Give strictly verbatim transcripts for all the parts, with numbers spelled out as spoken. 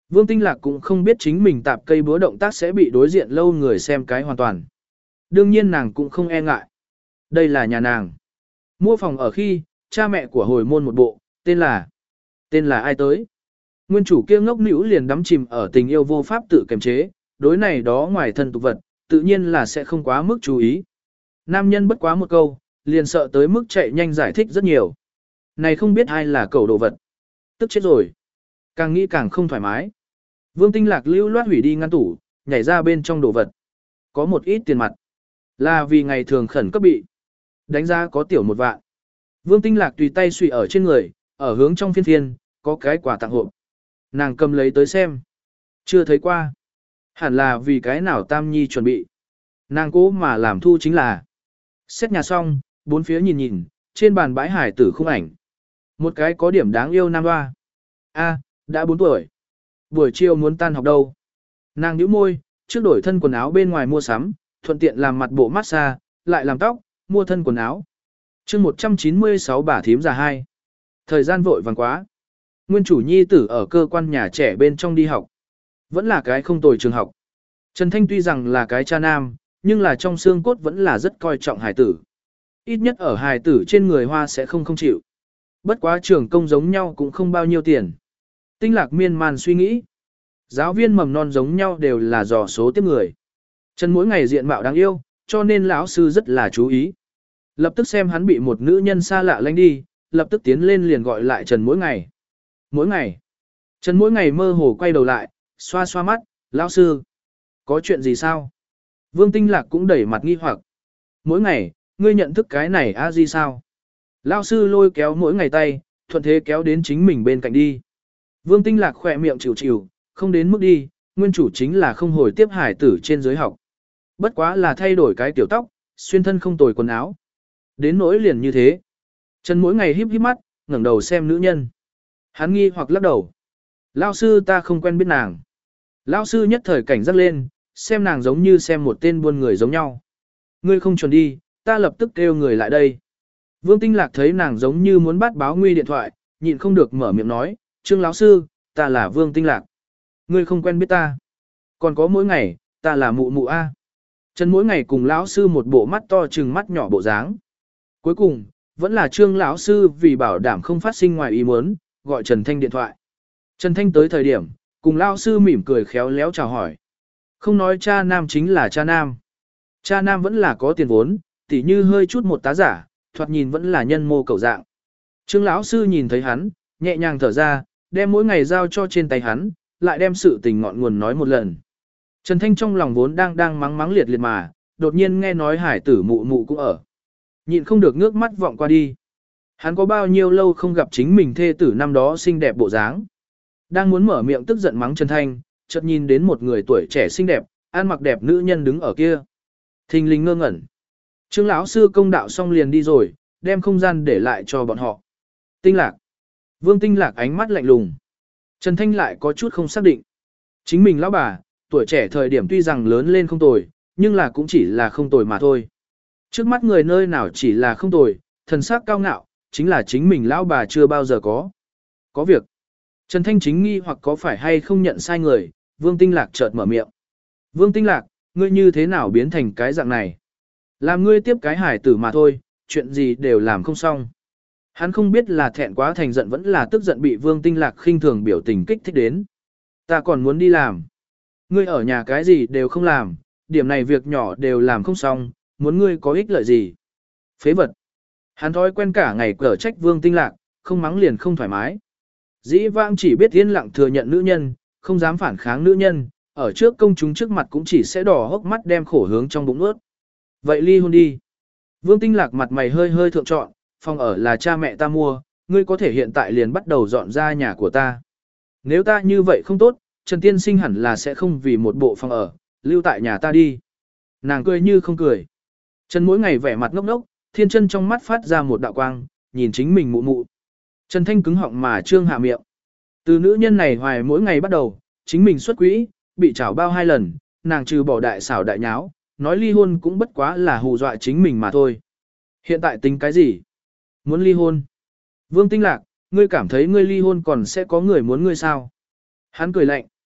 Vương Tinh Lạc cũng không biết chính mình tạp cây búa động tác sẽ bị đối diện lâu người xem cái hoàn toàn. Đương nhiên nàng cũng không e ngại. Đây là nhà nàng. Mua phòng ở khi, cha mẹ của hồi môn một bộ, tên là... Tên là ai tới? Nguyên chủ kia ngốc nữu liền đắm chìm ở tình yêu vô pháp tự kiềm chế, đối này đó ngoài thân tục vật, tự nhiên là sẽ không quá mức chú ý. Nam nhân bất quá một câu, liền sợ tới mức chạy nhanh giải thích rất nhiều. Này không biết ai là cẩu đồ vật. Tức chết rồi. Càng nghĩ càng không thoải mái. Vương Tinh Lạc lưu loát hủy đi ngăn tủ, nhảy ra bên trong đồ vật. Có một ít tiền mặt. Là vì ngày thường khẩn cấp bị. Đánh giá có tiểu một vạn. Vương Tinh Lạc tùy tay suy ở trên người, ở hướng trong phiên phiên, có cái quà tặng hộp. Nàng cầm lấy tới xem. Chưa thấy qua. Hẳn là vì cái nào Tam Nhi chuẩn bị. Nàng cố mà làm thu chính là. Xét nhà xong, bốn phía nhìn nhìn, trên bàn bãi hải tử khung ảnh. Một cái có điểm đáng yêu nam hoa. A, đã bốn tuổi. Buổi chiều muốn tan học đâu. Nàng nhíu môi, trước đổi thân quần áo bên ngoài mua sắm, thuận tiện làm mặt bộ massage, lại làm tóc, mua thân quần áo. chương một trăm chín mươi sáu bả thím già hai. Thời gian vội vàng quá. Nguyên chủ nhi tử ở cơ quan nhà trẻ bên trong đi học. Vẫn là cái không tồi trường học. Trần Thanh tuy rằng là cái cha nam, nhưng là trong xương cốt vẫn là rất coi trọng hài tử. Ít nhất ở hài tử trên người hoa sẽ không không chịu. Bất quá trường công giống nhau cũng không bao nhiêu tiền. Tinh Lạc miên man suy nghĩ. Giáo viên mầm non giống nhau đều là dò số tiếp người. Trần mỗi ngày diện mạo đáng yêu, cho nên lão sư rất là chú ý. Lập tức xem hắn bị một nữ nhân xa lạ lánh đi, lập tức tiến lên liền gọi lại Trần mỗi ngày. Mỗi ngày. Trần mỗi ngày mơ hồ quay đầu lại, xoa xoa mắt, lão sư. Có chuyện gì sao? Vương Tinh Lạc cũng đẩy mặt nghi hoặc. Mỗi ngày, ngươi nhận thức cái này a gì sao? Lão sư lôi kéo mỗi ngày tay, thuận thế kéo đến chính mình bên cạnh đi. Vương Tinh Lạc khỏe miệng chịu chịu, không đến mức đi, nguyên chủ chính là không hồi tiếp hải tử trên giới học. Bất quá là thay đổi cái tiểu tóc, xuyên thân không tồi quần áo. Đến nỗi liền như thế. Trần mỗi ngày híp híp mắt, ngẩng đầu xem nữ nhân. Hắn nghi hoặc lắc đầu. Lão sư ta không quen biết nàng. Lão sư nhất thời cảnh giác lên, xem nàng giống như xem một tên buôn người giống nhau. Ngươi không chuẩn đi, ta lập tức kêu người lại đây. Vương Tinh Lạc thấy nàng giống như muốn bắt báo nguy điện thoại, nhịn không được mở miệng nói, Trương lão sư, ta là Vương Tinh Lạc. Ngươi không quen biết ta. Còn có mỗi ngày, ta là mụ mụ A. Trần mỗi ngày cùng lão sư một bộ mắt to trừng mắt nhỏ bộ dáng. Cuối cùng, vẫn là Trương lão sư vì bảo đảm không phát sinh ngoài ý muốn, gọi Trần Thanh điện thoại. Trần Thanh tới thời điểm, cùng lão sư mỉm cười khéo léo chào hỏi. Không nói cha nam chính là cha nam. Cha nam vẫn là có tiền vốn, tỉ như hơi chút một tá giả, thoạt nhìn vẫn là nhân mô cầu dạng. Trương lão sư nhìn thấy hắn, nhẹ nhàng thở ra, đem mỗi ngày giao cho trên tay hắn, lại đem sự tình ngọn nguồn nói một lần. Trần Thanh trong lòng vốn đang đang mắng mắng liệt liệt mà, đột nhiên nghe nói hải tử mụ mụ cũng ở. Nhịn không được nước mắt vọng qua đi. Hắn có bao nhiêu lâu không gặp chính mình thê tử năm đó xinh đẹp bộ dáng. Đang muốn mở miệng tức giận mắng Trần Thanh, chợt nhìn đến một người tuổi trẻ xinh đẹp, ăn mặc đẹp nữ nhân đứng ở kia. Thình lình ngơ ngẩn. Trương lão sư công đạo xong liền đi rồi, đem không gian để lại cho bọn họ. Tinh Lạc. Vương Tinh Lạc ánh mắt lạnh lùng. Trần Thanh lại có chút không xác định. Chính mình lão bà, tuổi trẻ thời điểm tuy rằng lớn lên không tồi, nhưng là cũng chỉ là không tồi mà thôi. Trước mắt người nơi nào chỉ là không tồi, thần sắc cao ngạo, chính là chính mình lão bà chưa bao giờ có. Có việc. Trần Thanh chính nghi hoặc có phải hay không nhận sai người, Vương Tinh Lạc chợt mở miệng. Vương Tinh Lạc, ngươi như thế nào biến thành cái dạng này? Làm ngươi tiếp cái hải tử mà thôi, chuyện gì đều làm không xong. Hắn không biết là thẹn quá thành giận vẫn là tức giận bị Vương Tinh Lạc khinh thường biểu tình kích thích đến. Ta còn muốn đi làm. Ngươi ở nhà cái gì đều không làm, điểm này việc nhỏ đều làm không xong, muốn ngươi có ích lợi gì. Phế vật. Hắn thói quen cả ngày cở trách Vương Tinh Lạc, không mắng liền không thoải mái. Dĩ vãng chỉ biết yên lặng thừa nhận nữ nhân, không dám phản kháng nữ nhân, ở trước công chúng trước mặt cũng chỉ sẽ đỏ hốc mắt đem khổ hướng trong bụng ướt. Vậy ly hôn đi. Vương Tinh Lạc mặt mày hơi hơi thượng trọn, phòng ở là cha mẹ ta mua, ngươi có thể hiện tại liền bắt đầu dọn ra nhà của ta. Nếu ta như vậy không tốt, Trần Tiên Sinh hẳn là sẽ không vì một bộ phòng ở, lưu tại nhà ta đi. Nàng cười như không cười. Trần mỗi ngày vẻ mặt ngốc ngốc, thiên chân trong mắt phát ra một đạo quang, nhìn chính mình mụ mụ. Trần Thanh cứng họng mà trương hạ miệng. Từ nữ nhân này hoài mỗi ngày bắt đầu, chính mình xuất quỹ, bị trảo bao hai lần, nàng trừ bỏ đại xảo đại nháo, nói ly hôn cũng bất quá là hù dọa chính mình mà thôi. Hiện tại tính cái gì? Muốn ly hôn? Vương Tinh Lạc, ngươi cảm thấy ngươi ly hôn còn sẽ có người muốn ngươi sao? Hắn cười lạnh.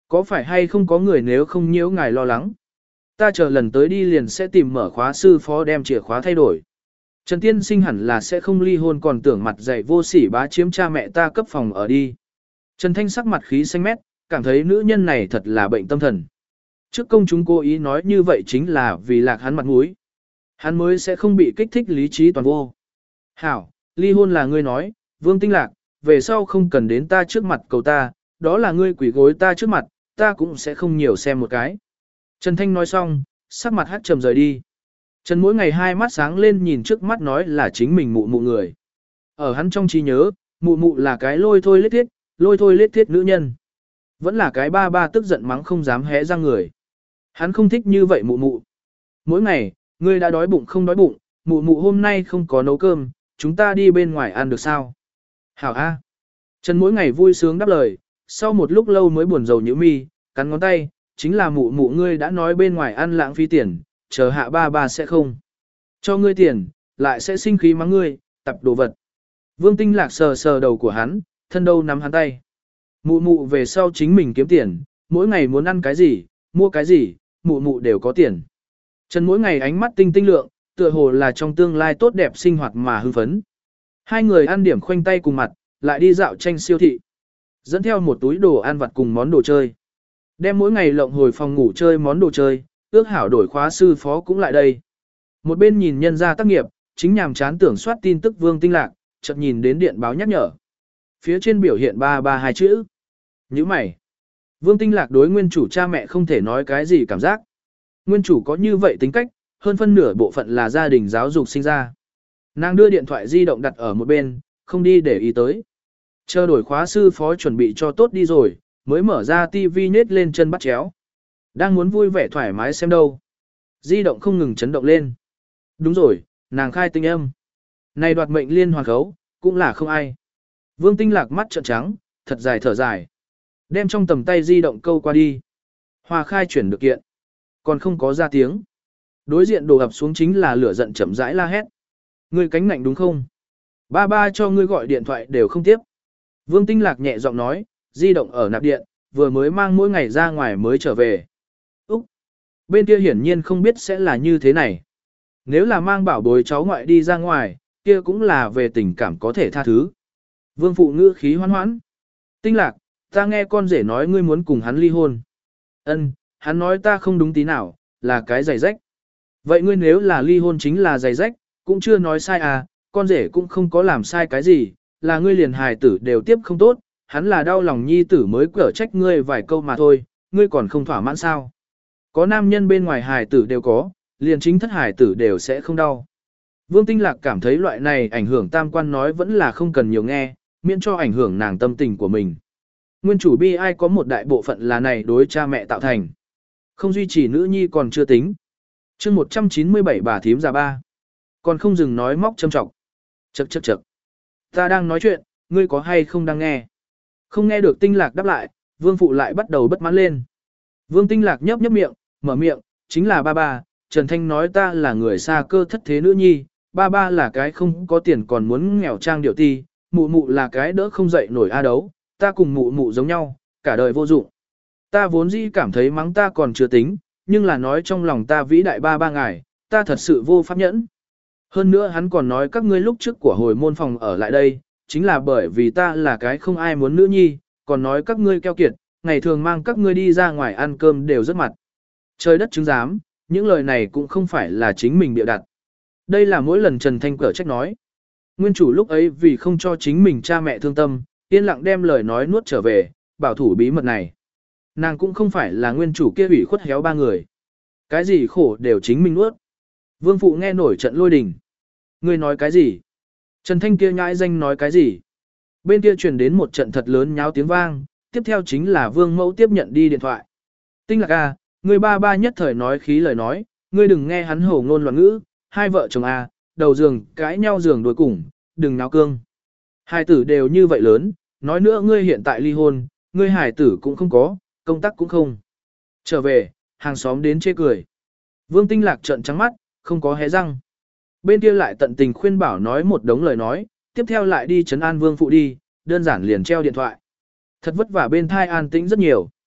Có phải hay không có người nếu không nhiễu ngài lo lắng? Ta chờ lần tới đi liền sẽ tìm mở khóa sư phó đem chìa khóa thay đổi. Trần Tiên Sinh hẳn là sẽ không ly hôn còn tưởng mặt dày vô sỉ bá chiếm cha mẹ ta cấp phòng ở đi. Trần Thanh sắc mặt khí xanh mét, cảm thấy nữ nhân này thật là bệnh tâm thần. Trước công chúng cố ý nói như vậy chính là vì lạc hắn mặt mũi. Hắn mới sẽ không bị kích thích lý trí toàn vô. Hảo, ly hôn là ngươi nói, Vương Tinh Lạc, về sau không cần đến ta trước mặt cầu ta, đó là ngươi quỷ gối ta trước mặt, ta cũng sẽ không nhiều xem một cái. Trần Thanh nói xong, sắc mặt hát trầm rời đi. Trần mỗi ngày hai mắt sáng lên nhìn trước mắt nói là chính mình mụ mụ người. Ở hắn trong trí nhớ, mụ mụ là cái lôi thôi lết thiết, lôi thôi lết thiết nữ nhân. Vẫn là cái ba ba tức giận mắng không dám hé ra người. Hắn không thích như vậy mụ mụ. Mỗi ngày, ngươi đã đói bụng không đói bụng, mụ mụ hôm nay không có nấu cơm, chúng ta đi bên ngoài ăn được sao? Hảo A. Trần mỗi ngày vui sướng đáp lời, sau một lúc lâu mới buồn rầu nhíu mi, cắn ngón tay, chính là mụ mụ ngươi đã nói bên ngoài ăn lãng phí tiền, chờ hạ ba ba sẽ không. Cho ngươi tiền, lại sẽ sinh khí mắng ngươi, tập đồ vật. Vương Tinh Lạc sờ sờ đầu của hắn, thân đâu nắm hắn tay. Mụ mụ về sau chính mình kiếm tiền, mỗi ngày muốn ăn cái gì, mua cái gì, mụ mụ đều có tiền. Trần mỗi ngày ánh mắt tinh tinh lượng, tựa hồ là trong tương lai tốt đẹp sinh hoạt mà hưng phấn. Hai người ăn điểm khoanh tay cùng mặt, lại đi dạo tranh siêu thị. Dẫn theo một túi đồ ăn vặt cùng món đồ chơi. Đem mỗi ngày lộng hồi phòng ngủ chơi món đồ chơi, ước hảo đổi khóa sư phó cũng lại đây. Một bên nhìn nhân ra tác nghiệp, chính nhàm chán tưởng soát tin tức Vương Tinh Lạc, chợt nhìn đến điện báo nhắc nhở. Phía trên biểu hiện ba ba hai chữ. Nhữ mày. Vương Tinh Lạc đối nguyên chủ cha mẹ không thể nói cái gì cảm giác. Nguyên chủ có như vậy tính cách, hơn phân nửa bộ phận là gia đình giáo dục sinh ra. Nàng đưa điện thoại di động đặt ở một bên, không đi để ý tới. Chờ đổi khóa sư phó chuẩn bị cho tốt đi rồi, mới mở ra tivi nhét lên chân bắt chéo. Đang muốn vui vẻ thoải mái xem đâu. Di động không ngừng chấn động lên. Đúng rồi, nàng khai tinh âm. Này đoạt mệnh liên hoàn khấu, cũng là không ai. Vương Tinh Lạc mắt trợn trắng, thật dài thở dài. Đem trong tầm tay di động câu qua đi. Hòa khai chuyển được kiện. Còn không có ra tiếng. Đối diện đổ ập xuống chính là lửa giận chậm rãi la hét. Ngươi cánh ngạnh đúng không? Ba ba cho ngươi gọi điện thoại đều không tiếp. Vương Tinh Lạc nhẹ giọng nói, di động ở nạp điện, vừa mới mang mỗi ngày ra ngoài mới trở về. Úc! Bên kia hiển nhiên không biết sẽ là như thế này. Nếu là mang bảo bối cháu ngoại đi ra ngoài, kia cũng là về tình cảm có thể tha thứ. Vương phụ ngữ khí hoan hoãn. Tinh Lạc, ta nghe con rể nói ngươi muốn cùng hắn ly hôn. Ân, hắn nói ta không đúng tí nào, là cái giày rách. Vậy ngươi nếu là ly hôn chính là giày rách, cũng chưa nói sai à, con rể cũng không có làm sai cái gì, là ngươi liền hài tử đều tiếp không tốt, hắn là đau lòng nhi tử mới cở trách ngươi vài câu mà thôi, ngươi còn không thỏa mãn sao. Có nam nhân bên ngoài hài tử đều có, liền chính thất hài tử đều sẽ không đau. Vương Tinh Lạc cảm thấy loại này ảnh hưởng tam quan nói vẫn là không cần nhiều nghe, miễn cho ảnh hưởng nàng tâm tình của mình. Nguyên chủ bi ai có một đại bộ phận là này đối cha mẹ tạo thành. Không duy trì nữ nhi còn chưa tính. chương một trăm chín mươi bảy bà thím già ba. Còn không dừng nói móc châm trọng. Chậc chậc chậc. Ta đang nói chuyện, ngươi có hay không đang nghe? Không nghe được Tinh Lạc đáp lại, Vương phụ lại bắt đầu bất mãn lên. Vương Tinh Lạc nhấp nhấp miệng, mở miệng, chính là ba ba, Trần Thanh nói ta là người xa cơ thất thế nữ nhi, ba ba là cái không có tiền còn muốn nghèo trang điệu ti, mụ mụ là cái đỡ không dậy nổi a đấu, ta cùng mụ mụ giống nhau, cả đời vô dụng. Ta vốn dĩ cảm thấy mắng ta còn chưa tính, nhưng là nói trong lòng ta vĩ đại ba ba ngài, ta thật sự vô pháp nhẫn. Hơn nữa hắn còn nói các ngươi lúc trước của hồi môn phòng ở lại đây, chính là bởi vì ta là cái không ai muốn nữ nhi, còn nói các ngươi keo kiệt, ngày thường mang các ngươi đi ra ngoài ăn cơm đều rất mặt. Trời đất chứng giám, những lời này cũng không phải là chính mình bịa đặt. Đây là mỗi lần Trần Thanh cở trách nói. Nguyên chủ lúc ấy vì không cho chính mình cha mẹ thương tâm, yên lặng đem lời nói nuốt trở về, bảo thủ bí mật này. Nàng cũng không phải là nguyên chủ kia ủy khuất héo ba người. Cái gì khổ đều chính mình nuốt. Vương phụ nghe nổi trận lôi đình. Ngươi nói cái gì? Trần Thanh kia nhãi danh nói cái gì? Bên kia truyền đến một trận thật lớn nháo tiếng vang, tiếp theo chính là Vương mẫu tiếp nhận đi điện thoại. Tinh Lạc à, ngươi ba ba nhất thời nói khí lời nói, ngươi đừng nghe hắn hổ ngôn loạn ngữ, hai vợ chồng à, đầu giường cãi nhau giường đối cùng, đừng náo cương. Hai tử đều như vậy lớn, nói nữa ngươi hiện tại ly hôn, ngươi hài tử cũng không có, công tác cũng không. Trở về, hàng xóm đến chê cười. Vương Tinh Lạc trợn trắng mắt, không có hé răng. Bên kia lại tận tình khuyên bảo nói một đống lời nói, tiếp theo lại đi trấn an Vương phụ đi, đơn giản liền treo điện thoại. Thật vất vả bên thai an tĩnh rất nhiều.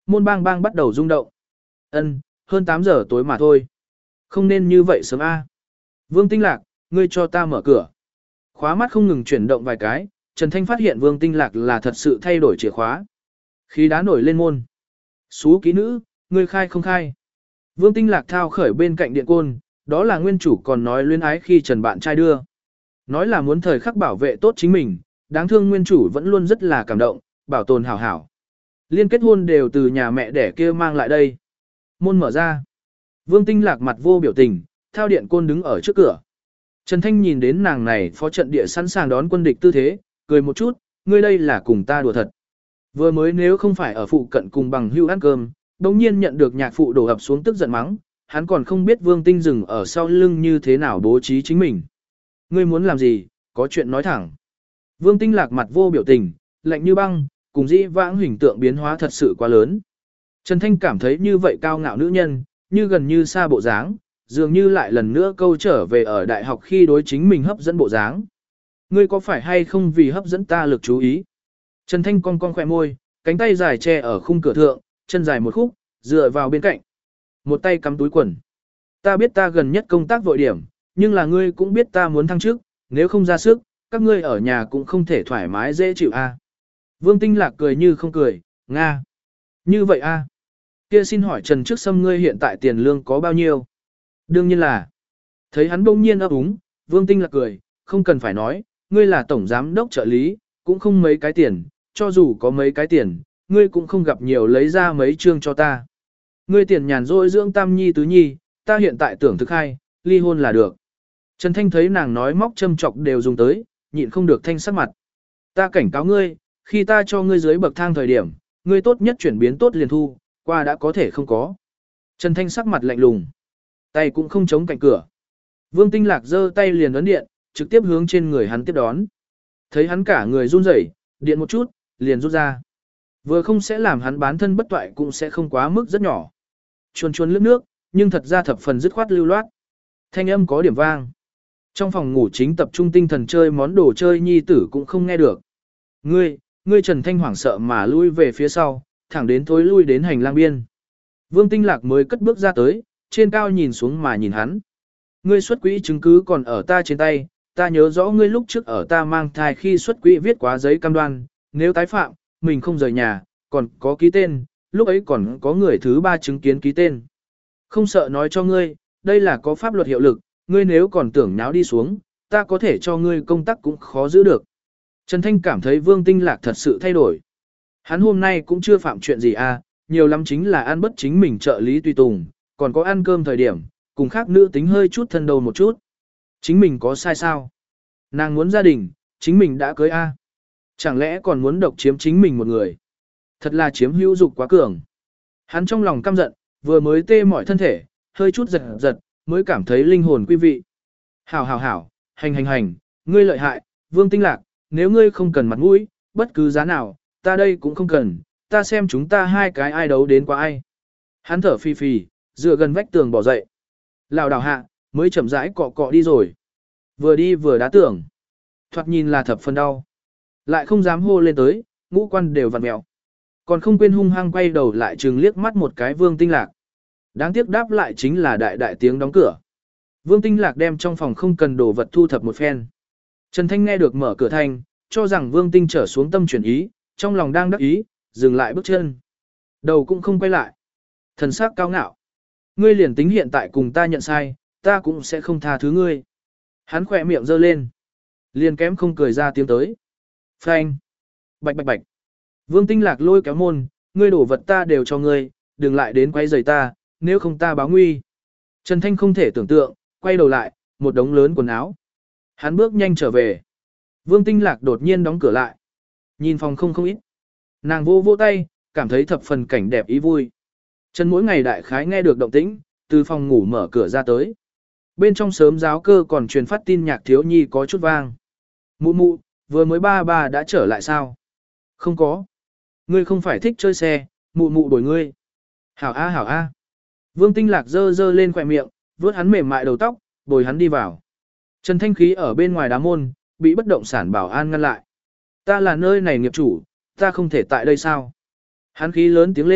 môn bang bang bắt đầu rung động. Ân, hơn tám giờ tối mà thôi. Không nên như vậy sớm a. Vương Tinh Lạc, ngươi cho ta mở cửa. Khóa mắt không ngừng chuyển động vài cái, Trần Thanh phát hiện Vương Tinh Lạc là thật sự thay đổi chìa khóa. Khí đá nổi lên môn. Xú kỹ nữ, ngươi khai không khai. Vương Tinh Lạc thao khởi bên cạnh điện côn, đó là nguyên chủ còn nói luyến ái khi Trần bạn trai đưa. Nói là muốn thời khắc bảo vệ tốt chính mình, đáng thương nguyên chủ vẫn luôn rất là cảm động, bảo tồn hảo hảo. Liên kết hôn đều từ nhà mẹ đẻ kia mang lại đây. Môn mở ra. Vương Tinh Lạc mặt vô biểu tình, thao điện côn đứng ở trước cửa. Trần Thanh nhìn đến nàng này phó trận địa sẵn sàng đón quân địch tư thế, cười một chút, ngươi đây là cùng ta đùa thật. Vừa mới nếu không phải ở phụ cận cùng bằng hưu ăn cơm, đồng nhiên nhận được nhạc phụ đổ ập xuống tức giận mắng, hắn còn không biết Vương Tinh dừng ở sau lưng như thế nào bố trí chính mình. Ngươi muốn làm gì, có chuyện nói thẳng. Vương Tinh Lạc mặt vô biểu tình, lạnh như băng, cùng dĩ vãng hình tượng biến hóa thật sự quá lớn. Trần Thanh cảm thấy như vậy cao ngạo nữ nhân, như gần như xa bộ dáng, dường như lại lần nữa câu trở về ở đại học khi đối chính mình hấp dẫn bộ dáng. Ngươi có phải hay không vì hấp dẫn ta lực chú ý? Trần Thanh cong cong khỏe môi, cánh tay dài che ở khung cửa thượng, chân dài một khúc, dựa vào bên cạnh. Một tay cắm túi quần. Ta biết ta gần nhất công tác vội điểm, nhưng là ngươi cũng biết ta muốn thăng chức, nếu không ra sức, các ngươi ở nhà cũng không thể thoải mái dễ chịu a. À. Vương Tinh Lạc cười như không cười, Nga. Như vậy a. À. Kia xin hỏi Trần Trước Sâm ngươi hiện tại tiền lương có bao nhiêu? Đương nhiên là. Thấy hắn bỗng nhiên ấp úng, Vương Tinh Lạc cười, không cần phải nói, ngươi là tổng giám đốc trợ lý, cũng không mấy cái tiền, cho dù có mấy cái tiền, ngươi cũng không gặp nhiều lấy ra mấy chương cho ta. Ngươi tiền nhàn rỗi dưỡng tam nhi tứ nhi, ta hiện tại tưởng thực hai, ly hôn là được. Trần Thanh thấy nàng nói móc châm chọc đều dùng tới, nhịn không được thanh sắc mặt. Ta cảnh cáo ngươi, khi ta cho ngươi dưới bậc thang thời điểm, ngươi tốt nhất chuyển biến tốt liền thu, qua đã có thể không có. Trần Thanh sắc mặt lạnh lùng, tay cũng không chống cạnh cửa. Vương Tinh Lạc giơ tay liền ấn điện, trực tiếp hướng trên người hắn tiếp đón. Thấy hắn cả người run rẩy, điện một chút, liền rút ra. Vừa không sẽ làm hắn bán thân bất toại cũng sẽ không quá mức rất nhỏ. Chuồn chuồn lướt nước, nhưng thật ra thập phần dứt khoát lưu loát. Thanh âm có điểm vang. Trong phòng ngủ chính tập trung tinh thần chơi món đồ chơi nhi tử cũng không nghe được. Ngươi, ngươi Trần Thanh hoảng sợ mà lui về phía sau, thẳng đến thối lui đến hành lang biên. Vương Tinh Lạc mới cất bước ra tới, trên cao nhìn xuống mà nhìn hắn. Ngươi xuất quỹ chứng cứ còn ở ta trên tay, ta nhớ rõ ngươi lúc trước ở ta mang thai khi xuất quỹ viết quá giấy cam đoan, nếu tái phạm, mình không rời nhà, còn có ký tên, lúc ấy còn có người thứ ba chứng kiến ký tên. Không sợ nói cho ngươi, đây là có pháp luật hiệu lực, ngươi nếu còn tưởng nháo đi xuống, ta có thể cho ngươi công tác cũng khó giữ được. Trần Thanh cảm thấy Vương Tinh Lạc thật sự thay đổi. Hắn hôm nay cũng chưa phạm chuyện gì à, nhiều lắm chính là ăn bất chính mình trợ lý tùy tùng, còn có ăn cơm thời điểm, cùng khác nữ tính hơi chút thân đầu một chút. Chính mình có sai sao? Nàng muốn gia đình, chính mình đã cưới a. Chẳng lẽ còn muốn độc chiếm chính mình một người? Thật là chiếm hữu dục quá cường. Hắn trong lòng căm giận, vừa mới tê mỏi thân thể, hơi chút giật giật, mới cảm thấy linh hồn quý vị. Hảo hảo hảo, hành hành hành, ngươi lợi hại, Vương Tinh Lạc, nếu ngươi không cần mặt mũi, bất cứ giá nào, ta đây cũng không cần, ta xem chúng ta hai cái ai đấu đến qua ai. Hắn thở phì phì, dựa gần vách tường bỏ dậy. Lào đảo hạ, mới chậm rãi cọ cọ đi rồi. Vừa đi vừa đá tưởng. Thoạt nhìn là thập phần đau. Lại không dám hô lên tới, ngũ quan đều vặn mèo. Còn không quên hung hăng quay đầu lại trừng liếc mắt một cái Vương Tinh Lạc. Đáng tiếc đáp lại chính là đại đại tiếng đóng cửa. Vương Tinh Lạc đem trong phòng không cần đồ vật thu thập một phen. Trần Thanh nghe được mở cửa thanh, cho rằng Vương Tinh trở xuống tâm chuyển ý, trong lòng đang đắc ý, dừng lại bước chân. Đầu cũng không quay lại. Thần sắc cao ngạo. Ngươi liền tính hiện tại cùng ta nhận sai, ta cũng sẽ không tha thứ ngươi. Hắn khỏe miệng giơ lên. Liền kém không cười ra tiếng tới. Phanh. Bạch bạch bạch. Vương Tinh Lạc lôi kéo môn, ngươi đổ vật ta đều cho ngươi, đừng lại đến quay rầy ta, nếu không ta báo nguy. Trần Thanh không thể tưởng tượng, quay đầu lại, một đống lớn quần áo. Hắn bước nhanh trở về. Vương Tinh Lạc đột nhiên đóng cửa lại. Nhìn phòng không không ít. Nàng vô vô tay, cảm thấy thập phần cảnh đẹp ý vui. Trần mỗi ngày đại khái nghe được động tĩnh, từ phòng ngủ mở cửa ra tới. Bên trong sớm giáo cơ còn truyền phát tin nhạc thiếu nhi có chút vang. Mụ mụ, vừa mới ba ba đã trở lại sao? Không có. Ngươi không phải thích chơi xe, mụ mụ đổi ngươi. Hảo a hảo a. Vương Tinh Lạc dơ dơ lên khỏe miệng, vuốt hắn mềm mại đầu tóc, bồi hắn đi vào. Trần Thanh Khí ở bên ngoài đá môn, bị bất động sản bảo an ngăn lại. Ta là nơi này nghiệp chủ, ta không thể tại đây sao? Hắn khí lớn tiếng lên,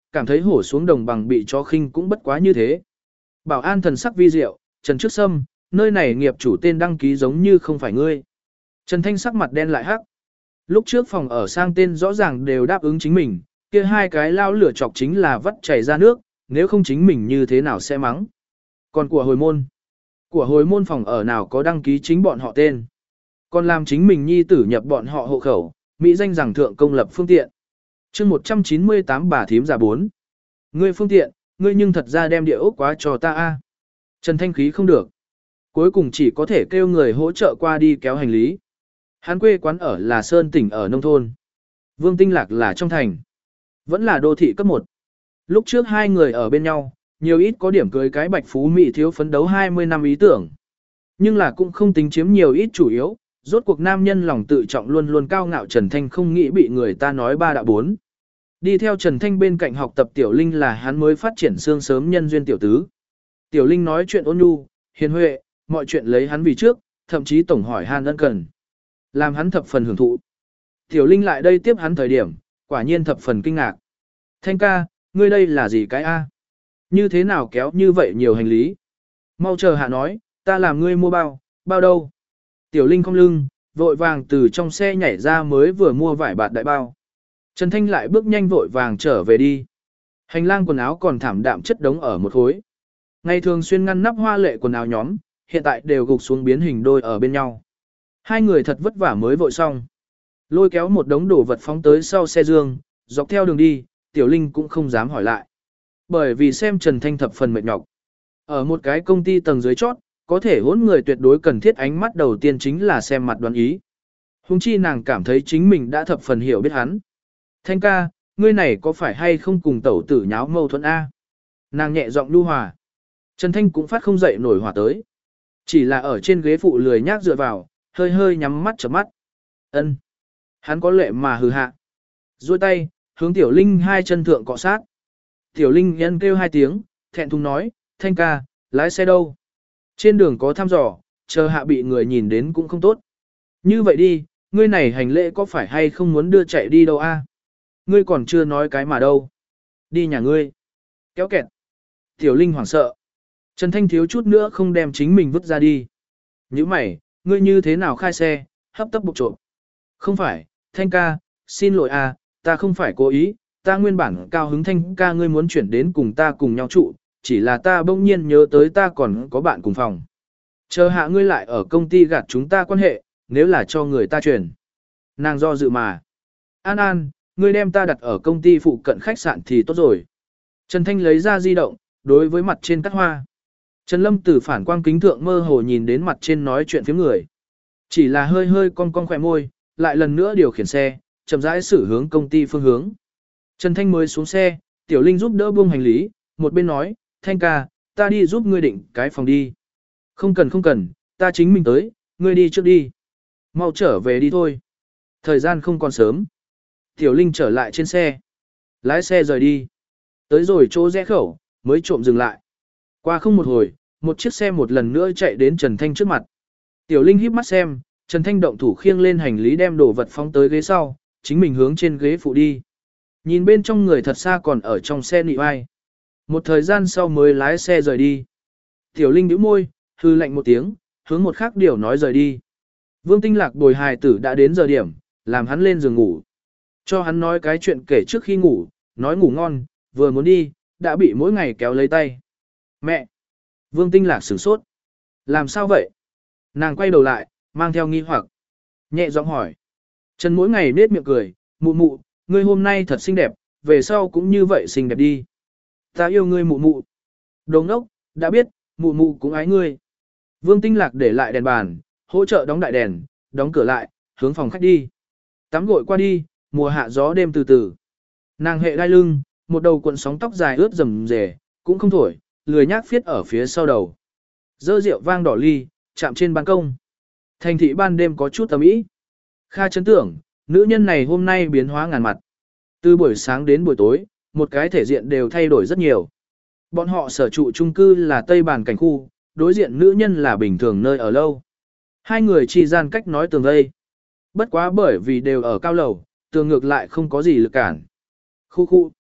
cảm thấy hổ xuống đồng bằng bị chó khinh cũng bất quá như thế. Bảo an thần sắc vi diệu, Trần Trước Sâm, nơi này nghiệp chủ tên đăng ký giống như không phải ngươi. Trần Thanh sắc mặt đen lại hắc. Lúc trước phòng ở sang tên rõ ràng đều đáp ứng chính mình, kia hai cái lao lửa chọc chính là vắt chảy ra nước, nếu không chính mình như thế nào sẽ mắng. Còn của hồi môn, của hồi môn phòng ở nào có đăng ký chính bọn họ tên. Còn làm chính mình nhi tử nhập bọn họ hộ khẩu, mỹ danh rằng thượng công lập phương tiện. chương một trăm chín mươi tám bà thím già bốn. Ngươi phương tiện, ngươi nhưng thật ra đem địa ốc quá cho ta a. Trần Thanh khí không được. Cuối cùng chỉ có thể kêu người hỗ trợ qua đi kéo hành lý. Hắn quê quán ở là Sơn tỉnh ở nông thôn. Vương Tinh Lạc là trong thành. Vẫn là đô thị cấp một. Lúc trước hai người ở bên nhau, nhiều ít có điểm cưới cái bạch phú mỹ thiếu phấn đấu hai mươi năm ý tưởng. Nhưng là cũng không tính chiếm nhiều ít chủ yếu, rốt cuộc nam nhân lòng tự trọng luôn luôn cao ngạo Trần Thanh không nghĩ bị người ta nói ba đạo bốn. Đi theo Trần Thanh bên cạnh học tập Tiểu Linh là hắn mới phát triển xương sớm nhân duyên tiểu tứ. Tiểu Linh nói chuyện ôn nhu, hiền huệ, mọi chuyện lấy hắn vì trước, thậm chí tổng hỏi han ân cần. Làm hắn thập phần hưởng thụ. Tiểu Linh lại đây tiếp hắn thời điểm, quả nhiên thập phần kinh ngạc. Thanh ca, ngươi đây là gì cái A? Như thế nào kéo như vậy nhiều hành lý? Mau chờ hạ nói, ta làm ngươi mua bao, bao đâu? Tiểu Linh không lưng, vội vàng từ trong xe nhảy ra mới vừa mua vải bạt đại bao. Trần Thanh lại bước nhanh vội vàng trở về đi. Hành lang quần áo còn thảm đạm chất đống ở một khối. Ngày thường xuyên ngăn nắp hoa lệ quần áo nhóm, hiện tại đều gục xuống biến hình đôi ở bên nhau. Hai người thật vất vả mới vội xong. Lôi kéo một đống đồ vật phóng tới sau xe dương, dọc theo đường đi, Tiểu Linh cũng không dám hỏi lại. Bởi vì xem Trần Thanh thập phần mệt nhọc. Ở một cái công ty tầng dưới chót, có thể hỗn người tuyệt đối cần thiết ánh mắt đầu tiên chính là xem mặt đoán ý. Hùng chi nàng cảm thấy chính mình đã thập phần hiểu biết hắn. Thanh ca, ngươi này có phải hay không cùng tẩu tử nháo mâu thuẫn A? Nàng nhẹ giọng lưu hòa. Trần Thanh cũng phát không dậy nổi hòa tới. Chỉ là ở trên ghế phụ lười nhác dựa vào, hơi hơi nhắm mắt chớp mắt. Ân, hắn có lệ mà hừ hạ. Duỗi tay, hướng Tiểu Linh hai chân thượng cọ sát. Tiểu Linh nhân kêu hai tiếng, thẹn thùng nói, Thanh ca, lái xe đâu? Trên đường có thăm dò, chờ hạ bị người nhìn đến cũng không tốt. Như vậy đi, ngươi này hành lễ có phải hay không muốn đưa chạy đi đâu a? Ngươi còn chưa nói cái mà đâu. Đi nhà ngươi. Kéo kẹt. Tiểu Linh hoảng sợ. Trần Thanh thiếu chút nữa không đem chính mình vứt ra đi. Như mày, ngươi như thế nào khai xe, hấp tấp bục trộm. Không phải, Thanh ca, xin lỗi à, ta không phải cố ý, ta nguyên bản cao hứng Thanh ca ngươi muốn chuyển đến cùng ta cùng nhau trụ, chỉ là ta bỗng nhiên nhớ tới ta còn có bạn cùng phòng. Chờ hạ ngươi lại ở công ty gạt chúng ta quan hệ, nếu là cho người ta chuyển. Nàng do dự mà. An An, ngươi đem ta đặt ở công ty phụ cận khách sạn thì tốt rồi. Trần Thanh lấy ra di động, đối với mặt trên cắt hoa. Trần Lâm từ phản quang kính thượng mơ hồ nhìn đến mặt trên nói chuyện phía người. Chỉ là hơi hơi cong cong khỏe môi, lại lần nữa điều khiển xe, chậm rãi xử hướng công ty phương hướng. Trần Thanh mới xuống xe, Tiểu Linh giúp đỡ buông hành lý, một bên nói, Thanh ca, ta đi giúp ngươi định cái phòng đi. Không cần không cần, ta chính mình tới, ngươi đi trước đi. Mau trở về đi thôi. Thời gian không còn sớm. Tiểu Linh trở lại trên xe. Lái xe rời đi. Tới rồi chỗ rẽ khẩu, mới trộm dừng lại. Qua không một hồi, một chiếc xe một lần nữa chạy đến Trần Thanh trước mặt. Tiểu Linh híp mắt xem, Trần Thanh động thủ khiêng lên hành lý đem đồ vật phóng tới ghế sau, chính mình hướng trên ghế phụ đi. Nhìn bên trong người thật xa còn ở trong xe nị vai. Một thời gian sau mới lái xe rời đi. Tiểu Linh nhíu môi, hư lạnh một tiếng, hướng một khác điều nói rời đi. Vương Tinh Lạc bồi hài tử đã đến giờ điểm, làm hắn lên giường ngủ. Cho hắn nói cái chuyện kể trước khi ngủ, nói ngủ ngon, vừa muốn đi, đã bị mỗi ngày kéo lấy tay. Mẹ! Vương Tinh Lạc sửng sốt. Làm sao vậy? Nàng quay đầu lại, mang theo nghi hoặc. Nhẹ giọng hỏi. Trần mỗi ngày nết miệng cười, mụ mụ, ngươi hôm nay thật xinh đẹp, về sau cũng như vậy xinh đẹp đi. Ta yêu ngươi mụ mụ. Đồng đốc, đã biết, mụ mụ cũng ái ngươi. Vương Tinh Lạc để lại đèn bàn, hỗ trợ đóng đại đèn, đóng cửa lại, hướng phòng khách đi. Tắm gội qua đi, mùa hạ gió đêm từ từ. Nàng hệ đai lưng, một đầu cuộn sóng tóc dài ướt rầm rề, cũng không thổi, lười nhác phiết ở phía sau đầu. Dơ rượu vang đỏ ly, chạm trên ban công. Thành thị ban đêm có chút tầm ý. Kha chấn tưởng, nữ nhân này hôm nay biến hóa ngàn mặt. Từ buổi sáng đến buổi tối, một cái thể diện đều thay đổi rất nhiều. Bọn họ sở trụ chung cư là Tây Bàn cảnh khu, đối diện nữ nhân là bình thường nơi ở lâu. Hai người chỉ gian cách nói tường vây. Bất quá bởi vì đều ở cao lầu, tường ngược lại không có gì lực cản. Khu khu.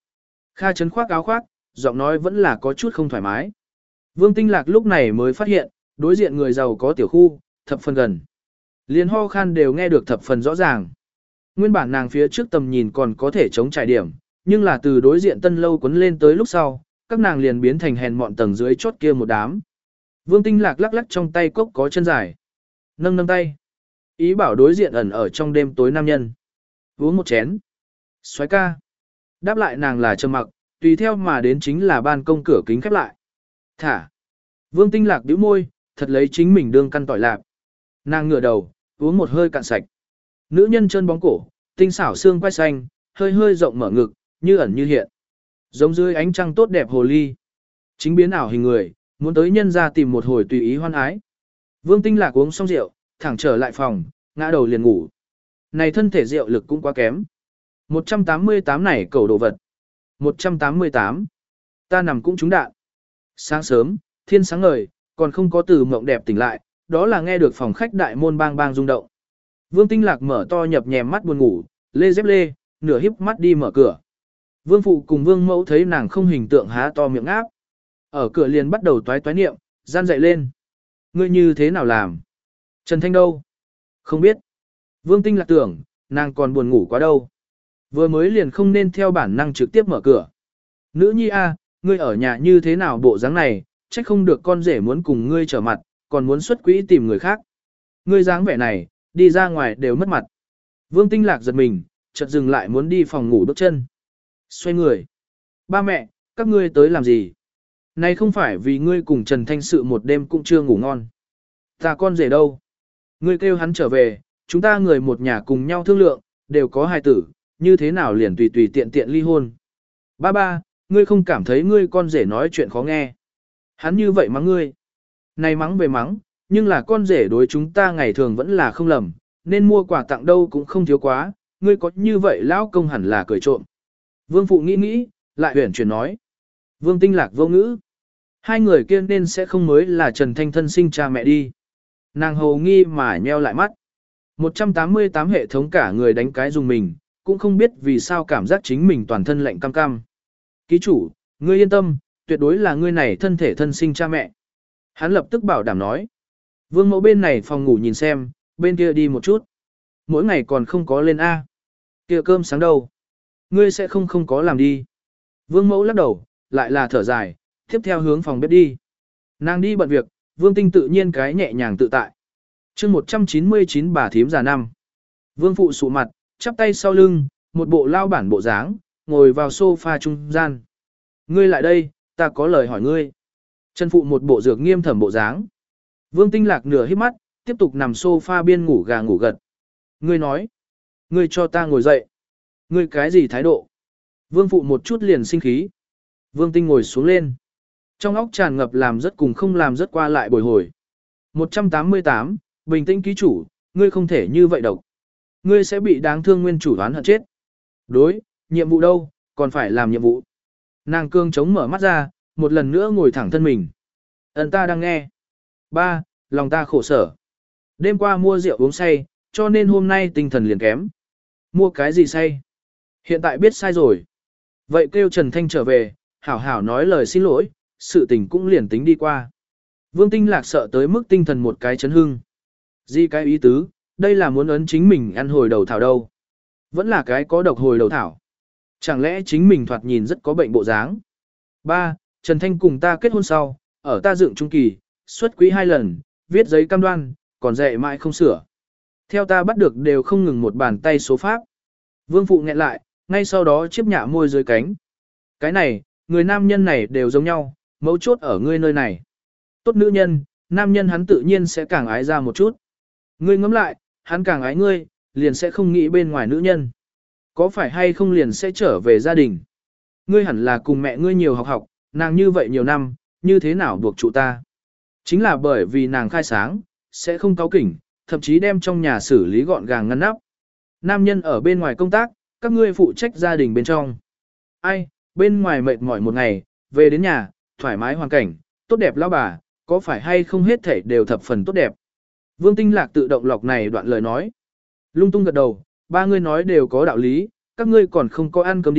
Kha Trấn khoác áo khoác, giọng nói vẫn là có chút không thoải mái. Vương Tinh Lạc lúc này mới phát hiện, đối diện người giàu có tiểu khu, thập phần gần. Liên ho khan đều nghe được thập phần rõ ràng. Nguyên bản nàng phía trước tầm nhìn còn có thể chống trải điểm, nhưng là từ đối diện tân lâu quấn lên tới lúc sau, các nàng liền biến thành hèn mọn tầng dưới chốt kia một đám. Vương Tinh Lạc lắc lắc trong tay cốc có chân dài. Nâng nâng tay. Ý bảo đối diện ẩn ở trong đêm tối nam nhân. Uống một chén. Xoái ca. Đáp lại nàng là trầm mặc, tùy theo mà đến chính là ban công cửa kính khép lại. Thả. Vương Tinh Lạc bĩu môi, thật lấy chính mình đương căn tỏi lạp. Nàng ngửa đầu, uống một hơi cạn sạch. Nữ nhân chân bóng cổ, tinh xảo xương quai xanh, hơi hơi rộng mở ngực, như ẩn như hiện. Giống dưới ánh trăng tốt đẹp hồ ly. Chính biến ảo hình người, muốn tới nhân ra tìm một hồi tùy ý hoan ái. Vương Tinh Lạc uống xong rượu, thẳng trở lại phòng, ngã đầu liền ngủ. Này thân thể rượu lực cũng quá kém. một trăm tám mươi tám này cầu đồ vật. một trăm tám mươi tám. Ta nằm cũng trúng đạn. Sáng sớm, thiên sáng ngời, còn không có từ mộng đẹp tỉnh lại, đó là nghe được phòng khách đại môn bang bang rung động. Vương Tinh Lạc mở to nhập nhèm mắt buồn ngủ, lê dép lê, nửa híp mắt đi mở cửa. Vương Phụ cùng Vương Mẫu thấy nàng không hình tượng há to miệng áp. Ở cửa liền bắt đầu toái toái niệm, gian dậy lên. Ngươi như thế nào làm? Trần Thanh đâu? Không biết. Vương Tinh Lạc tưởng, nàng còn buồn ngủ quá đâu. Vừa mới liền không nên theo bản năng trực tiếp mở cửa. Nữ nhi a, ngươi ở nhà như thế nào bộ dáng này, trách không được con rể muốn cùng ngươi trở mặt, còn muốn xuất quỹ tìm người khác. Ngươi dáng vẻ này, đi ra ngoài đều mất mặt. Vương Tinh Lạc giật mình, chợt dừng lại muốn đi phòng ngủ bước chân. Xoay người. Ba mẹ, các ngươi tới làm gì? Này không phải vì ngươi cùng Trần Thanh sự một đêm cũng chưa ngủ ngon. Ta con rể đâu? Ngươi kêu hắn trở về, chúng ta người một nhà cùng nhau thương lượng, đều có hài tử, như thế nào liền tùy tùy tiện tiện ly hôn. Ba ba, ngươi không cảm thấy ngươi con rể nói chuyện khó nghe. Hắn như vậy mắng ngươi. Này mắng về mắng, nhưng là con rể đối chúng ta ngày thường vẫn là không lầm, nên mua quà tặng đâu cũng không thiếu quá, ngươi có như vậy lão công hẳn là cười trộm. Vương Phụ nghĩ nghĩ, lại huyển chuyển nói. Vương Tinh Lạc vô ngữ. Hai người kia nên sẽ không mới là Trần Thanh thân sinh cha mẹ đi. Nàng hầu nghi mà nheo lại mắt. một trăm tám mươi tám hệ thống cả người đánh cái dùng mình, cũng không biết vì sao cảm giác chính mình toàn thân lạnh cam cam. Ký chủ, ngươi yên tâm, tuyệt đối là ngươi này thân thể thân sinh cha mẹ. Hắn lập tức bảo đảm nói. Vương Mẫu bên này phòng ngủ nhìn xem, bên kia đi một chút. Mỗi ngày còn không có lên A. Kia cơm sáng đâu? Ngươi sẽ không không có làm đi. Vương Mẫu lắc đầu, lại là thở dài, tiếp theo hướng phòng bếp đi. Nàng đi bận việc, Vương Tinh tự nhiên cái nhẹ nhàng tự tại. chương một trăm chín mươi chín bà thím già năm. Vương Phụ sụ mặt, chắp tay sau lưng, một bộ lao bản bộ dáng, ngồi vào sofa trung gian. Ngươi lại đây, ta có lời hỏi ngươi. Trần Phụ một bộ dược nghiêm thẩm bộ dáng. Vương Tinh Lạc nửa hít mắt, tiếp tục nằm sofa biên ngủ gà ngủ gật. Ngươi nói, ngươi cho ta ngồi dậy. Ngươi cái gì thái độ? Vương Phụ một chút liền sinh khí. Vương Tinh ngồi xuống lên. Trong óc tràn ngập làm rất cùng không làm rất qua lại bồi hồi. một trăm tám mươi tám, bình tĩnh ký chủ, ngươi không thể như vậy độc. Ngươi sẽ bị đáng thương nguyên chủ đoán hận chết. Đối, nhiệm vụ đâu, còn phải làm nhiệm vụ. Nàng cương chống mở mắt ra, một lần nữa ngồi thẳng thân mình. Ấn ta đang nghe. Ba, lòng ta khổ sở. Đêm qua mua rượu uống say, cho nên hôm nay tinh thần liền kém. Mua cái gì say? Hiện tại biết sai rồi. Vậy kêu Trần Thanh trở về, hảo hảo nói lời xin lỗi, sự tình cũng liền tính đi qua. Vương Tinh Lạc sợ tới mức tinh thần một cái chấn hưng. Gì cái ý tứ, đây là muốn ấn chính mình ăn hồi đầu thảo đâu. Vẫn là cái có độc hồi đầu thảo. Chẳng lẽ chính mình thoạt nhìn rất có bệnh bộ dáng. Ba, Trần Thanh cùng ta kết hôn sau, ở ta dựng trung kỳ, xuất quý hai lần, viết giấy cam đoan, còn dạy mãi không sửa. Theo ta bắt được đều không ngừng một bàn tay số pháp. Vương Phụ nghẹn lại, ngay sau đó chiếp nhạ môi dưới cánh. Cái này, người nam nhân này đều giống nhau, mấu chốt ở ngươi nơi này. Tốt nữ nhân, nam nhân hắn tự nhiên sẽ càng ái ra một chút. Ngươi ngẫm lại, hắn càng ái ngươi, liền sẽ không nghĩ bên ngoài nữ nhân. Có phải hay không liền sẽ trở về gia đình. Ngươi hẳn là cùng mẹ ngươi nhiều học học, nàng như vậy nhiều năm, như thế nào buộc trụ ta. Chính là bởi vì nàng khai sáng, sẽ không cáu kỉnh, thậm chí đem trong nhà xử lý gọn gàng ngăn nắp. Nam nhân ở bên ngoài công tác, các ngươi phụ trách gia đình bên trong. Ai, bên ngoài mệt mỏi một ngày, về đến nhà, thoải mái hoàn cảnh, tốt đẹp lão bà, có phải hay không hết thảy đều thập phần tốt đẹp. Vương Tinh Lạc tự động lọc này đoạn lời nói. Lung tung gật đầu, ba ngươi nói đều có đạo lý, các ngươi còn không có ăn cơm đi,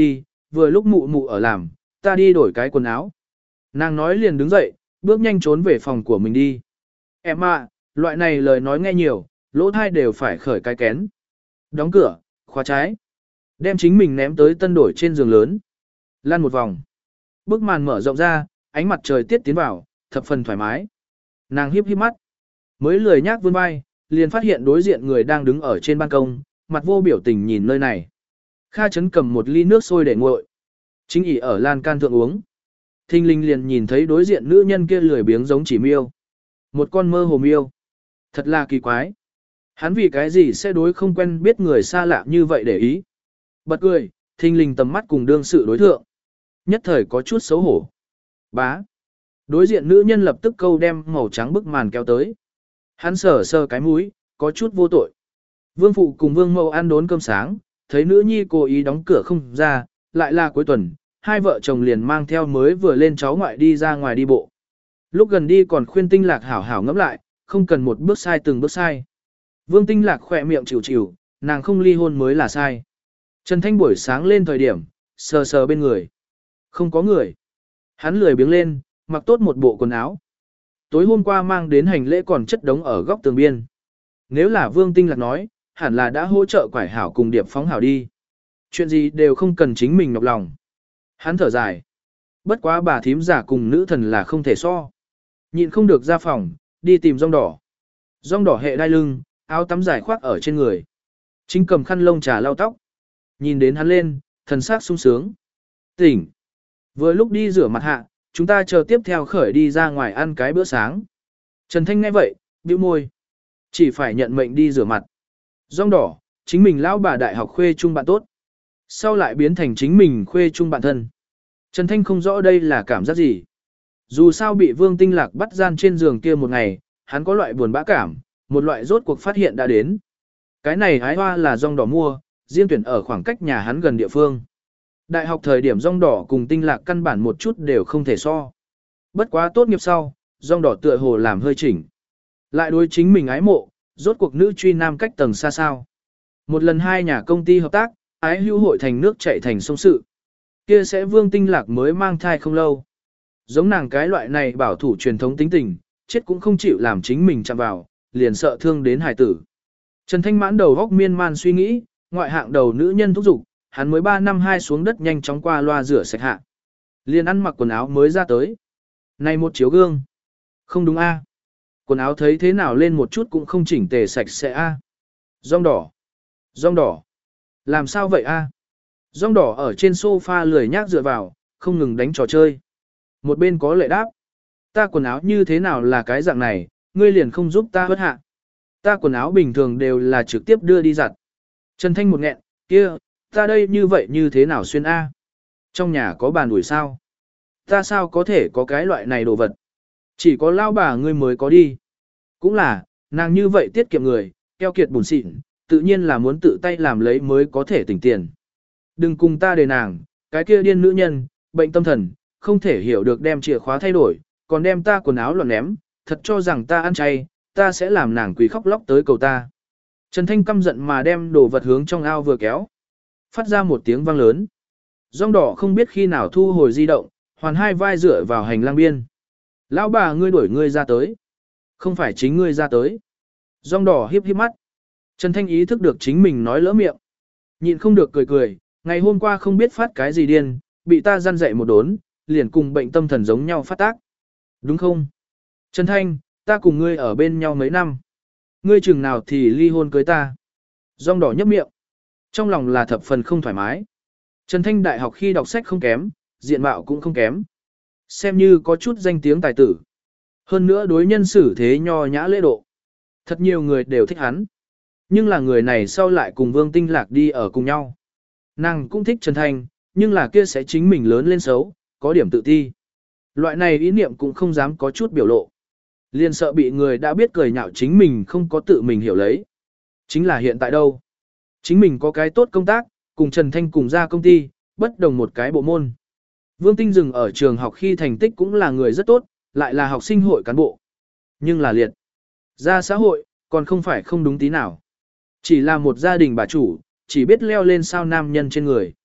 vừa lúc mụ mụ ở làm, ta đi đổi cái quần áo. Nàng nói liền đứng dậy, bước nhanh trốn về phòng của mình đi. Em à, loại này lời nói nghe nhiều, lỗ thai đều phải khởi cái kén. Đóng cửa, khóa trái. Đem chính mình ném tới tân đổi trên giường lớn. Lăn một vòng. Bức màn mở rộng ra, ánh mặt trời tiết tiến vào, thập phần thoải mái. Nàng hiếp hiếp mắt. Mới lười nhác vươn vai, liền phát hiện đối diện người đang đứng ở trên ban công, mặt vô biểu tình nhìn nơi này. Kha Chấn cầm một ly nước sôi để nguội. Chính ỉ ở lan can thượng uống. Thinh linh liền nhìn thấy đối diện nữ nhân kia lười biếng giống chỉ miêu. Một con mơ hồ miêu. Thật là kỳ quái. Hắn vì cái gì sẽ đối không quen biết người xa lạ như vậy để ý. Bật cười, thinh linh tầm mắt cùng đương sự đối thượng. Nhất thời có chút xấu hổ. Bá. Đối diện nữ nhân lập tức câu đem màu trắng bức màn kéo tới. Hắn sờ sờ cái mũi, có chút vô tội. Vương phụ cùng vương mẫu ăn đốn cơm sáng, thấy nữ nhi cố ý đóng cửa không ra, lại là cuối tuần, hai vợ chồng liền mang theo mới vừa lên cháu ngoại đi ra ngoài đi bộ. Lúc gần đi còn khuyên Tinh Lạc hảo hảo ngẫm lại, không cần một bước sai từng bước sai. Vương Tinh Lạc khỏe miệng chịu chịu, nàng không ly hôn mới là sai. Trần Thanh buổi sáng lên thời điểm, sờ sờ bên người. Không có người. Hắn lười biếng lên, mặc tốt một bộ quần áo. Tối hôm qua mang đến hành lễ còn chất đống ở góc tường biên. Nếu là Vương Tinh Lạc nói, hẳn là đã hỗ trợ quải hảo cùng điệp phóng hảo đi. Chuyện gì đều không cần chính mình nhọc lòng. Hắn thở dài. Bất quá bà thím giả cùng nữ thần là không thể so. Nhịn không được ra phòng, đi tìm rong đỏ. Rong đỏ hệ đai lưng, áo tắm dài khoác ở trên người. Chính cầm khăn lông trà lau tóc. Nhìn đến hắn lên, thần sắc sung sướng. Tỉnh. Vừa lúc đi rửa mặt hạ, chúng ta chờ tiếp theo khởi đi ra ngoài ăn cái bữa sáng. Trần Thanh nghe vậy, bĩu môi. Chỉ phải nhận mệnh đi rửa mặt. Rong đỏ, chính mình lão bà đại học khuê chung bạn tốt. Sau lại biến thành chính mình khuê chung bạn thân. Trần Thanh không rõ đây là cảm giác gì. Dù sao bị Vương Tinh Lạc bắt gian trên giường kia một ngày, hắn có loại buồn bã cảm, một loại rốt cuộc phát hiện đã đến. Cái này hái hoa là rong đỏ mua, riêng tuyển ở khoảng cách nhà hắn gần địa phương. Đại học thời điểm rong đỏ cùng Tinh Lạc căn bản một chút đều không thể so. Bất quá tốt nghiệp sau, rong đỏ tựa hồ làm hơi chỉnh. Lại đối chính mình ái mộ, rốt cuộc nữ truy nam cách tầng xa sao. Một lần hai nhà công ty hợp tác, ái hữu hội thành nước chạy thành sông sự. Kia sẽ Vương Tinh Lạc mới mang thai không lâu. Giống nàng cái loại này bảo thủ truyền thống tính tình, chết cũng không chịu làm chính mình chạm vào, liền sợ thương đến hài tử. Trần Thanh mãn đầu góc miên man suy nghĩ, ngoại hạng đầu nữ nhân thúc giục, hắn mới ba năm hai xuống đất nhanh chóng qua loa rửa sạch hạ. Liền ăn mặc quần áo mới ra tới. Này một chiếu gương. Không đúng a? Quần áo thấy thế nào lên một chút cũng không chỉnh tề sạch sẽ a. Rong đỏ. Rong đỏ. Làm sao vậy a? Rong đỏ ở trên sofa lười nhác dựa vào, không ngừng đánh trò chơi. Một bên có lệ đáp. Ta quần áo như thế nào là cái dạng này, ngươi liền không giúp ta bất hạ. Ta quần áo bình thường đều là trực tiếp đưa đi giặt. Trần Thanh một nghẹn, kia, ta đây như vậy như thế nào xuyên A? Trong nhà có bàn ủi sao? Ta sao có thể có cái loại này đồ vật? Chỉ có lao bà ngươi mới có đi. Cũng là, nàng như vậy tiết kiệm người, keo kiệt bùn xịn, tự nhiên là muốn tự tay làm lấy mới có thể tỉnh tiền. Đừng cùng ta đề nàng, cái kia điên nữ nhân, bệnh tâm thần, không thể hiểu được đem chìa khóa thay đổi, còn đem ta quần áo loạn ném, thật cho rằng ta ăn chay, ta sẽ làm nàng quỳ khóc lóc tới cầu ta. Trần Thanh căm giận mà đem đồ vật hướng trong ao vừa kéo. Phát ra một tiếng vang lớn. Rong đỏ không biết khi nào thu hồi di động, hoàn hai vai dựa vào hành lang biên. Lão bà ngươi đuổi ngươi ra tới. Không phải chính ngươi ra tới. Rong đỏ hiếp hiếp mắt. Trần Thanh ý thức được chính mình nói lỡ miệng. Nhịn không được cười cười, ngày hôm qua không biết phát cái gì điên, bị ta răn dậy một đốn, liền cùng bệnh tâm thần giống nhau phát tác. Đúng không? Trần Thanh, ta cùng ngươi ở bên nhau mấy năm. Ngươi chừng nào thì ly hôn cưới ta. Rong đỏ nhấp miệng. Trong lòng là thập phần không thoải mái. Trần Thanh đại học khi đọc sách không kém, diện mạo cũng không kém. Xem như có chút danh tiếng tài tử. Hơn nữa đối nhân xử thế nho nhã lễ độ. Thật nhiều người đều thích hắn. Nhưng là người này sau lại cùng Vương Tinh Lạc đi ở cùng nhau. Nàng cũng thích Trần Thanh, nhưng là kia sẽ chính mình lớn lên xấu, có điểm tự ti. Loại này ý niệm cũng không dám có chút biểu lộ. Liên sợ bị người đã biết cười nhạo chính mình không có tự mình hiểu lấy. Chính là hiện tại đâu. Chính mình có cái tốt công tác, cùng Trần Thanh cùng ra công ty, bất đồng một cái bộ môn. Vương Tinh dừng ở trường học khi thành tích cũng là người rất tốt, lại là học sinh hội cán bộ. Nhưng là liệt. Ra xã hội, còn không phải không đúng tí nào. Chỉ là một gia đình bà chủ, chỉ biết leo lên sao nam nhân trên người.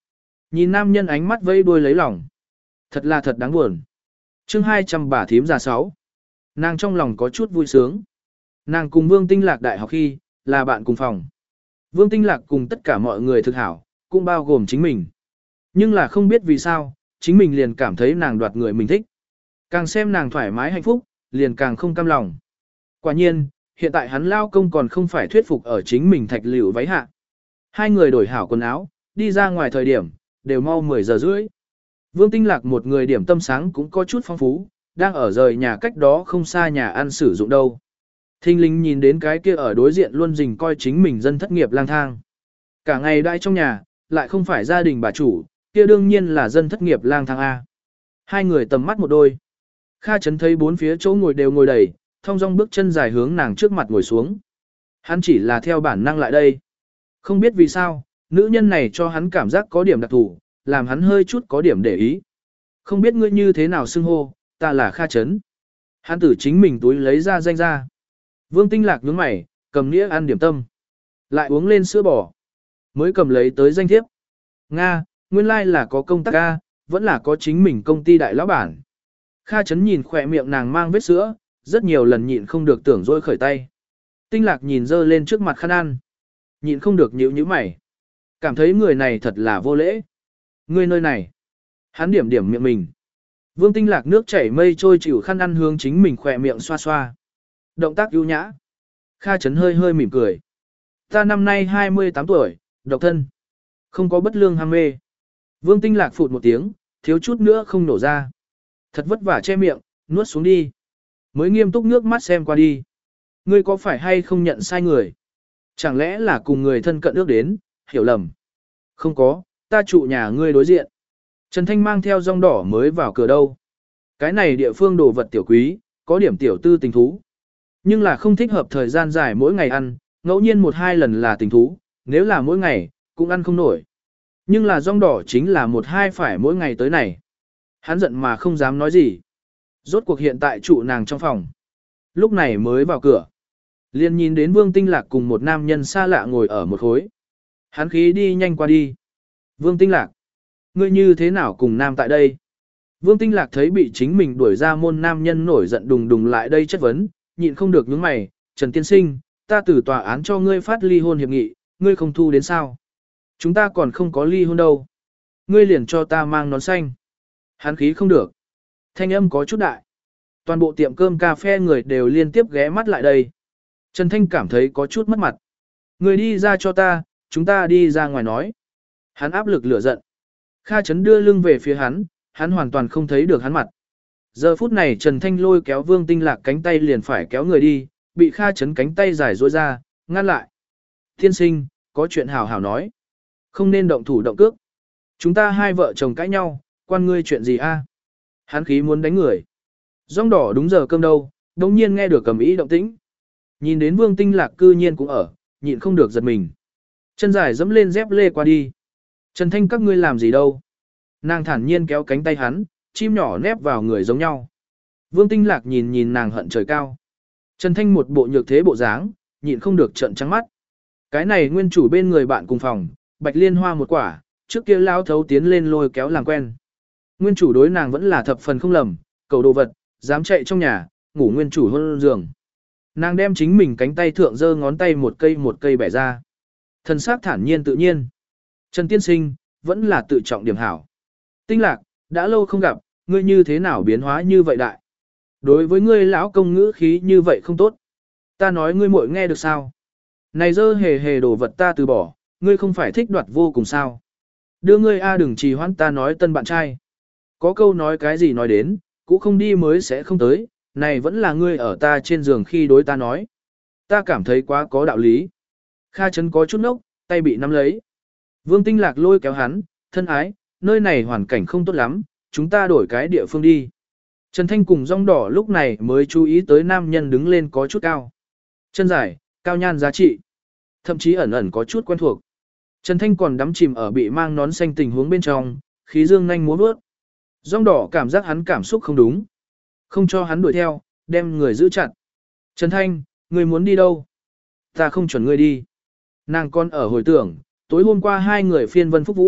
Nhìn nam nhân ánh mắt vây đuôi lấy lòng. Thật là thật đáng buồn. chương hai trăm bà thím già sáu. Nàng trong lòng có chút vui sướng. Nàng cùng Vương Tinh Lạc đại học khi, là bạn cùng phòng. Vương Tinh Lạc cùng tất cả mọi người thực hảo, cũng bao gồm chính mình. Nhưng là không biết vì sao, chính mình liền cảm thấy nàng đoạt người mình thích. Càng xem nàng thoải mái hạnh phúc, liền càng không cam lòng. Quả nhiên, hiện tại hắn lao công còn không phải thuyết phục ở chính mình thạch liễu váy hạ. Hai người đổi hảo quần áo, đi ra ngoài thời điểm, đều mau mười giờ rưỡi. Vương Tinh Lạc một người điểm tâm sáng cũng có chút phong phú, đang ở rời nhà cách đó không xa nhà ăn sử dụng đâu. Thinh linh nhìn đến cái kia ở đối diện luôn rình coi chính mình dân thất nghiệp lang thang. Cả ngày đãi trong nhà, lại không phải gia đình bà chủ, kia đương nhiên là dân thất nghiệp lang thang A. Hai người tầm mắt một đôi. Kha Chấn thấy bốn phía chỗ ngồi đều ngồi đầy, thong dong bước chân dài hướng nàng trước mặt ngồi xuống. Hắn chỉ là theo bản năng lại đây. Không biết vì sao, nữ nhân này cho hắn cảm giác có điểm đặc thù, làm hắn hơi chút có điểm để ý. Không biết ngươi như thế nào xưng hô, ta là Kha Chấn. Hắn tử chính mình túi lấy ra danh ra. Vương Tinh Lạc nhướng mày, cầm nĩa ăn điểm tâm. Lại uống lên sữa bò. Mới cầm lấy tới danh thiếp. Nga, nguyên lai like là có công tác A, vẫn là có chính mình công ty đại lão bản. Kha Chấn nhìn khỏe miệng nàng mang vết sữa, rất nhiều lần nhịn không được tưởng dỗi khởi tay. Tinh Lạc nhìn dơ lên trước mặt khăn ăn. Nhịn không được nhíu nhíu mày. Cảm thấy người này thật là vô lễ. Người nơi này. Hắn điểm điểm miệng mình. Vương Tinh Lạc nước chảy mây trôi chịu khăn ăn hướng chính mình khỏe miệng xoa xoa. Động tác ưu nhã. Kha Chấn hơi hơi mỉm cười. Ta năm nay hai mươi tám tuổi, độc thân. Không có bất lương ham mê. Vương Tinh Lạc phụt một tiếng, thiếu chút nữa không nổ ra. Thật vất vả che miệng, nuốt xuống đi. Mới nghiêm túc nước mắt xem qua đi. Ngươi có phải hay không nhận sai người? Chẳng lẽ là cùng người thân cận ước đến, hiểu lầm? Không có, ta trụ nhà ngươi đối diện. Trần Thanh mang theo rong đỏ mới vào cửa đâu. Cái này địa phương đồ vật tiểu quý, có điểm tiểu tư tình thú. Nhưng là không thích hợp thời gian dài mỗi ngày ăn, ngẫu nhiên một hai lần là tình thú, nếu là mỗi ngày, cũng ăn không nổi. Nhưng là rong đỏ chính là một hai phải mỗi ngày tới này. Hắn giận mà không dám nói gì. Rốt cuộc hiện tại trụ nàng trong phòng. Lúc này mới vào cửa. Liền nhìn đến Vương Tinh Lạc cùng một nam nhân xa lạ ngồi ở một khối. Hắn khí đi nhanh qua đi. Vương Tinh Lạc. Ngươi như thế nào cùng nam tại đây? Vương Tinh Lạc thấy bị chính mình đuổi ra môn nam nhân nổi giận đùng đùng lại đây chất vấn, nhịn không được nhướng mày. Trần Tiên Sinh, ta từ tòa án cho ngươi phát ly hôn hiệp nghị, ngươi không thu đến sao? Chúng ta còn không có ly hôn đâu. Ngươi liền cho ta mang nón xanh. Hắn khí không được. Thanh âm có chút đại. Toàn bộ tiệm cơm cà phê người đều liên tiếp ghé mắt lại đây. Trần Thanh cảm thấy có chút mất mặt. Người đi ra cho ta, chúng ta đi ra ngoài nói. Hắn áp lực lửa giận. Kha Chấn đưa lưng về phía hắn, hắn hoàn toàn không thấy được hắn mặt. Giờ phút này Trần Thanh lôi kéo Vương Tinh Lạc cánh tay liền phải kéo người đi, bị Kha Chấn cánh tay dài duỗi ra, ngăn lại. Thiên sinh, có chuyện hảo hảo nói. Không nên động thủ động cước. Chúng ta hai vợ chồng cãi nhau, quan ngươi chuyện gì a? Hắn khí muốn đánh người. Rong đỏ đúng giờ cơm đâu, đồng nhiên nghe được cầm ý động tĩnh. Nhìn đến Vương Tinh Lạc cư nhiên cũng ở, nhịn không được giật mình. Chân dài dẫm lên dép lê qua đi. Trần Thanh các ngươi làm gì đâu? Nàng thản nhiên kéo cánh tay hắn, chim nhỏ nép vào người giống nhau. Vương Tinh Lạc nhìn nhìn nàng hận trời cao. Trần Thanh một bộ nhược thế bộ dáng, nhịn không được trợn trắng mắt. Cái này nguyên chủ bên người bạn cùng phòng, bạch liên hoa một quả, trước kia lao thấu tiến lên lôi kéo làm quen. Nguyên chủ đối nàng vẫn là thập phần không lầm, cầu đồ vật, dám chạy trong nhà, ngủ nguyên chủ hôn giường. Nàng đem chính mình cánh tay thượng giơ ngón tay một cây một cây bẻ ra. Thân xác thản nhiên tự nhiên. Trần Tiên Sinh, vẫn là tự trọng điểm hảo. Tinh Lạc, đã lâu không gặp, ngươi như thế nào biến hóa như vậy đại? Đối với ngươi lão công ngữ khí như vậy không tốt. Ta nói ngươi muội nghe được sao? Này dơ hề hề đồ vật ta từ bỏ, ngươi không phải thích đoạt vô cùng sao? Đưa ngươi a đừng trì hoãn ta nói tân bạn trai. Có câu nói cái gì nói đến, cũng không đi mới sẽ không tới, này vẫn là ngươi ở ta trên giường khi đối ta nói. Ta cảm thấy quá có đạo lý. Kha Chấn có chút nốc, tay bị nắm lấy. Vương Tinh Lạc lôi kéo hắn, thân ái, nơi này hoàn cảnh không tốt lắm, chúng ta đổi cái địa phương đi. Trần Thanh cùng rong đỏ lúc này mới chú ý tới nam nhân đứng lên có chút cao. Chân dài, cao nhan giá trị. Thậm chí ẩn ẩn có chút quen thuộc. Trần Thanh còn đắm chìm ở bị mang nón xanh tình huống bên trong, khí dương nhanh múa bước. Rong đỏ cảm giác hắn cảm xúc không đúng. Không cho hắn đuổi theo, đem người giữ chặt. Trần Thanh, người muốn đi đâu? Ta không chuẩn ngươi đi. Nàng con ở hồi tưởng, tối hôm qua hai người phiên vân phúc vũ,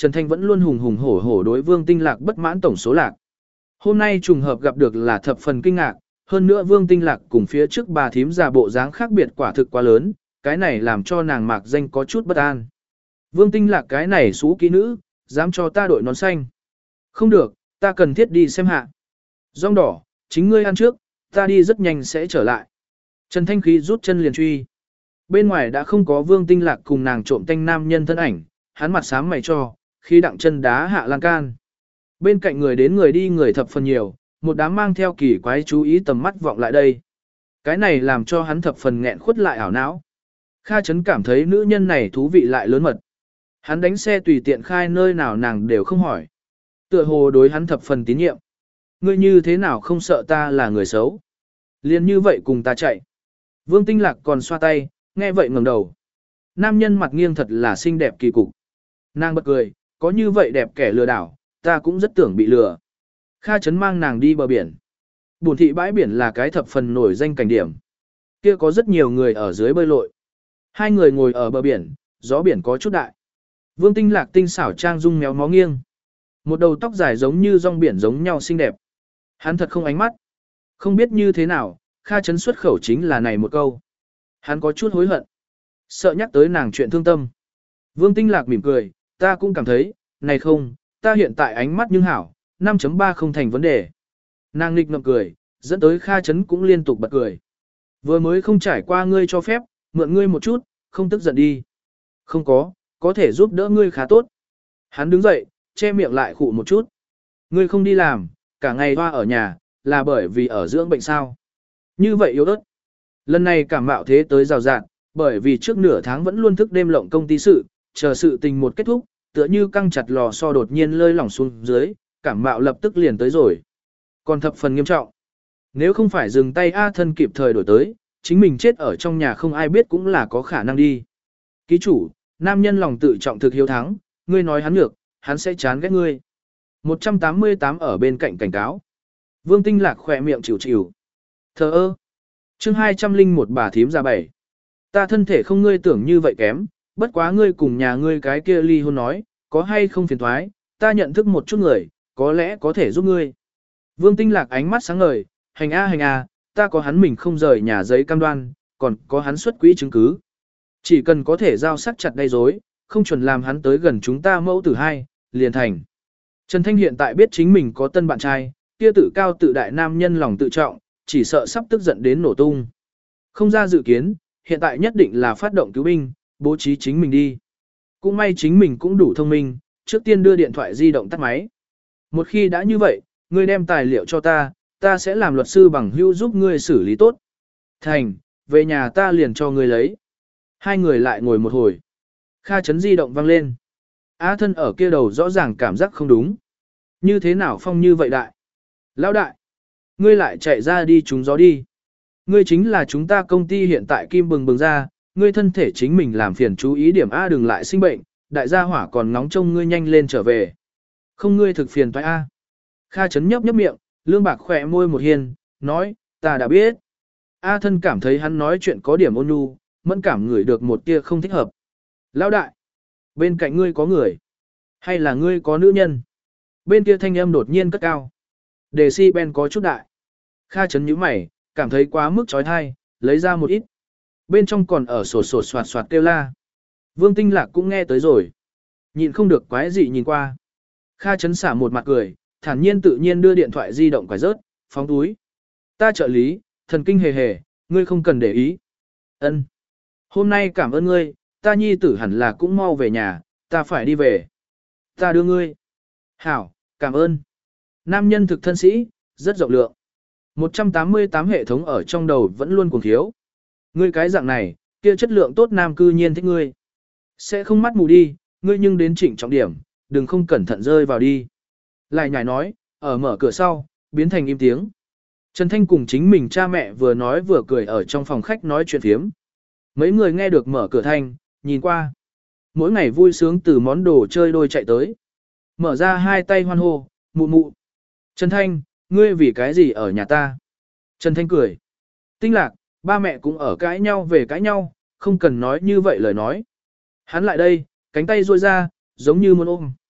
Trần Thanh vẫn luôn hùng hùng hổ hổ đối Vương Tinh Lạc bất mãn tổng số lạc. Hôm nay trùng hợp gặp được là thập phần kinh ngạc, hơn nữa Vương Tinh Lạc cùng phía trước bà thím già bộ dáng khác biệt quả thực quá lớn, cái này làm cho nàng mạc danh có chút bất an. Vương Tinh Lạc cái này xú kỹ nữ, dám cho ta đội nón xanh. Không được, ta cần thiết đi xem hạ. Rong đỏ, chính ngươi ăn trước, ta đi rất nhanh sẽ trở lại. Trần Thanh Khí rút chân liền truy. Bên ngoài đã không có Vương Tinh Lạc cùng nàng trộm tanh nam nhân thân ảnh, hắn mặt xám mày cho, khi đặng chân đá hạ lan can. Bên cạnh người đến người đi người thập phần nhiều, một đám mang theo kỳ quái chú ý tầm mắt vọng lại đây. Cái này làm cho hắn thập phần nghẹn khuất lại ảo não. Kha Chấn cảm thấy nữ nhân này thú vị lại lớn mật. Hắn đánh xe tùy tiện khai nơi nào nàng đều không hỏi. Tựa hồ đối hắn thập phần tín nhiệm. Ngươi như thế nào không sợ ta là người xấu? Liên như vậy cùng ta chạy. Vương Tinh Lạc còn xoa tay, nghe vậy ngẩng đầu. Nam nhân mặt nghiêng thật là xinh đẹp kỳ cục. Nàng bật cười, có như vậy đẹp kẻ lừa đảo, ta cũng rất tưởng bị lừa. Kha Chấn mang nàng đi bờ biển. Bùn thị bãi biển là cái thập phần nổi danh cảnh điểm. Kia có rất nhiều người ở dưới bơi lội. Hai người ngồi ở bờ biển, gió biển có chút đại. Vương Tinh Lạc tinh xảo trang dung méo mó nghiêng. Một đầu tóc dài giống như rong biển giống nhau xinh đẹp. Hắn thật không ánh mắt. Không biết như thế nào, Kha Chấn xuất khẩu chính là này một câu. Hắn có chút hối hận. Sợ nhắc tới nàng chuyện thương tâm. Vương Tinh Lạc mỉm cười, ta cũng cảm thấy, này không, ta hiện tại ánh mắt nhưng hảo, năm chấm ba không thành vấn đề. Nàng nghịch ngậm cười, dẫn tới Kha Chấn cũng liên tục bật cười. Vừa mới không trải qua ngươi cho phép, mượn ngươi một chút, không tức giận đi. Không có, có thể giúp đỡ ngươi khá tốt. Hắn đứng dậy, che miệng lại khụ một chút. Ngươi không đi làm, cả ngày hoa ở nhà, là bởi vì ở dưỡng bệnh sao. Như vậy yếu ớt. Lần này cảm mạo thế tới rào rạt, bởi vì trước nửa tháng vẫn luôn thức đêm lộng công ty sự, chờ sự tình một kết thúc, tựa như căng chặt lò xo đột nhiên lơi lỏng xuống dưới, cảm mạo lập tức liền tới rồi. Còn thập phần nghiêm trọng. Nếu không phải dừng tay A thân kịp thời đổi tới, chính mình chết ở trong nhà không ai biết cũng là có khả năng đi. Ký chủ, nam nhân lòng tự trọng thực hiếu thắng, ngươi nói hắn nhược, hắn sẽ chán ghét ngươi. một trăm tám mươi tám ở bên cạnh cảnh cáo. Vương Tinh Lạc khỏe miệng chịu chịu. Thờ ơ. chương hai trăm linh một bà thím ra bảy. Ta thân thể không ngươi tưởng như vậy kém, bất quá ngươi cùng nhà ngươi cái kia ly hôn nói, có hay không phiền thoái, ta nhận thức một chút người, có lẽ có thể giúp ngươi. Vương Tinh Lạc ánh mắt sáng ngời, hành a hành a, ta có hắn mình không rời nhà giấy cam đoan, còn có hắn xuất quỹ chứng cứ. Chỉ cần có thể giao sắc chặt gây rối, không chuẩn làm hắn tới gần chúng ta mẫu tử hai, liền thành. Trần Thanh hiện tại biết chính mình có tân bạn trai, kia tự cao tự đại nam nhân lòng tự trọng, chỉ sợ sắp tức giận đến nổ tung. Không ra dự kiến, hiện tại nhất định là phát động cứu binh, bố trí chính mình đi. Cũng may chính mình cũng đủ thông minh, trước tiên đưa điện thoại di động tắt máy. Một khi đã như vậy, ngươi đem tài liệu cho ta, ta sẽ làm luật sư bằng hữu giúp ngươi xử lý tốt. Thành, về nhà ta liền cho ngươi lấy. Hai người lại ngồi một hồi. Kha Chấn di động vang lên. Á thân ở kia đầu rõ ràng cảm giác không đúng. Như thế nào phong như vậy đại? Lão đại, ngươi lại chạy ra đi trúng gió đi. Ngươi chính là chúng ta công ty hiện tại kim bừng bừng ra, ngươi thân thể chính mình làm phiền chú ý điểm A đừng lại sinh bệnh, đại gia hỏa còn ngóng trông ngươi nhanh lên trở về. Không ngươi thực phiền toái A. Kha Chấn nhấp nhấp miệng, lương bạc khỏe môi một hiền, nói, ta đã biết. A thân cảm thấy hắn nói chuyện có điểm ôn nhu, mẫn cảm ngửi được một tia không thích hợp. Lão đại, bên cạnh ngươi có người, hay là ngươi có nữ nhân? Bên kia thanh âm đột nhiên cất cao. Đề si ben có chút đại. Kha Chấn nhíu mày, cảm thấy quá mức trói thai, lấy ra một ít. Bên trong còn ở sổ sổ soạt soạt kêu la. Vương Tinh Lạc cũng nghe tới rồi. Nhìn không được quái gì nhìn qua. Kha Chấn xả một mặt cười, thản nhiên tự nhiên đưa điện thoại di động quải rớt, phóng túi. Ta trợ lý, thần kinh hề hề, ngươi không cần để ý. Ân. Hôm nay cảm ơn ngươi, ta nhi tử hẳn là cũng mau về nhà, ta phải đi về. Ta đưa ngươi. Hảo, cảm ơn. Nam nhân thực thân sĩ, rất rộng lượng. một trăm tám mươi tám hệ thống ở trong đầu vẫn luôn cuồng thiếu. Ngươi cái dạng này, kia chất lượng tốt nam cư nhiên thích ngươi. Sẽ không mắt mù đi, ngươi nhưng đến chỉnh trọng điểm, đừng không cẩn thận rơi vào đi. Lại nhảy nói, ở mở cửa sau, biến thành im tiếng. Trần Thanh cùng chính mình cha mẹ vừa nói vừa cười ở trong phòng khách nói chuyện phiếm. Mấy người nghe được mở cửa thanh, nhìn qua. Mỗi ngày vui sướng từ món đồ chơi đôi chạy tới. Mở ra hai tay hoan hô, mụ mụ. Trần Thanh, ngươi vì cái gì ở nhà ta? Trần Thanh cười. Tinh Lạc, ba mẹ cũng ở cãi nhau về cãi nhau, không cần nói như vậy lời nói. Hắn lại đây, cánh tay duỗi ra, giống như muốn ôm.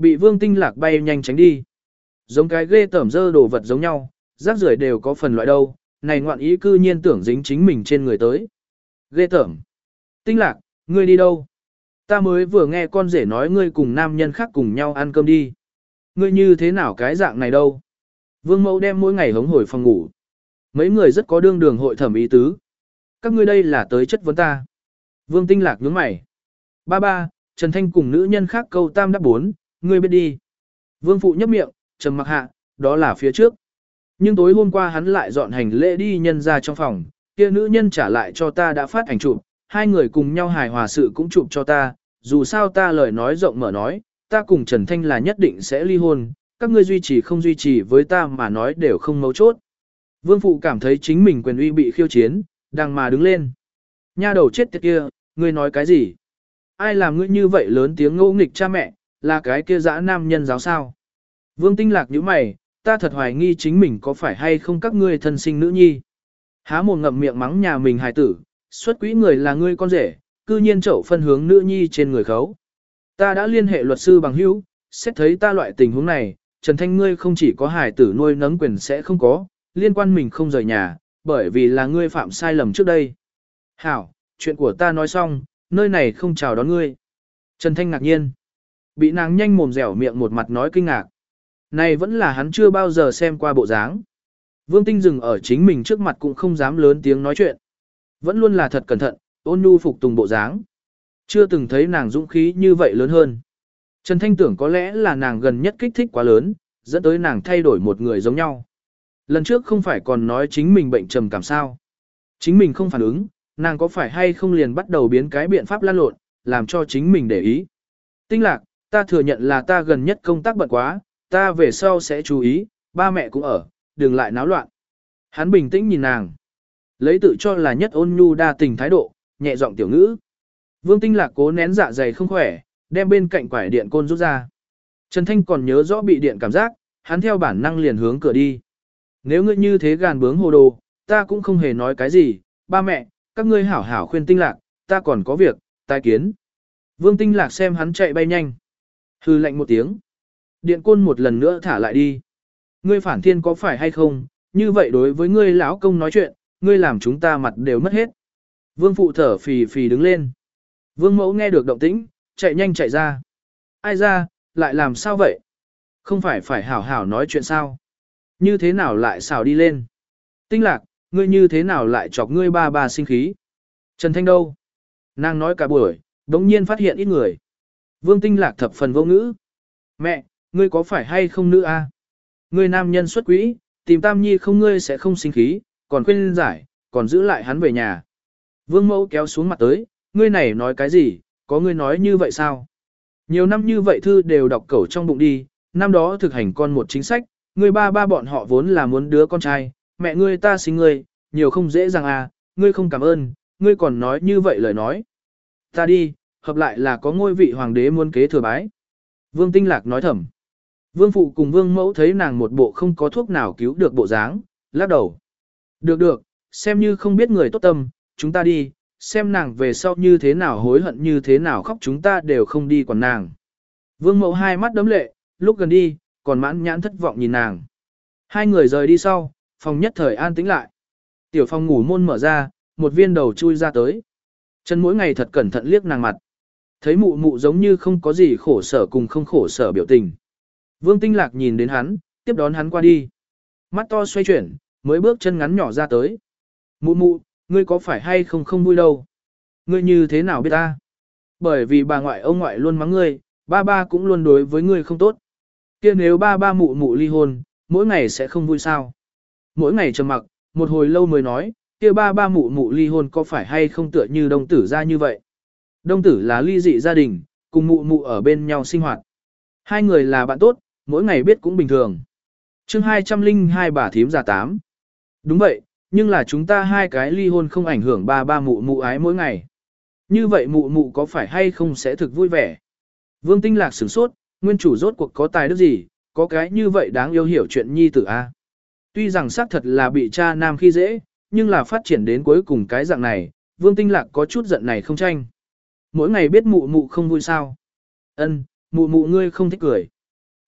Bị Vương Tinh Lạc bay nhanh tránh đi. Giống cái ghê tởm dơ đồ vật giống nhau, rác rưởi đều có phần loại đâu, này ngoạn ý cư nhiên tưởng dính chính mình trên người tới. Ghê tởm. Tinh Lạc, ngươi đi đâu? Ta mới vừa nghe con rể nói ngươi cùng nam nhân khác cùng nhau ăn cơm đi. Ngươi như thế nào cái dạng này đâu? Vương Mẫu đem mỗi ngày hống hồi phòng ngủ. Mấy người rất có đương đường hội thẩm ý tứ. Các ngươi đây là tới chất vấn ta. Vương Tinh Lạc nhướng mày. Ba ba, Trần Thanh cùng nữ nhân khác câu tam đáp bốn, ngươi biết đi. Vương Phụ nhấp miệng, trầm mặc hạ, đó là phía trước. Nhưng tối hôm qua hắn lại dọn hành lễ đi nhân ra trong phòng, kia nữ nhân trả lại cho ta đã phát ảnh chụp, hai người cùng nhau hài hòa sự cũng chụp cho ta, dù sao ta lời nói rộng mở nói, ta cùng Trần Thanh là nhất định sẽ ly hôn, các ngươi duy trì không duy trì với ta mà nói đều không mấu chốt. Vương Phụ cảm thấy chính mình quyền uy bị khiêu chiến, đang mà đứng lên. Nha đầu chết tiệt kia, ngươi nói cái gì? Ai làm ngươi như vậy lớn tiếng ngỗ nghịch cha mẹ, là cái kia dã nam nhân giáo sao? Vương Tinh Lạc nhíu mày, ta thật hoài nghi chính mình có phải hay không các ngươi thân sinh nữ nhi. Há mồm ngậm miệng mắng nhà mình hài tử, xuất quỹ người là ngươi con rể, cư nhiên chậu phân hướng nữ nhi trên người khấu. Ta đã liên hệ luật sư bằng hữu, xét thấy ta loại tình huống này, Trần Thanh ngươi không chỉ có hài tử nuôi nấng quyền sẽ không có, liên quan mình không rời nhà, bởi vì là ngươi phạm sai lầm trước đây. Hảo, chuyện của ta nói xong, nơi này không chào đón ngươi. Trần Thanh ngạc nhiên, bị nàng nhanh mồm dẻo miệng một mặt nói kinh ngạc. Này vẫn là hắn chưa bao giờ xem qua bộ dáng. Vương Tinh dừng ở chính mình trước mặt cũng không dám lớn tiếng nói chuyện. Vẫn luôn là thật cẩn thận, ôn nhu phục tùng bộ dáng. Chưa từng thấy nàng dũng khí như vậy lớn hơn. Trần Thanh tưởng có lẽ là nàng gần nhất kích thích quá lớn, dẫn tới nàng thay đổi một người giống nhau. Lần trước không phải còn nói chính mình bệnh trầm cảm sao. Chính mình không phản ứng, nàng có phải hay không liền bắt đầu biến cái biện pháp lan lộn, làm cho chính mình để ý. Tinh Lạc, ta thừa nhận là ta gần nhất công tác bận quá, ta về sau sẽ chú ý, ba mẹ cũng ở, đừng lại náo loạn. Hắn bình tĩnh nhìn nàng. Lấy tự cho là nhất ôn nhu đa tình thái độ, nhẹ giọng tiểu ngữ. Vương Tinh Lạc cố nén dạ dày không khỏe, đem bên cạnh quải điện côn rút ra. Trần Thanh còn nhớ rõ bị điện cảm giác, hắn theo bản năng liền hướng cửa đi. Nếu ngươi như thế gàn bướng hồ đồ, ta cũng không hề nói cái gì, ba mẹ, các ngươi hảo hảo khuyên Tinh Lạc, ta còn có việc, tai kiến. Vương Tinh Lạc xem hắn chạy bay nhanh. Hư lạnh một tiếng. Điện côn một lần nữa thả lại đi. Ngươi phản thiên có phải hay không, như vậy đối với ngươi lão công nói chuyện, ngươi làm chúng ta mặt đều mất hết. Vương Phụ thở phì phì đứng lên. Vương Mẫu nghe được động tĩnh, chạy nhanh chạy ra. Ai ra, lại làm sao vậy? Không phải phải hảo hảo nói chuyện sao? Như thế nào lại xào đi lên? Tinh Lạc, ngươi như thế nào lại chọc ngươi ba ba sinh khí? Trần Thanh đâu? Nàng nói cả buổi, đống nhiên phát hiện ít người. Vương Tinh Lạc thập phần vô ngữ. Mẹ, ngươi có phải hay không nữ a? Ngươi nam nhân xuất quỹ, tìm Tam Nhi không ngươi sẽ không sinh khí, còn khuyên giải, còn giữ lại hắn về nhà. Vương Mẫu kéo xuống mặt tới, ngươi này nói cái gì, có ngươi nói như vậy sao? Nhiều năm như vậy thư đều đọc cẩu trong bụng đi, năm đó thực hành con một chính sách, ngươi ba ba bọn họ vốn là muốn đứa con trai, mẹ ngươi ta sinh ngươi, nhiều không dễ dàng à, ngươi không cảm ơn, ngươi còn nói như vậy lời nói. Ta đi, hợp lại là có ngôi vị hoàng đế muốn kế thừa bái. Vương Tinh Lạc nói thầm. Vương Phụ cùng Vương Mẫu thấy nàng một bộ không có thuốc nào cứu được bộ dáng, lắc đầu. Được được, xem như không biết người tốt tâm, chúng ta đi, xem nàng về sau như thế nào hối hận như thế nào khóc chúng ta đều không đi quản nàng. Vương Mẫu hai mắt đấm lệ, lúc gần đi, còn mãn nhãn thất vọng nhìn nàng. Hai người rời đi sau, phòng nhất thời an tĩnh lại. Tiểu phòng ngủ môn mở ra, một viên đầu chui ra tới. Chân mỗi ngày thật cẩn thận liếc nàng mặt. Thấy mụ mụ giống như không có gì khổ sở cùng không khổ sở biểu tình. Vương Tinh Lạc nhìn đến hắn, tiếp đón hắn qua đi. Mắt to xoay chuyển, mới bước chân ngắn nhỏ ra tới. Mụ mụ, ngươi có phải hay không không vui đâu? Ngươi như thế nào biết ta? Bởi vì bà ngoại ông ngoại luôn mắng ngươi, ba ba cũng luôn đối với ngươi không tốt. Kia nếu ba ba mụ mụ ly hôn, mỗi ngày sẽ không vui sao? Mỗi ngày trầm mặc, một hồi lâu mới nói, kia ba ba mụ mụ ly hôn có phải hay không tựa như đông tử ra như vậy? Đông tử là ly dị gia đình, cùng mụ mụ ở bên nhau sinh hoạt. Hai người là bạn tốt, mỗi ngày biết cũng bình thường. chương hai trăm linh hai bà thím già tám. Đúng vậy, nhưng là chúng ta hai cái ly hôn không ảnh hưởng ba ba mụ mụ ái mỗi ngày. Như vậy mụ mụ có phải hay không sẽ thực vui vẻ? Vương Tinh Lạc sửng sốt, nguyên chủ rốt cuộc có tài đức gì, có cái như vậy đáng yêu hiểu chuyện nhi tử a. Tuy rằng xác thật là bị cha nam khi dễ, nhưng là phát triển đến cuối cùng cái dạng này, Vương Tinh Lạc có chút giận này không tranh. Mỗi ngày biết mụ mụ không vui sao. Ân, mụ mụ ngươi không thích cười.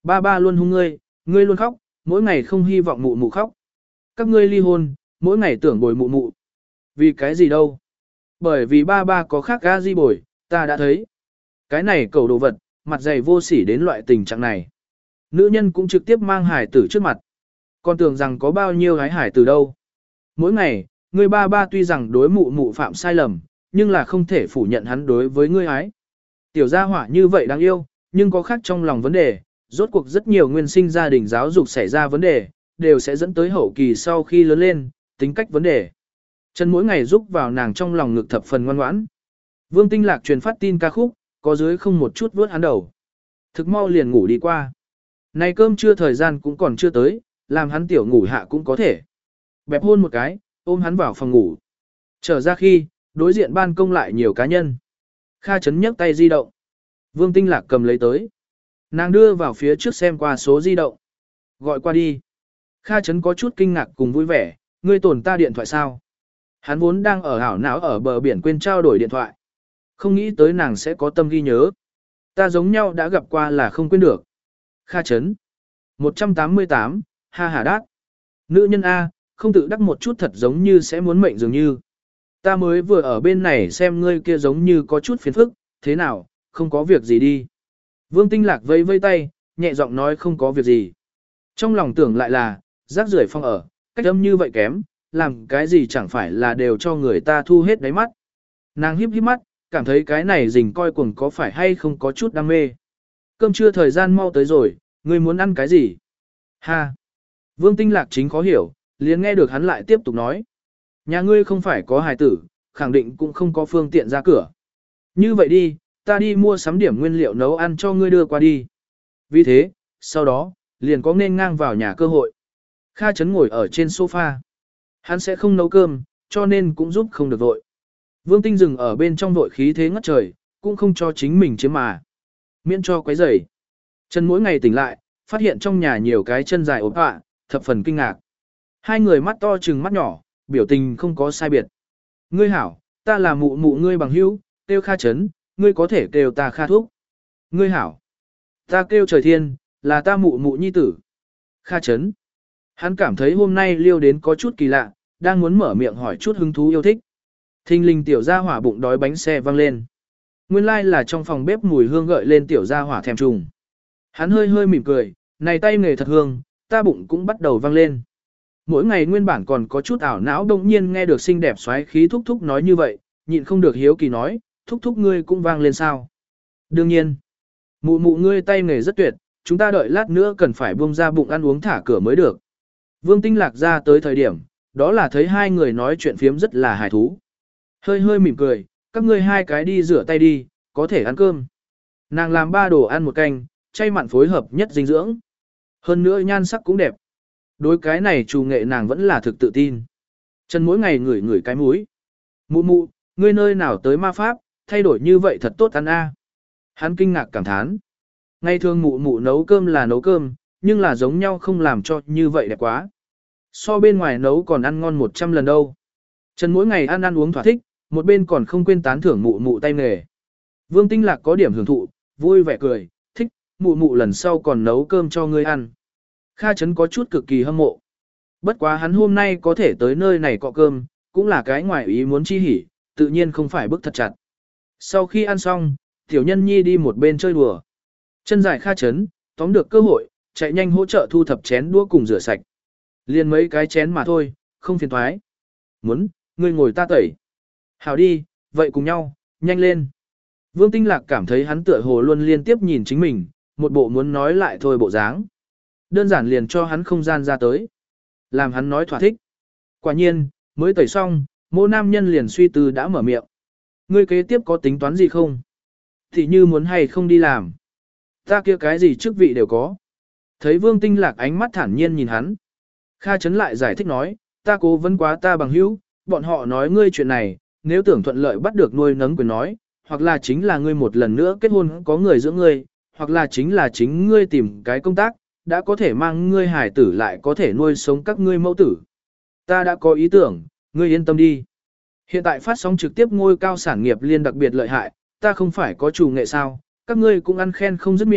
Ba ba luôn hung ngươi, ngươi luôn khóc, mỗi ngày không hy vọng mụ mụ khóc. Các ngươi ly hôn, mỗi ngày tưởng bồi mụ mụ. Vì cái gì đâu? Bởi vì ba ba có khác ga di bồi, ta đã thấy. Cái này cầu đồ vật, mặt dày vô sỉ đến loại tình trạng này. Nữ nhân cũng trực tiếp mang hải tử trước mặt. Còn tưởng rằng có bao nhiêu gái hải tử đâu. Mỗi ngày, ngươi ba ba tuy rằng đối mụ mụ phạm sai lầm, nhưng là không thể phủ nhận hắn đối với ngươi ái. Tiểu gia hỏa như vậy đáng yêu, nhưng có khác trong lòng vấn đề, rốt cuộc rất nhiều nguyên sinh gia đình giáo dục xảy ra vấn đề, đều sẽ dẫn tới hậu kỳ sau khi lớn lên, tính cách vấn đề. Chân mỗi ngày giúp vào nàng trong lòng ngực thập phần ngoan ngoãn. Vương Tinh Lạc truyền phát tin ca khúc, có dưới không một chút vớt hắn đầu. Thực mau liền ngủ đi qua. Này cơm trưa thời gian cũng còn chưa tới, làm hắn tiểu ngủ hạ cũng có thể. Bẹp hôn một cái, ôm hắn vào phòng ngủ. Trở ra khi, đối diện ban công lại nhiều cá nhân. Kha Chấn nhấc tay di động. Vương Tinh Lạc cầm lấy tới. Nàng đưa vào phía trước xem qua số di động. Gọi qua đi. Kha Chấn có chút kinh ngạc cùng vui vẻ, ngươi tổn ta điện thoại sao? Hắn vốn đang ở hảo não ở bờ biển quên trao đổi điện thoại. Không nghĩ tới nàng sẽ có tâm ghi nhớ. Ta giống nhau đã gặp qua là không quên được. Kha Chấn. một trăm tám mươi tám, ha hà đát. Nữ nhân A, không tự đắc một chút thật giống như sẽ muốn mệnh dường như. Ta mới vừa ở bên này xem ngươi kia giống như có chút phiền phức, thế nào, không có việc gì đi. Vương Tinh Lạc vây vây tay, nhẹ giọng nói không có việc gì. Trong lòng tưởng lại là, rác rưởi phong ở, cách âm như vậy kém, làm cái gì chẳng phải là đều cho người ta thu hết đáy mắt. Nàng híp híp mắt, cảm thấy cái này rình coi cuồng có phải hay không có chút đam mê. Cơm trưa thời gian mau tới rồi, ngươi muốn ăn cái gì? Ha! Vương Tinh Lạc chính khó hiểu, liền nghe được hắn lại tiếp tục nói. Nhà ngươi không phải có hài tử, khẳng định cũng không có phương tiện ra cửa. Như vậy đi, ta đi mua sắm điểm nguyên liệu nấu ăn cho ngươi đưa qua đi. Vì thế, sau đó, liền có nên ngang vào nhà cơ hội. Kha Chấn ngồi ở trên sofa. Hắn sẽ không nấu cơm, cho nên cũng giúp không được vội. Vương Tinh dừng ở bên trong vội khí thế ngất trời, cũng không cho chính mình chiếm mà. Miễn cho quấy rầy. Chân mỗi ngày tỉnh lại, phát hiện trong nhà nhiều cái chân dài ốm ạ, thập phần kinh ngạc. Hai người mắt to trừng mắt nhỏ, biểu tình không có sai biệt. Ngươi hảo, ta là mụ mụ ngươi bằng hữu, kêu Kha Chấn, ngươi có thể kêu ta Kha Thúc. Ngươi hảo, ta kêu Trời Thiên, là ta mụ mụ nhi tử. Kha Chấn. Hắn cảm thấy hôm nay liêu đến có chút kỳ lạ, đang muốn mở miệng hỏi chút hứng thú yêu thích. Thình lình tiểu gia hỏa bụng đói bánh xe văng lên. Nguyên lai like là trong phòng bếp mùi hương gợi lên tiểu gia hỏa thèm trùng. Hắn hơi hơi mỉm cười, này tay nghề thật hương, ta bụng cũng bắt đầu văng lên. Mỗi ngày nguyên bản còn có chút ảo não đông nhiên nghe được xinh đẹp xoáy khí thúc thúc nói như vậy, nhịn không được hiếu kỳ nói, thúc thúc ngươi cũng vang lên sao. Đương nhiên, mụ mụ ngươi tay nghề rất tuyệt, chúng ta đợi lát nữa cần phải buông ra bụng ăn uống thả cửa mới được. Vương Tinh Lạc ra tới thời điểm, đó là thấy hai người nói chuyện phiếm rất là hài thú. Hơi hơi mỉm cười, các ngươi hai cái đi rửa tay đi, có thể ăn cơm. Nàng làm ba đồ ăn một canh, chay mặn phối hợp nhất dinh dưỡng. Hơn nữa nhan sắc cũng đẹp. Đối cái này chủ nghệ nàng vẫn là thực tự tin. Chân mỗi ngày ngửi ngửi cái mũi. Mụ mụ, ngươi nơi nào tới ma pháp, thay đổi như vậy thật tốt ăn a. Hắn kinh ngạc cảm thán. Ngày thường mụ mụ nấu cơm là nấu cơm, nhưng là giống nhau không làm cho như vậy đẹp quá. So bên ngoài nấu còn ăn ngon một trăm lần đâu. Trần mỗi ngày ăn ăn uống thỏa thích, một bên còn không quên tán thưởng mụ mụ tay nghề. Vương Tinh Lạc có điểm hưởng thụ, vui vẻ cười, thích, mụ mụ lần sau còn nấu cơm cho ngươi ăn. Kha Chấn có chút cực kỳ hâm mộ. Bất quá hắn hôm nay có thể tới nơi này cọ cơm, cũng là cái ngoài ý muốn chi hỉ, tự nhiên không phải bức thật chặt. Sau khi ăn xong, tiểu nhân nhi đi một bên chơi đùa. Chân dài Kha Chấn, tóm được cơ hội, chạy nhanh hỗ trợ thu thập chén đũa cùng rửa sạch. Liền mấy cái chén mà thôi, không phiền thoái. Muốn, ngươi ngồi ta tẩy. Hảo đi, vậy cùng nhau, nhanh lên. Vương Tinh Lạc cảm thấy hắn tựa hồ luôn liên tiếp nhìn chính mình, một bộ muốn nói lại thôi bộ dáng. Đơn giản liền cho hắn không gian ra tới. Làm hắn nói thỏa thích. Quả nhiên, mới tẩy xong, mô nam nhân liền suy tư đã mở miệng. Ngươi kế tiếp có tính toán gì không? Thì như muốn hay không đi làm. Ta kia cái gì chức vị đều có. Thấy Vương Tinh Lạc ánh mắt thản nhiên nhìn hắn. Kha Chấn lại giải thích nói, ta cố vấn quá ta bằng hữu, bọn họ nói ngươi chuyện này, nếu tưởng thuận lợi bắt được nuôi nấng quyền nói, hoặc là chính là ngươi một lần nữa kết hôn có người dưỡng ngươi, hoặc là chính là chính ngươi tìm cái công tác, đã có thể mang ngươi hài tử lại có thể nuôi sống các ngươi mẫu tử. Ta đã có ý tưởng, ngươi yên tâm đi. Hiện tại phát sóng trực tiếp ngôi cao sản nghiệp liên đặc biệt lợi hại, ta không phải có chủ nghệ sao, các ngươi cũng ăn khen không dứt miệng,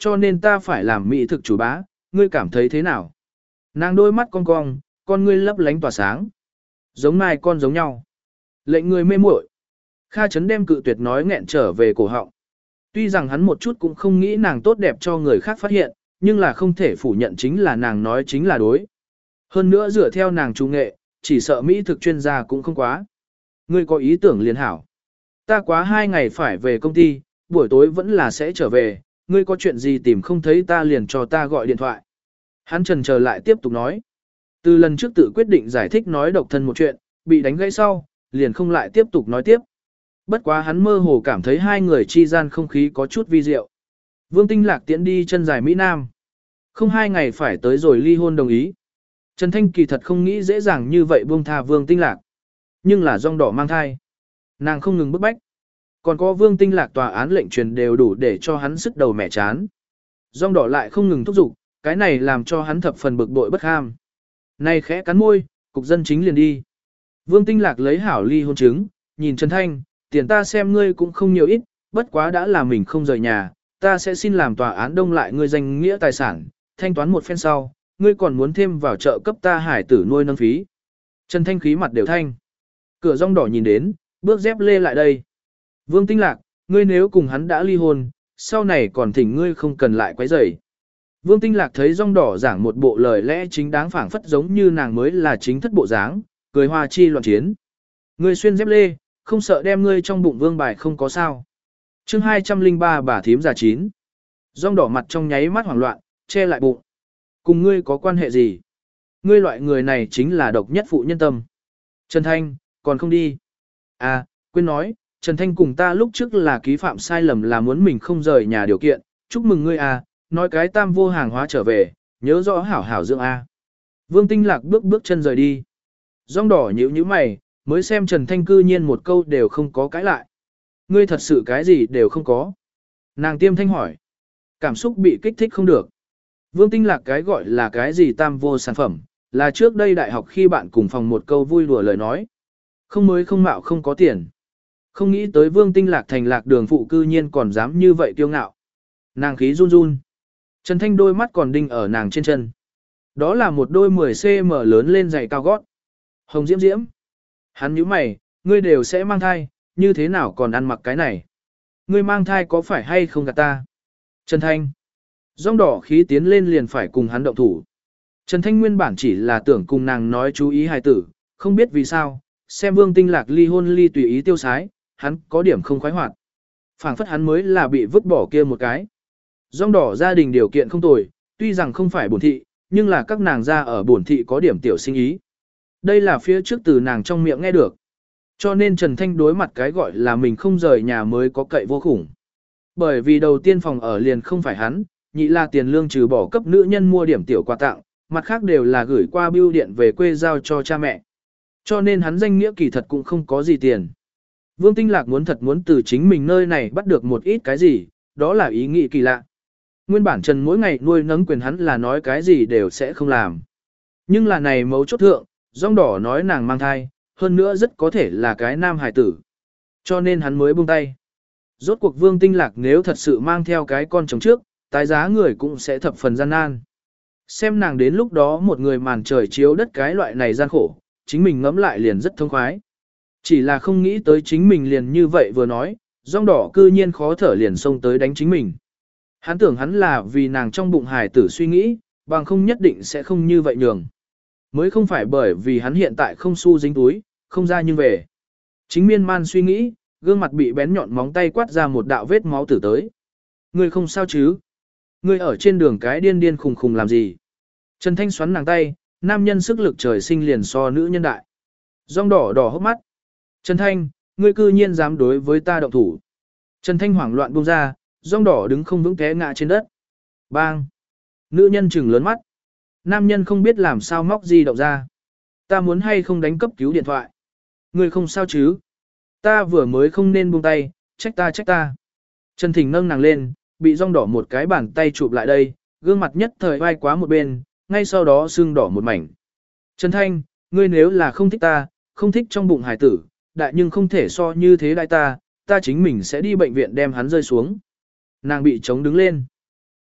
cho nên ta phải làm mỹ thực chủ bá, ngươi cảm thấy thế nào? Nàng đôi mắt cong cong, con ngươi lấp lánh tỏa sáng. Giống mai con giống nhau. Lệnh người mê muội. Kha Chấn đem cự tuyệt nói nghẹn trở về cổ họng. Tuy rằng hắn một chút cũng không nghĩ nàng tốt đẹp cho người khác phát hiện, nhưng là không thể phủ nhận chính là nàng nói chính là đối. Hơn nữa dựa theo nàng trung nghệ, chỉ sợ mỹ thực chuyên gia cũng không quá. Ngươi có ý tưởng liền hảo. Ta quá hai ngày phải về công ty, buổi tối vẫn là sẽ trở về, ngươi có chuyện gì tìm không thấy ta liền cho ta gọi điện thoại. Hắn trần chờ lại tiếp tục nói. Từ lần trước tự quyết định giải thích nói độc thân một chuyện, bị đánh gãy sau, liền không lại tiếp tục nói tiếp. Bất quá hắn mơ hồ cảm thấy hai người chi gian không khí có chút vi diệu. Vương Tinh Lạc tiễn đi chân dài Mỹ Nam. Không hai ngày phải tới rồi ly hôn đồng ý. Trần Thanh kỳ thật không nghĩ dễ dàng như vậy buông tha Vương Tinh Lạc. Nhưng là rong đỏ mang thai. Nàng không ngừng bức bách. Còn có Vương Tinh Lạc tòa án lệnh truyền đều đủ để cho hắn sức đầu mẻ chán. Rong đỏ lại không ngừng thúc giục, cái này làm cho hắn thập phần bực bội bất ham. Này khẽ cắn môi, cục dân chính liền đi. Vương Tinh Lạc lấy hảo ly hôn chứng, nhìn Trần Thanh, tiền ta xem ngươi cũng không nhiều ít, bất quá đã là mình không rời nhà, ta sẽ xin làm tòa án đông lại ngươi danh nghĩa tài sản, thanh toán một phen sau, ngươi còn muốn thêm vào trợ cấp ta hải tử nuôi nâng phí. Trần Thanh khí mặt đều thanh. Cửa rong đỏ nhìn đến, bước dép lê lại đây. Vương Tinh Lạc, ngươi nếu cùng hắn đã ly hôn, sau này còn thỉnh ngươi không cần lại quấy rầy. Vương Tinh Lạc thấy rong đỏ giảng một bộ lời lẽ chính đáng phảng phất giống như nàng mới là chính thất bộ dáng, cười hoa chi loạn chiến. Ngươi xuyên dép lê, không sợ đem ngươi trong bụng vương bài không có sao. Chương hai trăm lẻ ba bà thím già chín. Rong đỏ mặt trong nháy mắt hoảng loạn, che lại bụng. Cùng ngươi có quan hệ gì? Ngươi loại người này chính là độc nhất phụ nhân tâm. Trần Thanh, còn không đi. À, quên nói, Trần Thanh cùng ta lúc trước là ký phạm sai lầm là muốn mình không rời nhà điều kiện. Chúc mừng ngươi à, nói cái tam vô hàng hóa trở về, nhớ rõ hảo hảo dưỡng a. Vương Tinh Lạc bước bước chân rời đi. Rong đỏ nhíu nhíu mày, mới xem Trần Thanh cư nhiên một câu đều không có cãi lại. Ngươi thật sự cái gì đều không có. Nàng tiêm thanh hỏi. Cảm xúc bị kích thích không được. Vương Tinh Lạc cái gọi là cái gì tam vô sản phẩm, là trước đây đại học khi bạn cùng phòng một câu vui đùa lời nói. Không mới không mạo không có tiền. Không nghĩ tới Vương Tinh Lạc thành lạc đường phụ cư nhiên còn dám như vậy kiêu ngạo. Nàng khí run run. Trần Thanh đôi mắt còn đinh ở nàng trên chân. Đó là một đôi mười xăng-ti-mét lớn lên giày cao gót. Hồng diễm diễm. Hắn nhíu mày, ngươi đều sẽ mang thai, như thế nào còn ăn mặc cái này? Ngươi mang thai có phải hay không gạt ta? Trần Thanh. Rong đỏ khí tiến lên liền phải cùng hắn động thủ. Trần Thanh nguyên bản chỉ là tưởng cùng nàng nói chú ý hài tử, không biết vì sao, xem Vương Tinh Lạc ly hôn ly tùy ý tiêu sái, hắn có điểm không khoái hoạt. Phảng phất hắn mới là bị vứt bỏ kia một cái. Rong đỏ gia đình điều kiện không tồi, tuy rằng không phải bổn thị, nhưng là các nàng gia ở bổn thị có điểm tiểu sinh ý. Đây là phía trước từ nàng trong miệng nghe được. Cho nên Trần Thanh đối mặt cái gọi là mình không rời nhà mới có cậy vô khủng. Bởi vì đầu tiên phòng ở liền không phải hắn, nhị là tiền lương trừ bỏ cấp nữ nhân mua điểm tiểu quà tặng, mặt khác đều là gửi qua bưu điện về quê giao cho cha mẹ. Cho nên hắn danh nghĩa kỳ thật cũng không có gì tiền. Vương Tinh Lạc muốn thật muốn từ chính mình nơi này bắt được một ít cái gì, đó là ý nghĩ kỳ lạ. Nguyên bản Trần mỗi ngày nuôi nấng quyền hắn là nói cái gì đều sẽ không làm. Nhưng là này mấu chốt thượng, rong đỏ nói nàng mang thai, hơn nữa rất có thể là cái nam hài tử. Cho nên hắn mới buông tay. Rốt cuộc Vương Tinh Lạc nếu thật sự mang theo cái con chồng trước, tái giá người cũng sẽ thập phần gian nan. Xem nàng đến lúc đó một người màn trời chiếu đất cái loại này gian khổ, chính mình ngẫm lại liền rất thông khoái. Chỉ là không nghĩ tới chính mình liền như vậy vừa nói, rong đỏ cư nhiên khó thở liền xông tới đánh chính mình. Hắn tưởng hắn là vì nàng trong bụng hài tử suy nghĩ, bằng không nhất định sẽ không như vậy nhường. Mới không phải bởi vì hắn hiện tại không xu dính túi, không ra nhưng về. Chính miên man suy nghĩ, gương mặt bị bén nhọn móng tay quát ra một đạo vết máu tử tới. Ngươi không sao chứ? Ngươi ở trên đường cái điên điên khùng khùng làm gì? Trần Thanh xoắn nàng tay, nam nhân sức lực trời sinh liền so nữ nhân đại. Rong đỏ đỏ hốc mắt. Trần Thanh, ngươi cư nhiên dám đối với ta động thủ. Trần Thanh hoảng loạn buông ra, rong đỏ đứng không vững té ngã trên đất. Bang! Nữ nhân trừng lớn mắt. Nam nhân không biết làm sao móc di động ra. Ta muốn hay không đánh cấp cứu điện thoại. Ngươi không sao chứ? Ta vừa mới không nên buông tay, trách ta trách ta. Trần Thỉnh nâng nàng lên, bị rong đỏ một cái bàn tay chụp lại đây, gương mặt nhất thời vai quá một bên, ngay sau đó sưng đỏ một mảnh. Trần Thanh, ngươi nếu là không thích ta, không thích trong bụng hải tử, đại nhưng không thể so như thế đại ta, ta chính mình sẽ đi bệnh viện đem hắn rơi xuống. Nàng bị chống đứng lên.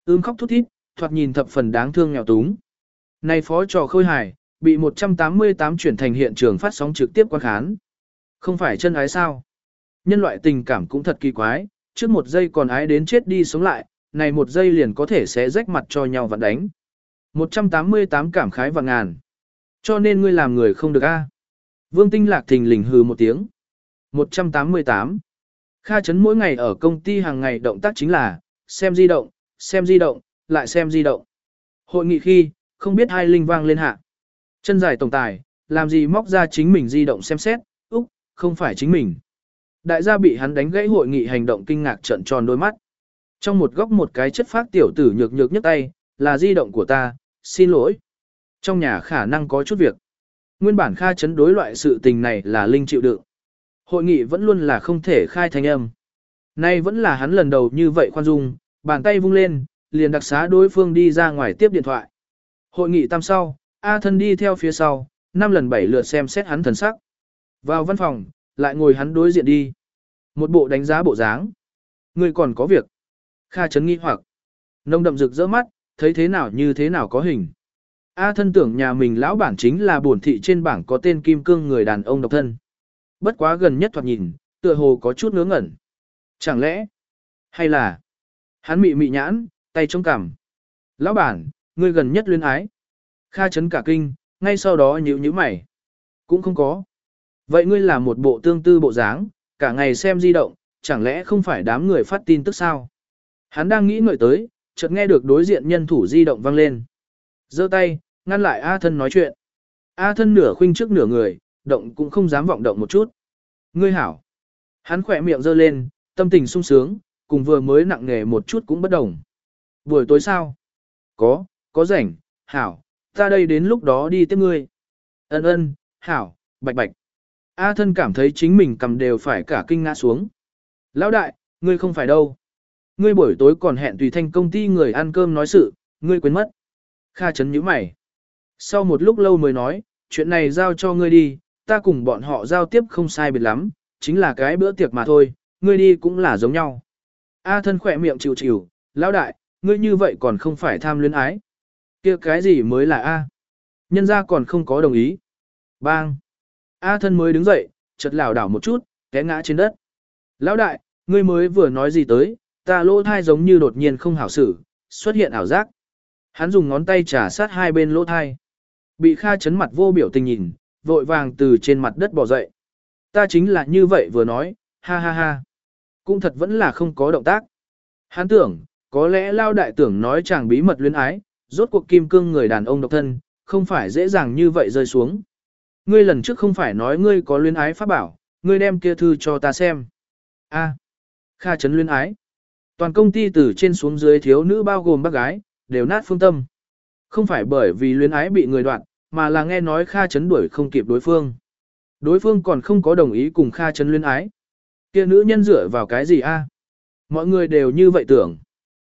Ưm khóc thút thít, thoạt nhìn thập phần đáng thương nghèo túng. Này phó trò khôi hài, bị một trăm tám mươi tám chuyển thành hiện trường phát sóng trực tiếp quan khán. Không phải chân ái sao? Nhân loại tình cảm cũng thật kỳ quái, trước một giây còn ái đến chết đi sống lại, này một giây liền có thể sẽ rách mặt cho nhau và đánh. một trăm tám mươi tám cảm khái và ngàn. Cho nên ngươi làm người không được a. Vương Tinh Lạc thình lình hừ một tiếng. một trăm tám mươi tám. Kha Chấn mỗi ngày ở công ty hàng ngày động tác chính là xem di động, xem di động, lại xem di động. Hội nghị khi, không biết hai linh vang lên hạ. Chân dài tổng tài, làm gì móc ra chính mình di động xem xét, úc, không phải chính mình. Đại gia bị hắn đánh gãy hội nghị hành động kinh ngạc trợn tròn đôi mắt. Trong một góc một cái chất phác tiểu tử nhược nhược nhấc tay, là di động của ta, xin lỗi. Trong nhà khả năng có chút việc. Nguyên bản Kha Chấn đối loại sự tình này là linh chịu đựng. Hội nghị vẫn luôn là không thể khai thanh âm. Nay vẫn là hắn lần đầu như vậy khoan dung, bàn tay vung lên, liền đặc xá đối phương đi ra ngoài tiếp điện thoại. Hội nghị tam sau, A Thân đi theo phía sau, năm lần bảy lượt xem xét hắn thần sắc. Vào văn phòng, lại ngồi hắn đối diện đi. Một bộ đánh giá bộ dáng. Người còn có việc. Kha Chấn nghi hoặc. Nông đậm rực rỡ mắt, thấy thế nào như thế nào có hình. A Thân tưởng nhà mình lão bản chính là bổn thị trên bảng có tên kim cương người đàn ông độc thân. Bất quá gần nhất thoạt nhìn, tựa hồ có chút ngớ ngẩn. Chẳng lẽ, hay là, hắn mị mị nhãn, tay chống cằm. Lão bản, ngươi gần nhất luyến ái. Kha Chấn cả kinh, ngay sau đó nhíu nhíu mày. Cũng không có. Vậy ngươi là một bộ tương tư bộ dáng, cả ngày xem di động, chẳng lẽ không phải đám người phát tin tức sao? Hắn đang nghĩ ngợi tới, chợt nghe được đối diện nhân thủ di động vang lên. Giơ tay, ngăn lại A Thân nói chuyện. A Thân nửa khuynh trước nửa người, động cũng không dám vọng động một chút. Ngươi hảo. Hắn khỏe miệng giơ lên, tâm tình sung sướng, cùng vừa mới nặng nề một chút cũng bất đồng. Buổi tối sao? Có, có rảnh, hảo, ta đây đến lúc đó đi tiếp ngươi. Ân ân, hảo, bạch bạch. A Thân cảm thấy chính mình cầm đều phải cả kinh ngã xuống. Lão đại, ngươi không phải đâu. Ngươi buổi tối còn hẹn tùy thanh công ty người ăn cơm nói sự, ngươi quên mất. Kha Chấn nhíu mày. Sau một lúc lâu mới nói, chuyện này giao cho ngươi đi, ta cùng bọn họ giao tiếp không sai biệt lắm, chính là cái bữa tiệc mà thôi, ngươi đi cũng là giống nhau. A Thân khỏe miệng chịu chịu, lão đại, ngươi như vậy còn không phải tham luyến ái. Kia cái gì mới là A? Nhân gia còn không có đồng ý. Bang! A Thân mới đứng dậy, chợt lảo đảo một chút, té ngã trên đất. Lão đại, ngươi mới vừa nói gì tới, ta lỗ thai giống như đột nhiên không hảo xử, xuất hiện ảo giác. Hắn dùng ngón tay trà sát hai bên lỗ thai. Bị Kha Chấn mặt vô biểu tình nhìn, vội vàng từ trên mặt đất bò dậy. Ta chính là như vậy vừa nói, ha ha ha. Cũng thật vẫn là không có động tác. Hắn tưởng, có lẽ lao đại tưởng nói chàng bí mật luyến ái, rốt cuộc kim cương người đàn ông độc thân, không phải dễ dàng như vậy rơi xuống. Ngươi lần trước không phải nói ngươi có luyến ái pháp bảo, ngươi đem kia thư cho ta xem. A, Kha Chấn luyến ái. Toàn công ty từ trên xuống dưới thiếu nữ bao gồm bác gái, đều nát phương tâm. Không phải bởi vì luyến ái bị người đoạn, mà là nghe nói Kha Chấn đuổi không kịp đối phương. Đối phương còn không có đồng ý cùng Kha Chấn luyến ái. Kia nữ nhân dựa vào cái gì a? Mọi người đều như vậy tưởng.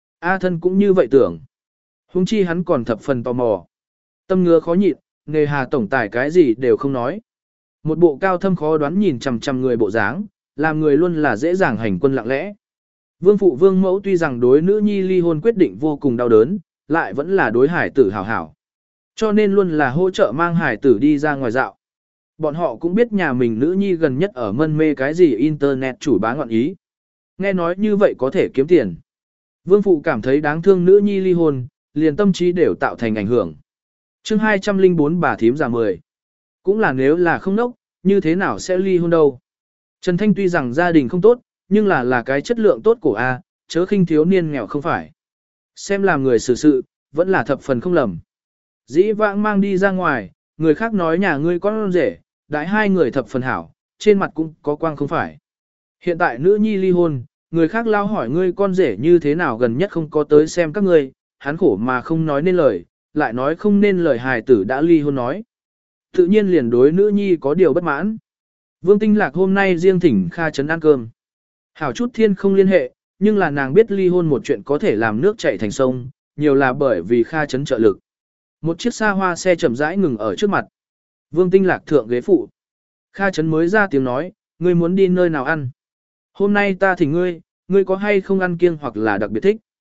A Thân cũng như vậy tưởng. Huống chi hắn còn thập phần tò mò. Tâm ngứa khó nhịn, nghề hà tổng tài cái gì đều không nói. Một bộ cao thâm khó đoán nhìn chằm chằm người bộ dáng, làm người luôn là dễ dàng hành quân lặng lẽ. Vương phụ vương mẫu tuy rằng đối nữ nhi ly hôn quyết định vô cùng đau đớn, lại vẫn là đối hải tử hảo hảo. Cho nên luôn là hỗ trợ mang hải tử đi ra ngoài dạo. Bọn họ cũng biết nhà mình nữ nhi gần nhất ở mân mê cái gì internet chủ bá ngọn ý. Nghe nói như vậy có thể kiếm tiền. Vương phụ cảm thấy đáng thương nữ nhi ly hôn, liền tâm trí đều tạo thành ảnh hưởng. chương hai trăm lẻ bốn bà thím già mười. Cũng là nếu là không nốc, như thế nào sẽ ly hôn đâu. Trần Thanh tuy rằng gia đình không tốt, nhưng là là cái chất lượng tốt của A, chớ khinh thiếu niên nghèo không phải. Xem làm người xử sự, vẫn là thập phần không lầm. Dĩ vãng mang đi ra ngoài, người khác nói nhà ngươi con rể, đại hai người thập phần hảo, trên mặt cũng có quang không phải. Hiện tại nữ nhi ly hôn, người khác lao hỏi ngươi con rể như thế nào gần nhất không có tới xem các ngươi, hắn khổ mà không nói nên lời, lại nói không nên lời hài tử đã ly hôn nói. Tự nhiên liền đối nữ nhi có điều bất mãn. Vương Tinh Lạc hôm nay riêng thỉnh Kha Chấn ăn cơm. Hảo chút thiên không liên hệ, nhưng là nàng biết ly hôn một chuyện có thể làm nước chảy thành sông, nhiều là bởi vì Kha Chấn trợ lực. Một chiếc xa hoa xe chậm rãi ngừng ở trước mặt. Vương Tinh Lạc thượng ghế phụ. Kha Chấn mới ra tiếng nói, ngươi muốn đi nơi nào ăn? Hôm nay ta thỉnh ngươi, ngươi có hay không ăn kiêng hoặc là đặc biệt thích?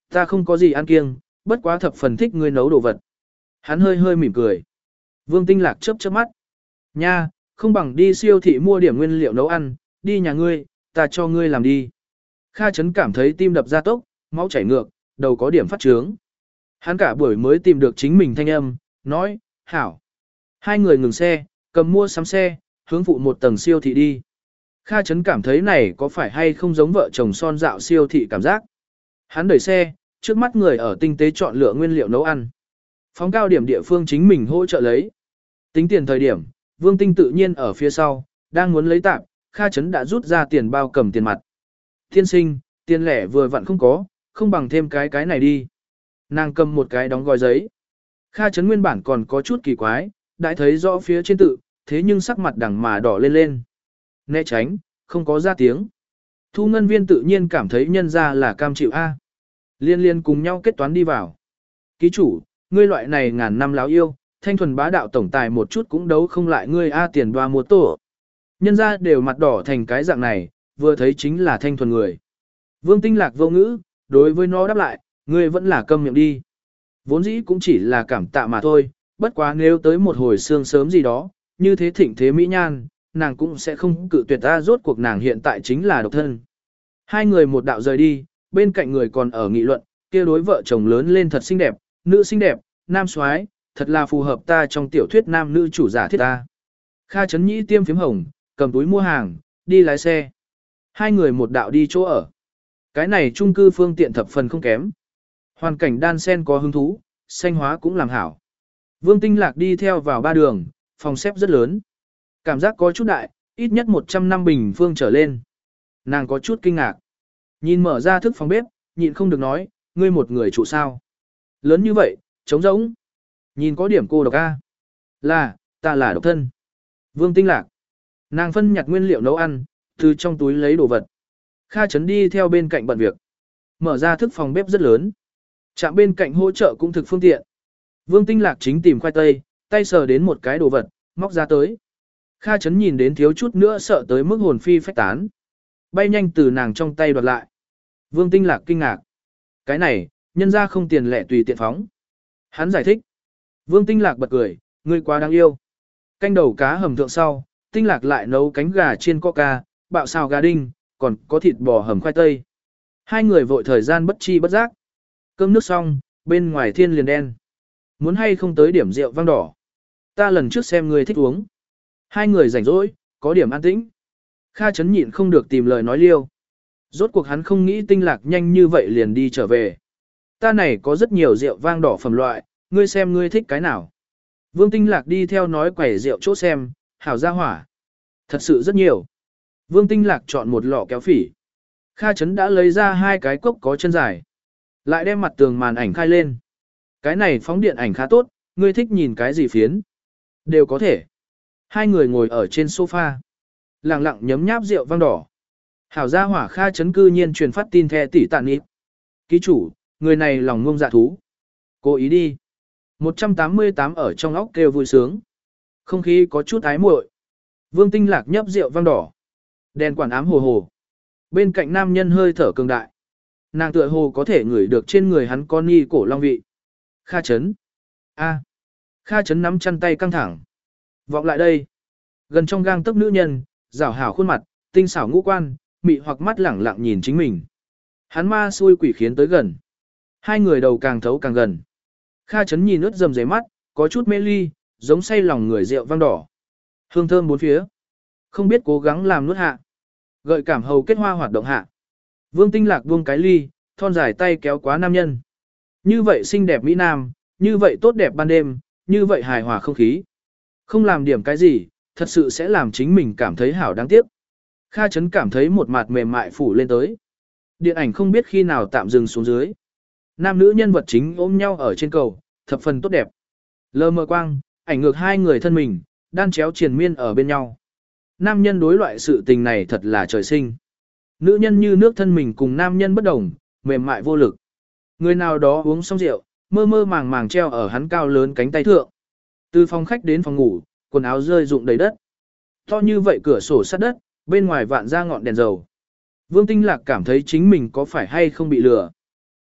Ta không có gì ăn kiêng, bất quá thập phần thích ngươi nấu đồ vật. Hắn hơi hơi mỉm cười. Vương Tinh Lạc chớp chớp mắt. Nha, không bằng đi siêu thị mua điểm nguyên liệu nấu ăn, đi nhà ngươi, ta cho ngươi làm đi. Kha Chấn cảm thấy tim đập ra tốc, máu chảy ngược, đầu có điểm phát trướng. Hắn cả buổi mới tìm được chính mình thanh âm, nói, hảo. Hai người ngừng xe, cầm mua sắm xe, hướng phụ một tầng siêu thị đi. Kha Chấn cảm thấy này có phải hay không giống vợ chồng son dạo siêu thị cảm giác. Hắn đẩy xe, trước mắt người ở tinh tế chọn lựa nguyên liệu nấu ăn. Phóng cao điểm địa phương chính mình hỗ trợ lấy. Tính tiền thời điểm, Vương Tinh tự nhiên ở phía sau, đang muốn lấy tạm, Kha Chấn đã rút ra tiền bao cầm tiền mặt. Thiên sinh, tiền lẻ vừa vặn không có, không bằng thêm cái cái này đi. Nàng cầm một cái đóng gói giấy. Kha Chấn nguyên bản còn có chút kỳ quái, đã thấy rõ phía trên tự, thế nhưng sắc mặt đằng mà đỏ lên lên. Né tránh, không có ra tiếng. Thu ngân viên tự nhiên cảm thấy nhân ra là cam chịu A. Liên liên cùng nhau kết toán đi vào. Ký chủ, ngươi loại này ngàn năm láo yêu, thanh thuần bá đạo tổng tài một chút cũng đấu không lại ngươi A tiền đoa mua tổ. Nhân ra đều mặt đỏ thành cái dạng này, vừa thấy chính là thanh thuần người. Vương Tinh Lạc vô ngữ, đối với nó đáp lại, ngươi vẫn là câm miệng đi. Vốn dĩ cũng chỉ là cảm tạ mà thôi, bất quá nếu tới một hồi sương sớm gì đó, như thế thịnh thế mỹ nhan, nàng cũng sẽ không cự tuyệt ta, rốt cuộc nàng hiện tại chính là độc thân. Hai người một đạo rời đi, bên cạnh người còn ở nghị luận, kia đối vợ chồng lớn lên thật xinh đẹp, nữ xinh đẹp, nam soái, thật là phù hợp ta trong tiểu thuyết nam nữ chủ giả thiết ta. Kha Chấn Nhĩ tiêm phím hồng, cầm túi mua hàng, đi lái xe. Hai người một đạo đi chỗ ở. Cái này chung cư phương tiện thập phần không kém. Hoàn cảnh đan sen có hứng thú, xanh hóa cũng làm hảo. Vương Tinh Lạc đi theo vào ba đường, phòng xếp rất lớn. Cảm giác có chút đại, ít nhất một trăm năm bình phương trở lên. Nàng có chút kinh ngạc. Nhìn mở ra thức phòng bếp, nhịn không được nói, ngươi một người trụ sao. Lớn như vậy, trống rỗng. Nhìn có điểm cô độc a. Là, ta là độc thân. Vương Tinh Lạc. Nàng phân nhặt nguyên liệu nấu ăn, từ trong túi lấy đồ vật. Kha Chấn đi theo bên cạnh bận việc. Mở ra thức phòng bếp rất lớn. Chạm bên cạnh hỗ trợ cũng thực phương tiện. Vương Tinh Lạc chính tìm khoai tây, tay sờ đến một cái đồ vật, móc ra tới. Kha Chấn nhìn đến thiếu chút nữa sợ tới mức hồn phi phách tán. Bay nhanh từ nàng trong tay đoạt lại. Vương Tinh Lạc kinh ngạc. Cái này, nhân ra không tiền lẻ tùy tiện phóng. Hắn giải thích. Vương Tinh Lạc bật cười, ngươi quá đáng yêu. Canh đầu cá hầm thượng sau, Tinh Lạc lại nấu cánh gà chiên coca, bạo xào gà đinh, còn có thịt bò hầm khoai tây. Hai người vội thời gian bất chi bất giác. Cơm nước xong, bên ngoài thiên liền đen. Muốn hay không tới điểm rượu vang đỏ. Ta lần trước xem người thích uống. Hai người rảnh rỗi, có điểm an tĩnh. Kha Chấn nhịn không được tìm lời nói liêu. Rốt cuộc hắn không nghĩ Tinh Lạc nhanh như vậy liền đi trở về. Ta này có rất nhiều rượu vang đỏ phẩm loại, ngươi xem ngươi thích cái nào. Vương Tinh Lạc đi theo nói quẩy rượu chỗ xem, hảo ra hỏa. Thật sự rất nhiều. Vương Tinh Lạc chọn một lọ kéo phỉ. Kha Chấn đã lấy ra hai cái cốc có chân dài. Lại đem mặt tường màn ảnh khai lên. Cái này phóng điện ảnh khá tốt, ngươi thích nhìn cái gì phiến. Đều có thể. Hai người ngồi ở trên sofa. Lặng lặng nhấm nháp rượu vang đỏ. Hảo gia hỏa Kha Chấn cư nhiên truyền phát tin the tỷ tạn nít. Ký chủ, người này lòng ngông dạ thú. Cố ý đi. một trăm tám mươi tám ở trong óc kêu vui sướng. Không khí có chút ái muội. Vương Tinh Lạc nhấp rượu vang đỏ. Đèn quản ám hồ hồ. Bên cạnh nam nhân hơi thở cường đại. Nàng tựa hồ có thể ngửi được trên người hắn con ni cổ long vị. Kha Chấn. A. Kha Chấn nắm chăn tay căng thẳng. Vọng lại đây. Gần trong gang tấc nữ nhân, rảo hảo khuôn mặt, tinh xảo ngũ quan, mị hoặc mắt lẳng lặng nhìn chính mình. Hắn ma xui quỷ khiến tới gần. Hai người đầu càng thấu càng gần. Kha Chấn nhìn ướt dầm giấy mắt, có chút mê ly, giống say lòng người rượu vang đỏ. Hương thơm bốn phía. Không biết cố gắng làm nuốt hạ. Gợi cảm hầu kết hoa hoạt động hạ. Vương Tinh Lạc buông cái ly, thon dài tay kéo quá nam nhân. Như vậy xinh đẹp mỹ nam, như vậy tốt đẹp ban đêm, như vậy hài hòa không khí. Không làm điểm cái gì, thật sự sẽ làm chính mình cảm thấy hảo đáng tiếc. Kha Chấn cảm thấy một mặt mềm mại phủ lên tới. Điện ảnh không biết khi nào tạm dừng xuống dưới. Nam nữ nhân vật chính ôm nhau ở trên cầu, thập phần tốt đẹp. Lơ mờ quang, ảnh ngược hai người thân mình, đan chéo triền miên ở bên nhau. Nam nhân đối loại sự tình này thật là trời sinh. Nữ nhân như nước thân mình cùng nam nhân bất đồng, mềm mại vô lực. Người nào đó uống xong rượu, mơ mơ màng màng treo ở hắn cao lớn cánh tay thượng. Từ phòng khách đến phòng ngủ, quần áo rơi rụng đầy đất. To như vậy cửa sổ sát đất, bên ngoài vạn ra ngọn đèn dầu. Vương Tinh Lạc cảm thấy chính mình có phải hay không bị lừa.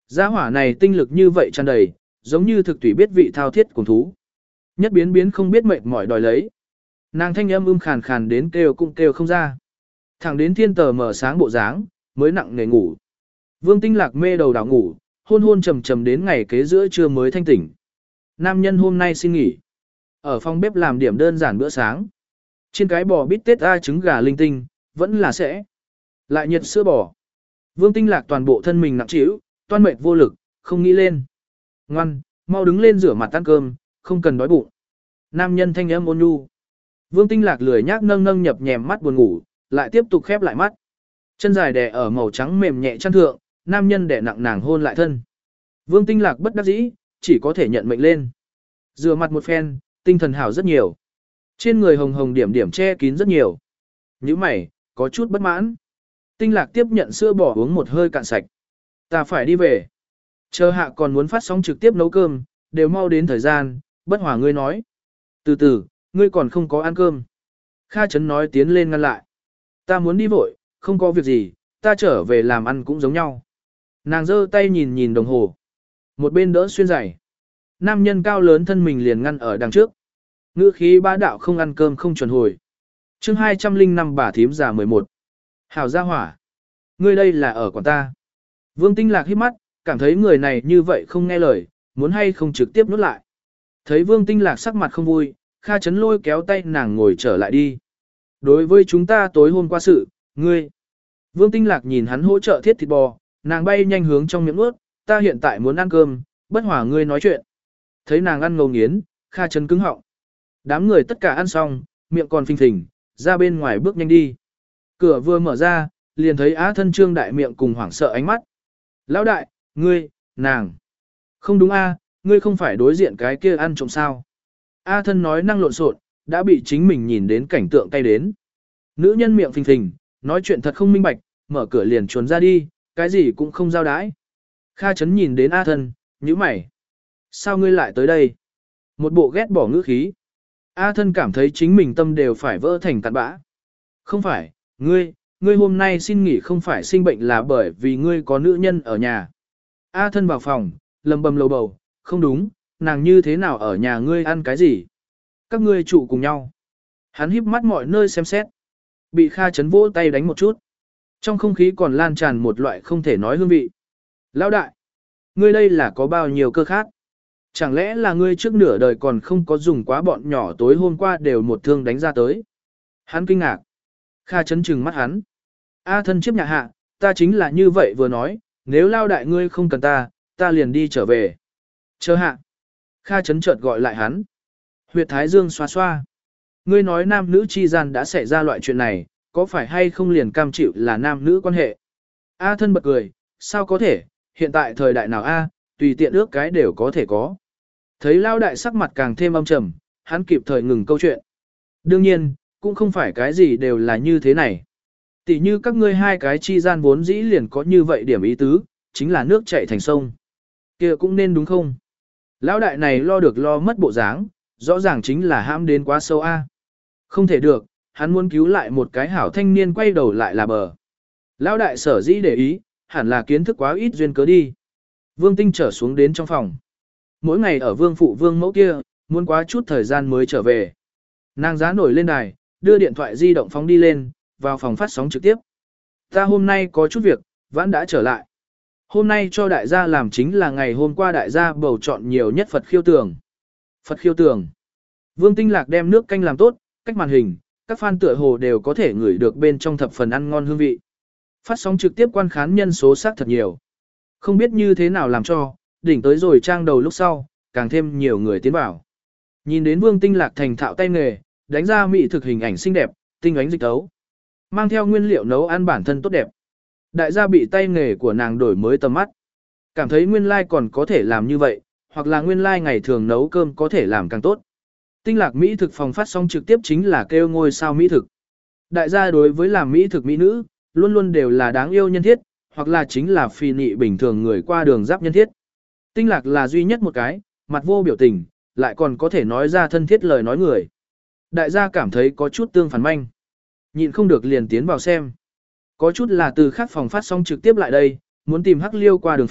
Gia hỏa này tinh lực như vậy tràn đầy, giống như thực tùy biết vị thao thiết cùng thú. Nhất biến biến không biết mệt mỏi đòi lấy. Nàng thanh âm ưm khàn khàn đến kêu cũng kêu không ra. Thẳng đến thiên tờ mở sáng bộ dáng, mới nặng nề ngủ. Vương Tinh Lạc mê đầu đảo ngủ, hôn hôn trầm trầm đến ngày kế giữa trưa mới thanh tỉnh. Nam nhân hôm nay xin nghỉ. Ở phòng bếp làm điểm đơn giản bữa sáng. Trên cái bò bít tết a trứng gà linh tinh, vẫn là sẽ. Lại nhiệt sữa bò. Vương Tinh Lạc toàn bộ thân mình nặng trĩu, toan mệt vô lực, không nghĩ lên. Ngoan, mau đứng lên rửa mặt ăn cơm, không cần đói bụng. Nam nhân thanh âm ôn nhu. Vương Tinh Lạc lười nhác nâng nâng nhập nhèm mắt buồn ngủ, lại tiếp tục khép lại mắt. Chân dài đè ở màu trắng mềm nhẹ chăn thượng, nam nhân đè nặng nàng hôn lại thân. Vương Tinh Lạc bất đắc dĩ, chỉ có thể nhận mệnh lên. Rửa mặt một phen, tinh thần hảo rất nhiều. Trên người hồng hồng điểm điểm che kín rất nhiều. Như mày, có chút bất mãn. Tinh Lạc tiếp nhận sữa bò uống một hơi cạn sạch. Ta phải đi về. Chờ hạ còn muốn phát sóng trực tiếp nấu cơm, đều mau đến thời gian, bất hòa ngươi nói. Từ từ, ngươi còn không có ăn cơm. Kha Trấn nói tiến lên ngăn lại. Ta muốn đi vội, không có việc gì, ta trở về làm ăn cũng giống nhau. Nàng giơ tay nhìn nhìn đồng hồ. Một bên đỡ xuyên giày. Nam nhân cao lớn thân mình liền ngăn ở đằng trước. Ngữ khí bá đạo không ăn cơm không chuẩn hồi. chương hai trăm linh năm bà thím già mười một. Hảo gia hỏa. Ngươi đây là ở quán ta. Vương Tinh Lạc hít mắt, cảm thấy người này như vậy không nghe lời, muốn hay không trực tiếp nuốt lại. Thấy Vương Tinh Lạc sắc mặt không vui, Kha Trấn lôi kéo tay nàng ngồi trở lại đi. Đối với chúng ta tối hôm qua sự, ngươi. Vương Tinh Lạc nhìn hắn hỗ trợ thiết thịt bò, nàng bay nhanh hướng trong miệng nuốt, ta hiện tại muốn ăn cơm, bất hòa ngươi nói chuyện. Thấy nàng ăn ngầu nghiến, Kha Trấn cứng họng. Đám người tất cả ăn xong, miệng còn phình phình, ra bên ngoài bước nhanh đi. Cửa vừa mở ra, liền thấy Á Thân Trương đại miệng cùng hoảng sợ ánh mắt. Lão đại, ngươi, nàng. Không đúng a, ngươi không phải đối diện cái kia ăn trộm sao. A Thân nói năng lộn xộn, đã bị chính mình nhìn đến cảnh tượng cay đến. Nữ nhân miệng phình phình, nói chuyện thật không minh bạch, mở cửa liền chuồn ra đi, cái gì cũng không giao đái. Kha Trấn nhìn đến A Thân, nhíu mày. Sao ngươi lại tới đây? Một bộ ghét bỏ ngữ khí. A Thân cảm thấy chính mình tâm đều phải vỡ thành cặn bã. Không phải, ngươi, ngươi hôm nay xin nghỉ không phải sinh bệnh là bởi vì ngươi có nữ nhân ở nhà. A Thân vào phòng, lầm bầm lầu bầu, không đúng, nàng như thế nào ở nhà ngươi ăn cái gì? Các ngươi trụ cùng nhau. Hắn híp mắt mọi nơi xem xét. Bị Kha Trấn vỗ tay đánh một chút. Trong không khí còn lan tràn một loại không thể nói hương vị. Lão đại, ngươi đây là có bao nhiêu cơ khác? Chẳng lẽ là ngươi trước nửa đời còn không có dùng quá bọn nhỏ tối hôm qua đều một thương đánh ra tới? Hắn kinh ngạc. Kha Trấn trừng mắt hắn. A Thân chiếp nhà hạ, ta chính là như vậy vừa nói, nếu lao đại ngươi không cần ta, ta liền đi trở về. Chờ hạ. Kha Trấn chợt gọi lại hắn. Huyệt Thái Dương xoa xoa. Ngươi nói nam nữ chi gian đã xảy ra loại chuyện này, có phải hay không liền cam chịu là nam nữ quan hệ? A Thân bật cười, sao có thể, hiện tại thời đại nào A, tùy tiện ước cái đều có thể có. Thấy lao đại sắc mặt càng thêm âm trầm, hắn kịp thời ngừng câu chuyện. Đương nhiên, cũng không phải cái gì đều là như thế này. Tỷ như các ngươi hai cái chi gian vốn dĩ liền có như vậy điểm ý tứ, chính là nước chảy thành sông. Kia cũng nên đúng không? Lão đại này lo được lo mất bộ dáng, rõ ràng chính là ham đến quá sâu A. Không thể được, hắn muốn cứu lại một cái hảo thanh niên quay đầu lại là bờ. Lão đại sở dĩ để ý, hẳn là kiến thức quá ít duyên cớ đi. Vương Tinh trở xuống đến trong phòng. Mỗi ngày ở vương phụ vương mẫu kia, muốn quá chút thời gian mới trở về. Nàng giá nổi lên đài, đưa điện thoại di động phóng đi lên, vào phòng phát sóng trực tiếp. Ta hôm nay có chút việc, vãn đã trở lại. Hôm nay cho đại gia làm chính là ngày hôm qua đại gia bầu chọn nhiều nhất Phật khiêu tường. Phật khiêu tường. Vương Tinh Lạc đem nước canh làm tốt, cách màn hình, các fan tựa hồ đều có thể ngửi được bên trong thập phần ăn ngon hương vị. Phát sóng trực tiếp quan khán nhân số xác thật nhiều. Không biết như thế nào làm cho, đỉnh tới rồi trang đầu lúc sau, càng thêm nhiều người tiến vào. Nhìn đến Vương Tinh Lạc thành thạo tay nghề, đánh ra mỹ thực hình ảnh xinh đẹp, tinh ánh dịch tấu. Mang theo nguyên liệu nấu ăn bản thân tốt đẹp. Đại gia bị tay nghề của nàng đổi mới tầm mắt. Cảm thấy nguyên lai like còn có thể làm như vậy, hoặc là nguyên lai like ngày thường nấu cơm có thể làm càng tốt. Tinh Lạc mỹ thực phòng phát sóng trực tiếp chính là kêu ngôi sao mỹ thực. Đại gia đối với làm mỹ thực mỹ nữ, luôn luôn đều là đáng yêu nhân thiết, hoặc là chính là phi nị bình thường người qua đường giáp nhân thiết. Tinh Lạc là duy nhất một cái, mặt vô biểu tình, lại còn có thể nói ra thân thiết lời nói người. Đại gia cảm thấy có chút tương phản manh. Nhịn không được liền tiến vào xem. Có chút là từ khác phòng phát sóng trực tiếp lại đây, muốn tìm hắc liêu qua đường fans,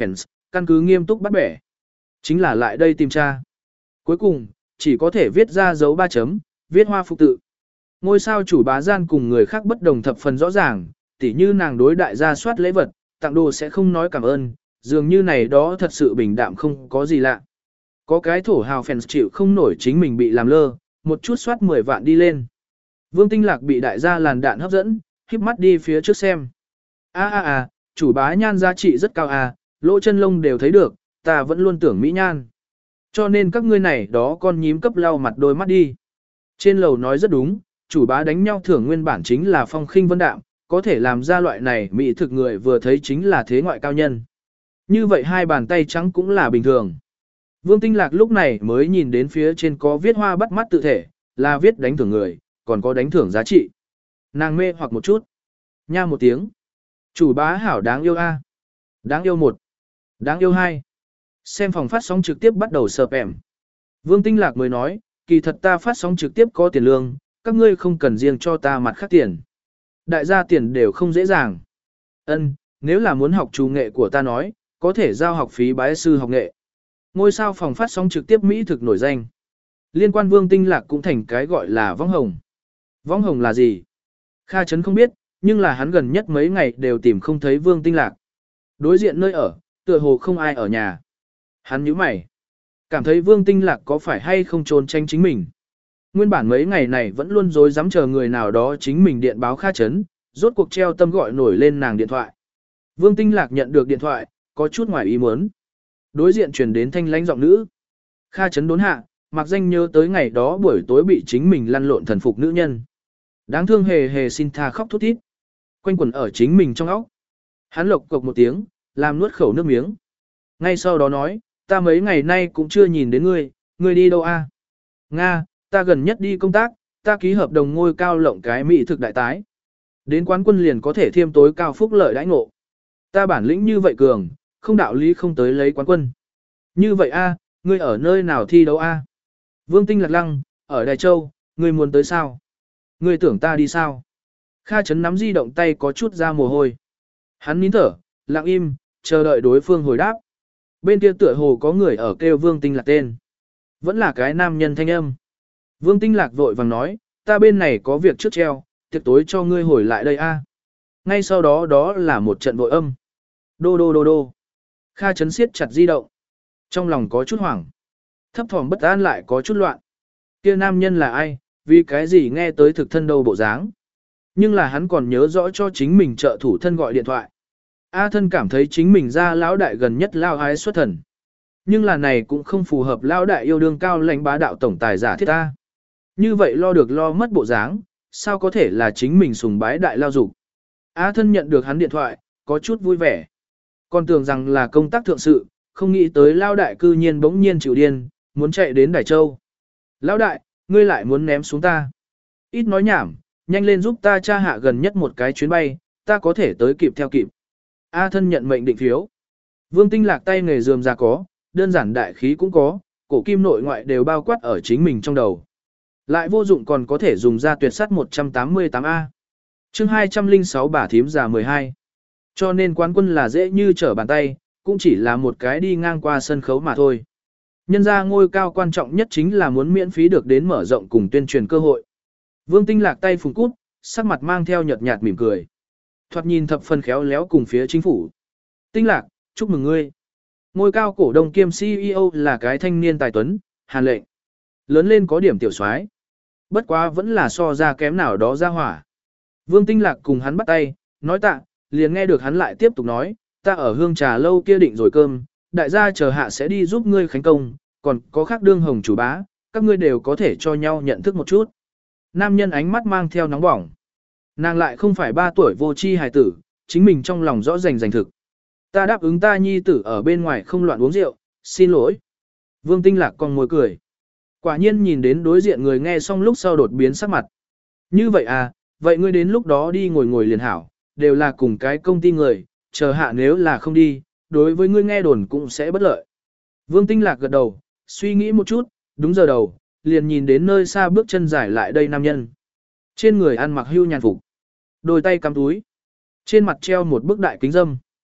căn cứ nghiêm túc bắt bẻ. Chính là lại đây tìm tra. Cuối cùng, chỉ có thể viết ra dấu ba chấm, viết hoa phục tự. Ngôi sao chủ bá gian cùng người khác bất đồng thập phần rõ ràng, tỉ như nàng đối đại gia soát lễ vật, tặng đồ sẽ không nói cảm ơn, dường như này đó thật sự bình đạm không có gì lạ. Có cái thổ hào fans chịu không nổi chính mình bị làm lơ, một chút soát mười vạn đi lên. Vương Tinh Lạc bị đại gia làn đạn hấp dẫn, híp mắt đi phía trước xem. A a a, chủ bá nhan giá trị rất cao à, lỗ chân lông đều thấy được, ta vẫn luôn tưởng mỹ nhan. Cho nên các ngươi này đó con nhím cấp lau mặt đôi mắt đi. Trên lầu nói rất đúng, chủ bá đánh nhau thưởng nguyên bản chính là phong khinh vân đạm, có thể làm ra loại này mỹ thực người vừa thấy chính là thế ngoại cao nhân. Như vậy hai bàn tay trắng cũng là bình thường. Vương Tinh Lạc lúc này mới nhìn đến phía trên có viết hoa bắt mắt tự thể, là viết đánh thưởng người, còn có đánh thưởng giá trị. Nàng mê hoặc một chút. Nha một tiếng. Chủ bá hảo đáng yêu a, đáng yêu một, đáng yêu hai. Xem phòng phát sóng trực tiếp bắt đầu sợp ẻm. Vương Tinh Lạc mới nói, kỳ thật ta phát sóng trực tiếp có tiền lương, các ngươi không cần riêng cho ta mặt khác tiền. Đại gia tiền đều không dễ dàng. Ân, nếu là muốn học chủ nghệ của ta nói, có thể giao học phí bái sư học nghệ. Ngôi sao phòng phát sóng trực tiếp Mỹ thực nổi danh. Liên quan Vương Tinh Lạc cũng thành cái gọi là võng hồng. Võng hồng là gì? Kha Trấn không biết, nhưng là hắn gần nhất mấy ngày đều tìm không thấy Vương Tinh Lạc. Đối diện nơi ở, tựa hồ không ai ở nhà. Hắn nhíu mày. Cảm thấy Vương Tinh Lạc có phải hay không trốn tránh chính mình. Nguyên bản mấy ngày này vẫn luôn dối dám chờ người nào đó chính mình điện báo Kha Trấn, rốt cuộc treo tâm gọi nổi lên nàng điện thoại. Vương Tinh Lạc nhận được điện thoại, có chút ngoài ý muốn. Đối diện truyền đến thanh lãnh giọng nữ. Kha Trấn đốn hạ, mặc danh nhớ tới ngày đó buổi tối bị chính mình lăn lộn thần phục nữ nhân. Đáng thương hề hề xin tha khóc thút thít. Quanh quẩn ở chính mình trong óc. Hắn lộc cộc một tiếng, làm nuốt khẩu nước miếng. Ngay sau đó nói, ta mấy ngày nay cũng chưa nhìn đến ngươi, ngươi đi đâu a? Nga, ta gần nhất đi công tác, ta ký hợp đồng ngôi cao lộng cái mỹ thực đại tái. Đến quán quân liền có thể thêm tối cao phúc lợi đãi ngộ. Ta bản lĩnh như vậy cường, không đạo lý không tới lấy quán quân. Như vậy a, ngươi ở nơi nào thi đấu a? Vương Tinh Lạc lăng, ở Đài Châu, ngươi muốn tới sao? Ngươi tưởng ta đi sao? Kha Trấn nắm di động tay có chút ra mồ hôi. Hắn nín thở, lặng im, chờ đợi đối phương hồi đáp. Bên kia tựa hồ có người ở kêu Vương Tinh Lạc tên. Vẫn là cái nam nhân thanh âm. Vương Tinh Lạc vội vàng nói, ta bên này có việc trước treo, tiệc tối cho ngươi hồi lại đây a. Ngay sau đó đó là một trận vội âm. Đô đô đô đô. Kha Trấn siết chặt di động. Trong lòng có chút hoảng. Thấp thỏm bất an lại có chút loạn. Kia nam nhân là ai, vì cái gì nghe tới thực thân đâu bộ dáng. Nhưng là hắn còn nhớ rõ cho chính mình trợ thủ thân gọi điện thoại. A thân cảm thấy chính mình ra lão đại gần nhất lao ái xuất thần. Nhưng là này cũng không phù hợp lão đại yêu đương cao lãnh bá đạo tổng tài giả thiết ta. Như vậy lo được lo mất bộ dáng, sao có thể là chính mình sùng bái đại lao dục. A thân nhận được hắn điện thoại, có chút vui vẻ. Còn tưởng rằng là công tác thượng sự, không nghĩ tới lao đại cư nhiên bỗng nhiên chịu điên, muốn chạy đến Đài Châu. Lão đại, ngươi lại muốn ném xuống ta. Ít nói nhảm, nhanh lên giúp ta tra hạ gần nhất một cái chuyến bay, ta có thể tới kịp theo kịp. A thân nhận mệnh định phiếu. Vương Tinh Lạc tay nghề dườm ra có, đơn giản đại khí cũng có, cổ kim nội ngoại đều bao quát ở chính mình trong đầu. Lại vô dụng còn có thể dùng ra tuyệt sắt một trăm tám mươi tám A. chương hai trăm lẻ sáu bả thím già mười hai. Cho nên quán quân là dễ như trở bàn tay, cũng chỉ là một cái đi ngang qua sân khấu mà thôi. Nhân ra ngôi cao quan trọng nhất chính là muốn miễn phí được đến mở rộng cùng tuyên truyền cơ hội. Vương Tinh Lạc tay phùng cút, sắc mặt mang theo nhợt nhạt mỉm cười. Thoạt nhìn thập phần khéo léo cùng phía chính phủ. Tinh Lạc, chúc mừng ngươi. Ngôi cao cổ đông kiêm xê e ô là cái thanh niên tài tuấn, Hàn Lệnh. Lớn lên có điểm tiểu soái, bất quá vẫn là so ra kém nào đó ra hỏa. Vương Tinh Lạc cùng hắn bắt tay, nói tạ, liền nghe được hắn lại tiếp tục nói, ta ở hương trà lâu kia định rồi cơm, đại gia chờ hạ sẽ đi giúp ngươi khánh công, còn có khác đương hồng chủ bá, các ngươi đều có thể cho nhau nhận thức một chút. Nam nhân ánh mắt mang theo nóng bỏng. Nàng lại không phải ba tuổi vô tri hài tử, chính mình trong lòng rõ rành rành thực. Ta đáp ứng ta nhi tử ở bên ngoài không loạn uống rượu, xin lỗi. Vương Tinh Lạc còn môi cười. Quả nhiên nhìn đến đối diện người nghe xong lúc sau đột biến sắc mặt. Như vậy à, vậy ngươi đến lúc đó đi ngồi ngồi liền hảo, đều là cùng cái công ty người, chờ hạ nếu là không đi, đối với ngươi nghe đồn cũng sẽ bất lợi. Vương Tinh Lạc gật đầu, suy nghĩ một chút, đúng giờ đầu, liền nhìn đến nơi xa bước chân dài lại đây nam nhân. Trên người ăn mặc hưu nhàn phục, đôi tay cắm túi, trên mặt treo một bức đại kính dâm.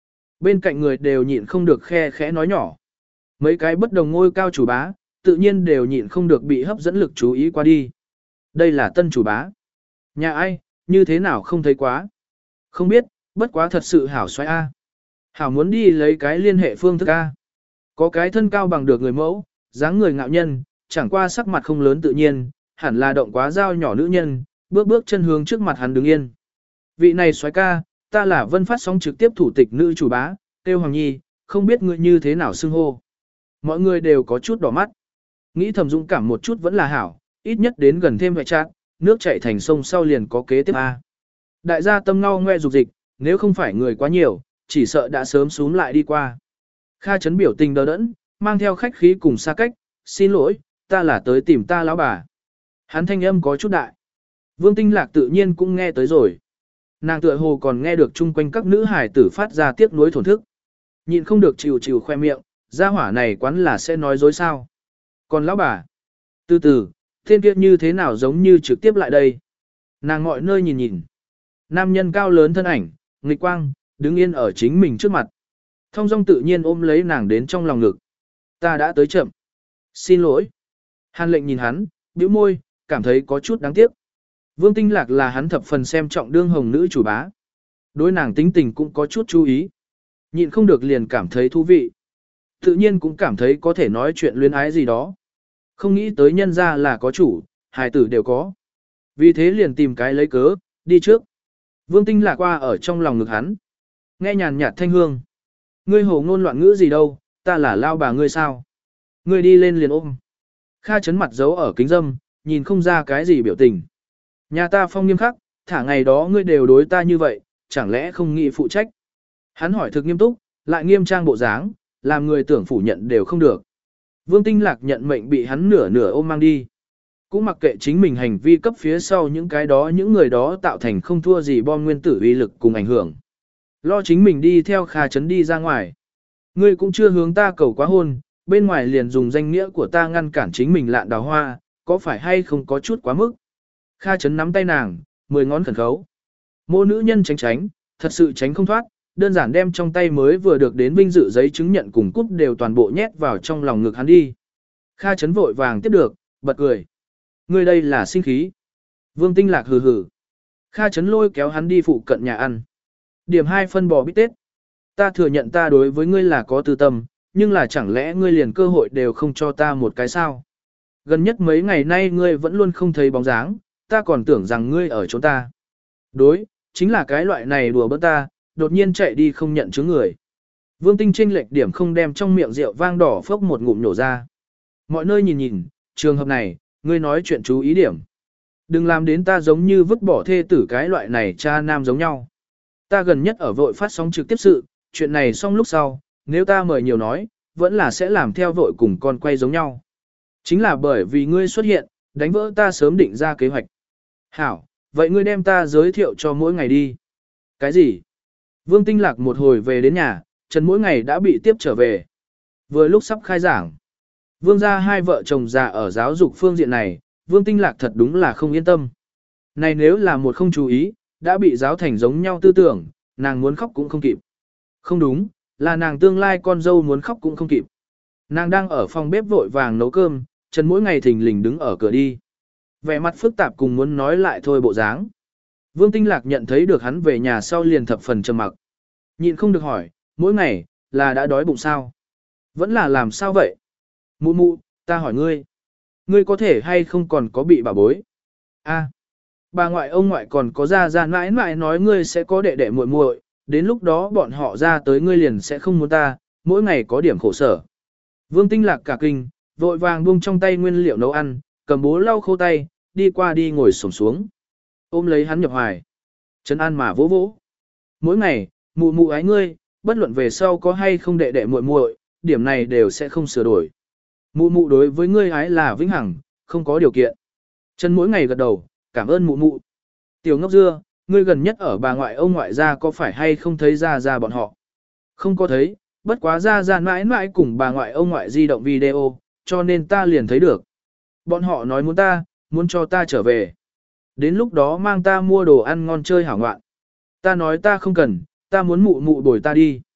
Bên cạnh người đều nhịn không được khe khẽ nói nhỏ. Mấy cái bất đồng ngôi cao chủ bá, tự nhiên đều nhịn không được bị hấp dẫn lực chú ý qua đi. Đây là tân chủ bá. Nhà ai, như thế nào không thấy quá. Không biết, bất quá thật sự hảo xoay A. Hảo muốn đi lấy cái liên hệ phương thức A. Có cái thân cao bằng được người mẫu, dáng người ngạo nhân, chẳng qua sắc mặt không lớn tự nhiên, hẳn là động quá dao nhỏ nữ nhân, bước bước chân hướng trước mặt hắn đứng yên. Vị này xoái ca, ta là Vân Phát sóng trực tiếp thủ tịch nữ chủ bá, Tiêu Hoàng Nhi, không biết ngươi như thế nào xưng hô. Mọi người đều có chút đỏ mắt. Nghĩ thầm dũng cảm một chút vẫn là hảo, ít nhất đến gần thêm vệ trạng, nước chảy thành sông sau liền có kế tiếp A. Đại gia tâm ngao ngoe dục dịch, nếu không phải người quá nhiều, chỉ sợ đã sớm xuống lại đi qua. Kha Chấn biểu tình đờ đẫn, mang theo khách khí cùng xa cách, xin lỗi, ta là tới tìm ta lão bà. Hắn thanh âm có chút đại. Vương Tinh Lạc tự nhiên cũng nghe tới rồi. Nàng tựa hồ còn nghe được chung quanh các nữ hải tử phát ra tiếc nuối thổn thức. Nhịn không được chịu chịu khoe miệng, gia hỏa này quán là sẽ nói dối sao. Còn lão bà, từ từ, tên kia như thế nào giống như trực tiếp lại đây. Nàng mọi nơi nhìn nhìn. Nam nhân cao lớn thân ảnh, nghịch quang, đứng yên ở chính mình trước mặt. Thông dong tự nhiên ôm lấy nàng đến trong lòng ngực. Ta đã tới chậm. Xin lỗi. Hàn lệnh nhìn hắn, bĩu môi, cảm thấy có chút đáng tiếc. Vương Tinh Lạc là hắn thập phần xem trọng đương hồng nữ chủ bá. Đối nàng tính tình cũng có chút chú ý. Nhịn không được liền cảm thấy thú vị. Tự nhiên cũng cảm thấy có thể nói chuyện luyến ái gì đó. Không nghĩ tới nhân ra là có chủ, hài tử đều có. Vì thế liền tìm cái lấy cớ, đi trước. Vương Tinh Lạc qua ở trong lòng ngực hắn. Nghe nhàn nhạt thanh hương. Ngươi hồ ngôn loạn ngữ gì đâu, ta là lao bà ngươi sao? Ngươi đi lên liền ôm. Kha Chấn mặt giấu ở kính dâm, nhìn không ra cái gì biểu tình. Nhà ta phong nghiêm khắc, thả ngày đó ngươi đều đối ta như vậy, chẳng lẽ không nghĩ phụ trách? Hắn hỏi thực nghiêm túc, lại nghiêm trang bộ dáng, làm người tưởng phủ nhận đều không được. Vương Tinh Lạc nhận mệnh bị hắn nửa nửa ôm mang đi. Cũng mặc kệ chính mình hành vi cấp phía sau những cái đó những người đó tạo thành không thua gì bom nguyên tử uy lực cùng ảnh hưởng. Lo chính mình đi theo Kha Chấn đi ra ngoài. Ngươi cũng chưa hướng ta cầu quá hôn, bên ngoài liền dùng danh nghĩa của ta ngăn cản chính mình lạn đào hoa, có phải hay không có chút quá mức? Kha Chấn nắm tay nàng, mười ngón khẩn khấu. Mô nữ nhân tránh tránh, thật sự tránh không thoát, đơn giản đem trong tay mới vừa được đến vinh dự giấy chứng nhận cùng cúp đều toàn bộ nhét vào trong lòng ngực hắn đi. Kha Chấn vội vàng tiếp được, bật cười. Ngươi đây là sinh khí. Vương Tinh Lạc hừ hừ. Kha Chấn lôi kéo hắn đi phụ cận nhà ăn. Điểm hai phân bò bít tết. Ta thừa nhận ta đối với ngươi là có tư tâm, nhưng là chẳng lẽ ngươi liền cơ hội đều không cho ta một cái sao? Gần nhất mấy ngày nay ngươi vẫn luôn không thấy bóng dáng, ta còn tưởng rằng ngươi ở chỗ ta. Đối, chính là cái loại này đùa bỡn ta, đột nhiên chạy đi không nhận chứng người. Vương Tinh chênh lệch điểm không đem trong miệng rượu vang đỏ phốc một ngụm nổ ra. Mọi nơi nhìn nhìn, trường hợp này, ngươi nói chuyện chú ý điểm. Đừng làm đến ta giống như vứt bỏ thê tử cái loại này cha nam giống nhau. Ta gần nhất ở vội phát sóng trực tiếp sự, chuyện này xong lúc sau, nếu ta mời nhiều nói, vẫn là sẽ làm theo vội cùng con quay giống nhau. Chính là bởi vì ngươi xuất hiện, đánh vỡ ta sớm định ra kế hoạch. Hảo, vậy ngươi đem ta giới thiệu cho mỗi ngày đi. Cái gì? Vương Tinh Lạc một hồi về đến nhà, Trần mỗi ngày đã bị tiếp trở về. Vừa lúc sắp khai giảng. Vương gia hai vợ chồng già ở giáo dục phương diện này, Vương Tinh Lạc thật đúng là không yên tâm. Này nếu là một không chú ý, đã bị giáo thành giống nhau tư tưởng, nàng muốn khóc cũng không kịp. Không đúng, là nàng tương lai con dâu muốn khóc cũng không kịp. Nàng đang ở phòng bếp vội vàng nấu cơm, Trần mỗi ngày thình lình đứng ở cửa đi. Vẻ mặt phức tạp cùng muốn nói lại thôi bộ dáng. Vương Tinh Lạc nhận thấy được hắn về nhà sau liền thập phần trầm mặc. Nhịn không được hỏi, mỗi ngày, là đã đói bụng sao? Vẫn là làm sao vậy? Mụ mụ, ta hỏi ngươi. Ngươi có thể hay không còn có bị bà bối? A, bà ngoại ông ngoại còn có ra ra mãi mãi nói ngươi sẽ có đệ đệ muội muội, đến lúc đó bọn họ ra tới ngươi liền sẽ không muốn ta, mỗi ngày có điểm khổ sở. Vương Tinh Lạc cả kinh, vội vàng buông trong tay nguyên liệu nấu ăn, cầm bố lau khô tay, đi qua đi ngồi xổm xuống. Ôm lấy hắn nhập hoài. Trấn an mà vỗ vỗ. Mỗi ngày, mụ mụ ái ngươi, bất luận về sau có hay không đệ đệ muội muội, điểm này đều sẽ không sửa đổi. Mụ mụ đối với ngươi ái là vĩnh hằng, không có điều kiện. Trần mỗi ngày gật đầu, cảm ơn mụ mụ. Tiểu ngốc dưa, ngươi gần nhất ở bà ngoại ông ngoại gia có phải hay không thấy ra ra bọn họ? Không có thấy, bất quá ra ra mãi mãi cùng bà ngoại ông ngoại di động video, cho nên ta liền thấy được. Bọn họ nói muốn ta, muốn cho ta trở về. Đến lúc đó mang ta mua đồ ăn ngon chơi hảo ngoạn. Ta nói ta không cần, ta muốn mụ mụ bồi ta đi.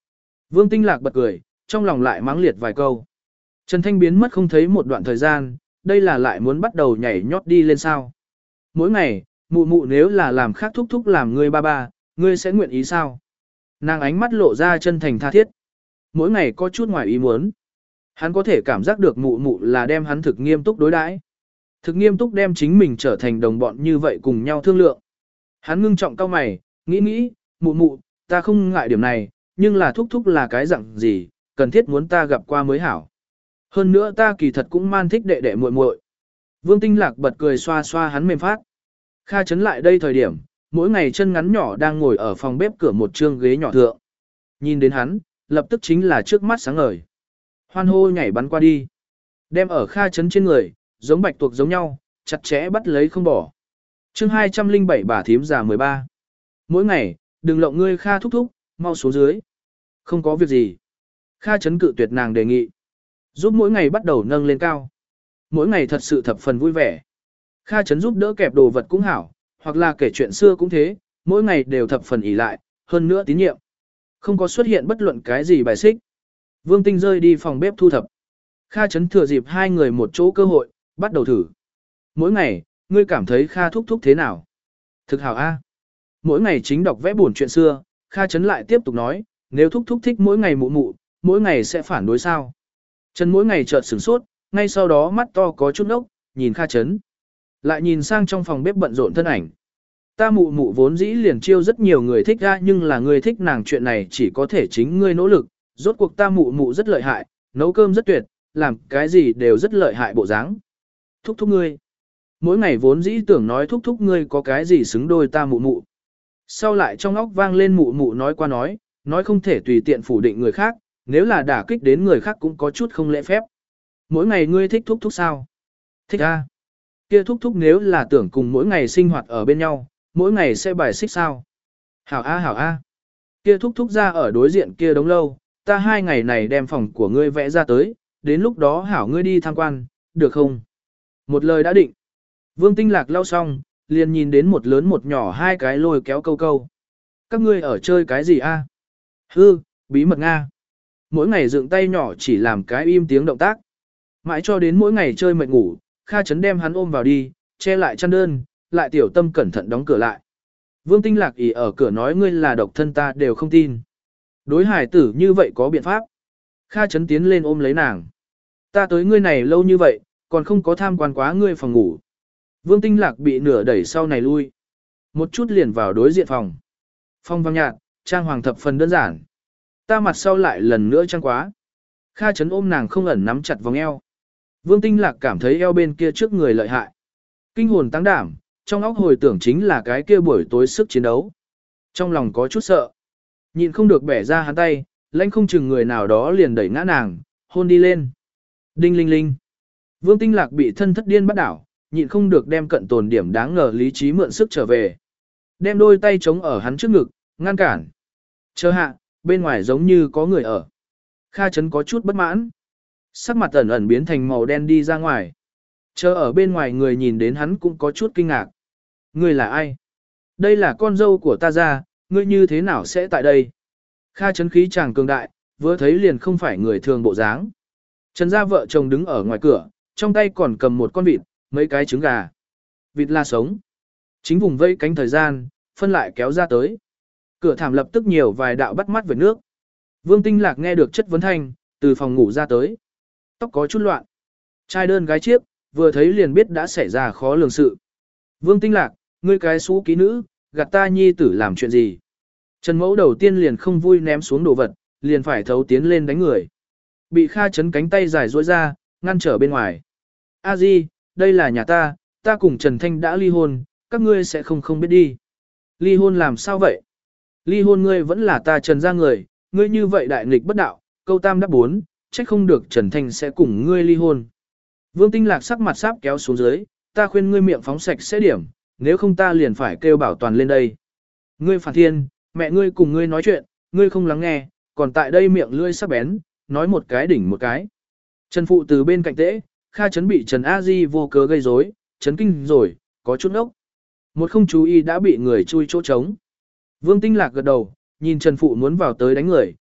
Vương Tinh Lạc bật cười, trong lòng lại mắng liệt vài câu. Trần Thanh biến mất không thấy một đoạn thời gian, đây là lại muốn bắt đầu nhảy nhót đi lên sao. Mỗi ngày, mụ mụ nếu là làm khác thúc thúc làm ngươi ba ba, ngươi sẽ nguyện ý sao? Nàng ánh mắt lộ ra chân thành tha thiết. Mỗi ngày có chút ngoài ý muốn. Hắn có thể cảm giác được mụ mụ là đem hắn thực nghiêm túc đối đãi, thực nghiêm túc đem chính mình trở thành đồng bọn như vậy cùng nhau thương lượng. Hắn ngưng trọng cao mày, nghĩ nghĩ, mụ mụ, ta không ngại điểm này, nhưng là thúc thúc là cái dạng gì, cần thiết muốn ta gặp qua mới hảo. Hơn nữa ta kỳ thật cũng man thích đệ đệ muội muội. Vương Tinh Lạc bật cười xoa xoa hắn mềm phát. Kha chấn lại đây thời điểm, mỗi ngày chân ngắn nhỏ đang ngồi ở phòng bếp cửa một trương ghế nhỏ thượng. Nhìn đến hắn, lập tức chính là trước mắt sáng ngời. Hoan hô nhảy bắn qua đi. Đem ở Kha chấn trên người, giống bạch tuộc giống nhau, chặt chẽ bắt lấy không bỏ. chương hai trăm lẻ bảy bà thím già mười ba. Mỗi ngày, đừng lộng ngươi Kha thúc thúc, mau xuống dưới. Không có việc gì. Kha chấn cự tuyệt nàng đề nghị. Giúp mỗi ngày bắt đầu nâng lên cao. Mỗi ngày thật sự thập phần vui vẻ. Kha chấn giúp đỡ kẹp đồ vật cũng hảo, hoặc là kể chuyện xưa cũng thế, mỗi ngày đều thập phần ỷ lại, hơn nữa tín nhiệm. Không có xuất hiện bất luận cái gì bài xích. Vương Tinh rơi đi phòng bếp thu thập. Kha chấn thừa dịp hai người một chỗ cơ hội, bắt đầu thử. Mỗi ngày, ngươi cảm thấy Kha thúc thúc thế nào? Thực hảo A. Mỗi ngày chính đọc vẽ buồn chuyện xưa, Kha chấn lại tiếp tục nói, nếu thúc thúc thích mỗi ngày mụ mụ, mỗi ngày sẽ phản đối sao? Trần mỗi ngày chợt sửng sốt, ngay sau đó mắt to có chút ốc, nhìn Kha chấn. Lại nhìn sang trong phòng bếp bận rộn thân ảnh. Ta mụ mụ vốn dĩ liền chiêu rất nhiều người thích ra, nhưng là người thích nàng chuyện này chỉ có thể chính ngươi nỗ lực, rốt cuộc ta mụ mụ rất lợi hại, nấu cơm rất tuyệt, làm cái gì đều rất lợi hại bộ dáng. Thúc thúc ngươi. Mỗi ngày vốn dĩ tưởng nói thúc thúc ngươi có cái gì xứng đôi ta mụ mụ. Sau lại trong óc vang lên mụ mụ nói qua nói, nói không thể tùy tiện phủ định người khác, nếu là đả kích đến người khác cũng có chút không lễ phép. Mỗi ngày ngươi thích thúc thúc sao? Thích a. Kia thúc thúc nếu là tưởng cùng mỗi ngày sinh hoạt ở bên nhau, mỗi ngày sẽ bài xích sao? Hảo a hảo a. Kia thúc thúc ra ở đối diện kia đống lâu, ta hai ngày này đem phòng của ngươi vẽ ra tới, đến lúc đó hảo ngươi đi tham quan, được không? Một lời đã định. Vương Tinh Lạc lau xong, liền nhìn đến một lớn một nhỏ hai cái lôi kéo câu câu. Các ngươi ở chơi cái gì a? Hư, bí mật Nga. Mỗi ngày dựng tay nhỏ chỉ làm cái im tiếng động tác. Mãi cho đến mỗi ngày chơi mệt ngủ, Kha chấn đem hắn ôm vào đi, che lại chăn đơn, lại tiểu tâm cẩn thận đóng cửa lại. Vương Tinh Lạc ỉ ở cửa nói ngươi là độc thân ta đều không tin. Đối hải tử như vậy có biện pháp. Kha chấn tiến lên ôm lấy nàng. Ta tới ngươi này lâu như vậy, còn không có tham quan quá ngươi phòng ngủ. Vương Tinh Lạc bị nửa đẩy sau này lui. Một chút liền vào đối diện phòng. Phòng vang nhạt, trang hoàng thập phần đơn giản. Ta mặt sau lại lần nữa trang quá. Kha chấn ôm nàng không ẩn nắm chặt vòng eo. Vương Tinh Lạc cảm thấy eo bên kia trước người lợi hại. Kinh hồn tăng đảm, trong óc hồi tưởng chính là cái kia buổi tối sức chiến đấu. Trong lòng có chút sợ. Nhịn không được bẻ ra hắn tay, lãnh không chừng người nào đó liền đẩy ngã nàng, hôn đi lên. Đinh linh linh. Vương Tinh Lạc bị thân thất điên bắt đảo, nhịn không được đem cận tồn điểm đáng ngờ lý trí mượn sức trở về. Đem đôi tay chống ở hắn trước ngực, ngăn cản. Chờ hạ, bên ngoài giống như có người ở. Kha chấn có chút bất mãn. Sắc mặt ẩn ẩn biến thành màu đen đi ra ngoài. Chờ ở bên ngoài người nhìn đến hắn cũng có chút kinh ngạc. Ngươi là ai? Đây là con dâu của ta ra, ngươi như thế nào sẽ tại đây? Kha chấn khí chàng cường đại, vừa thấy liền không phải người thường bộ dáng. Trần gia vợ chồng đứng ở ngoài cửa, trong tay còn cầm một con vịt, mấy cái trứng gà. Vịt là sống. Chính vùng vây cánh thời gian, phân lại kéo ra tới. Cửa thảm lập tức nhiều vài đạo bắt mắt về nước. Vương Tinh Lạc nghe được chất vấn thanh, từ phòng ngủ ra tới. Tóc có chút loạn. Trai đơn gái chiếc, vừa thấy liền biết đã xảy ra khó lường sự. Vương Tinh Lạc, ngươi cái xú ký nữ, gạt ta nhi tử làm chuyện gì? Trần Mẫu đầu tiên liền không vui ném xuống đồ vật, liền phải thấu tiến lên đánh người. Bị Kha chấn cánh tay dài duỗi ra, ngăn trở bên ngoài. A Di, đây là nhà ta, ta cùng Trần Thanh đã ly hôn, các ngươi sẽ không không biết đi. Ly hôn làm sao vậy? Ly hôn ngươi vẫn là ta Trần gia người, ngươi như vậy đại nghịch bất đạo, câu tam đáp bốn, trách không được Trần Thanh sẽ cùng ngươi ly hôn. Vương Tinh Lạc sắc mặt sáp kéo xuống dưới, ta khuyên ngươi miệng phóng sạch sẽ điểm, nếu không ta liền phải kêu bảo toàn lên đây. Ngươi phản thiên, mẹ ngươi cùng ngươi nói chuyện, ngươi không lắng nghe, còn tại đây miệng lưỡi sắc bén, nói một cái đỉnh một cái. Trần Phụ từ bên cạnh tễ, Kha chấn bị Trần A Di vô cớ gây rối, chấn kinh rồi, có chút ốc. Một không chú ý đã bị người chui chỗ trống. Vương Tinh Lạc gật đầu, nhìn Trần Phụ muốn vào tới đánh người,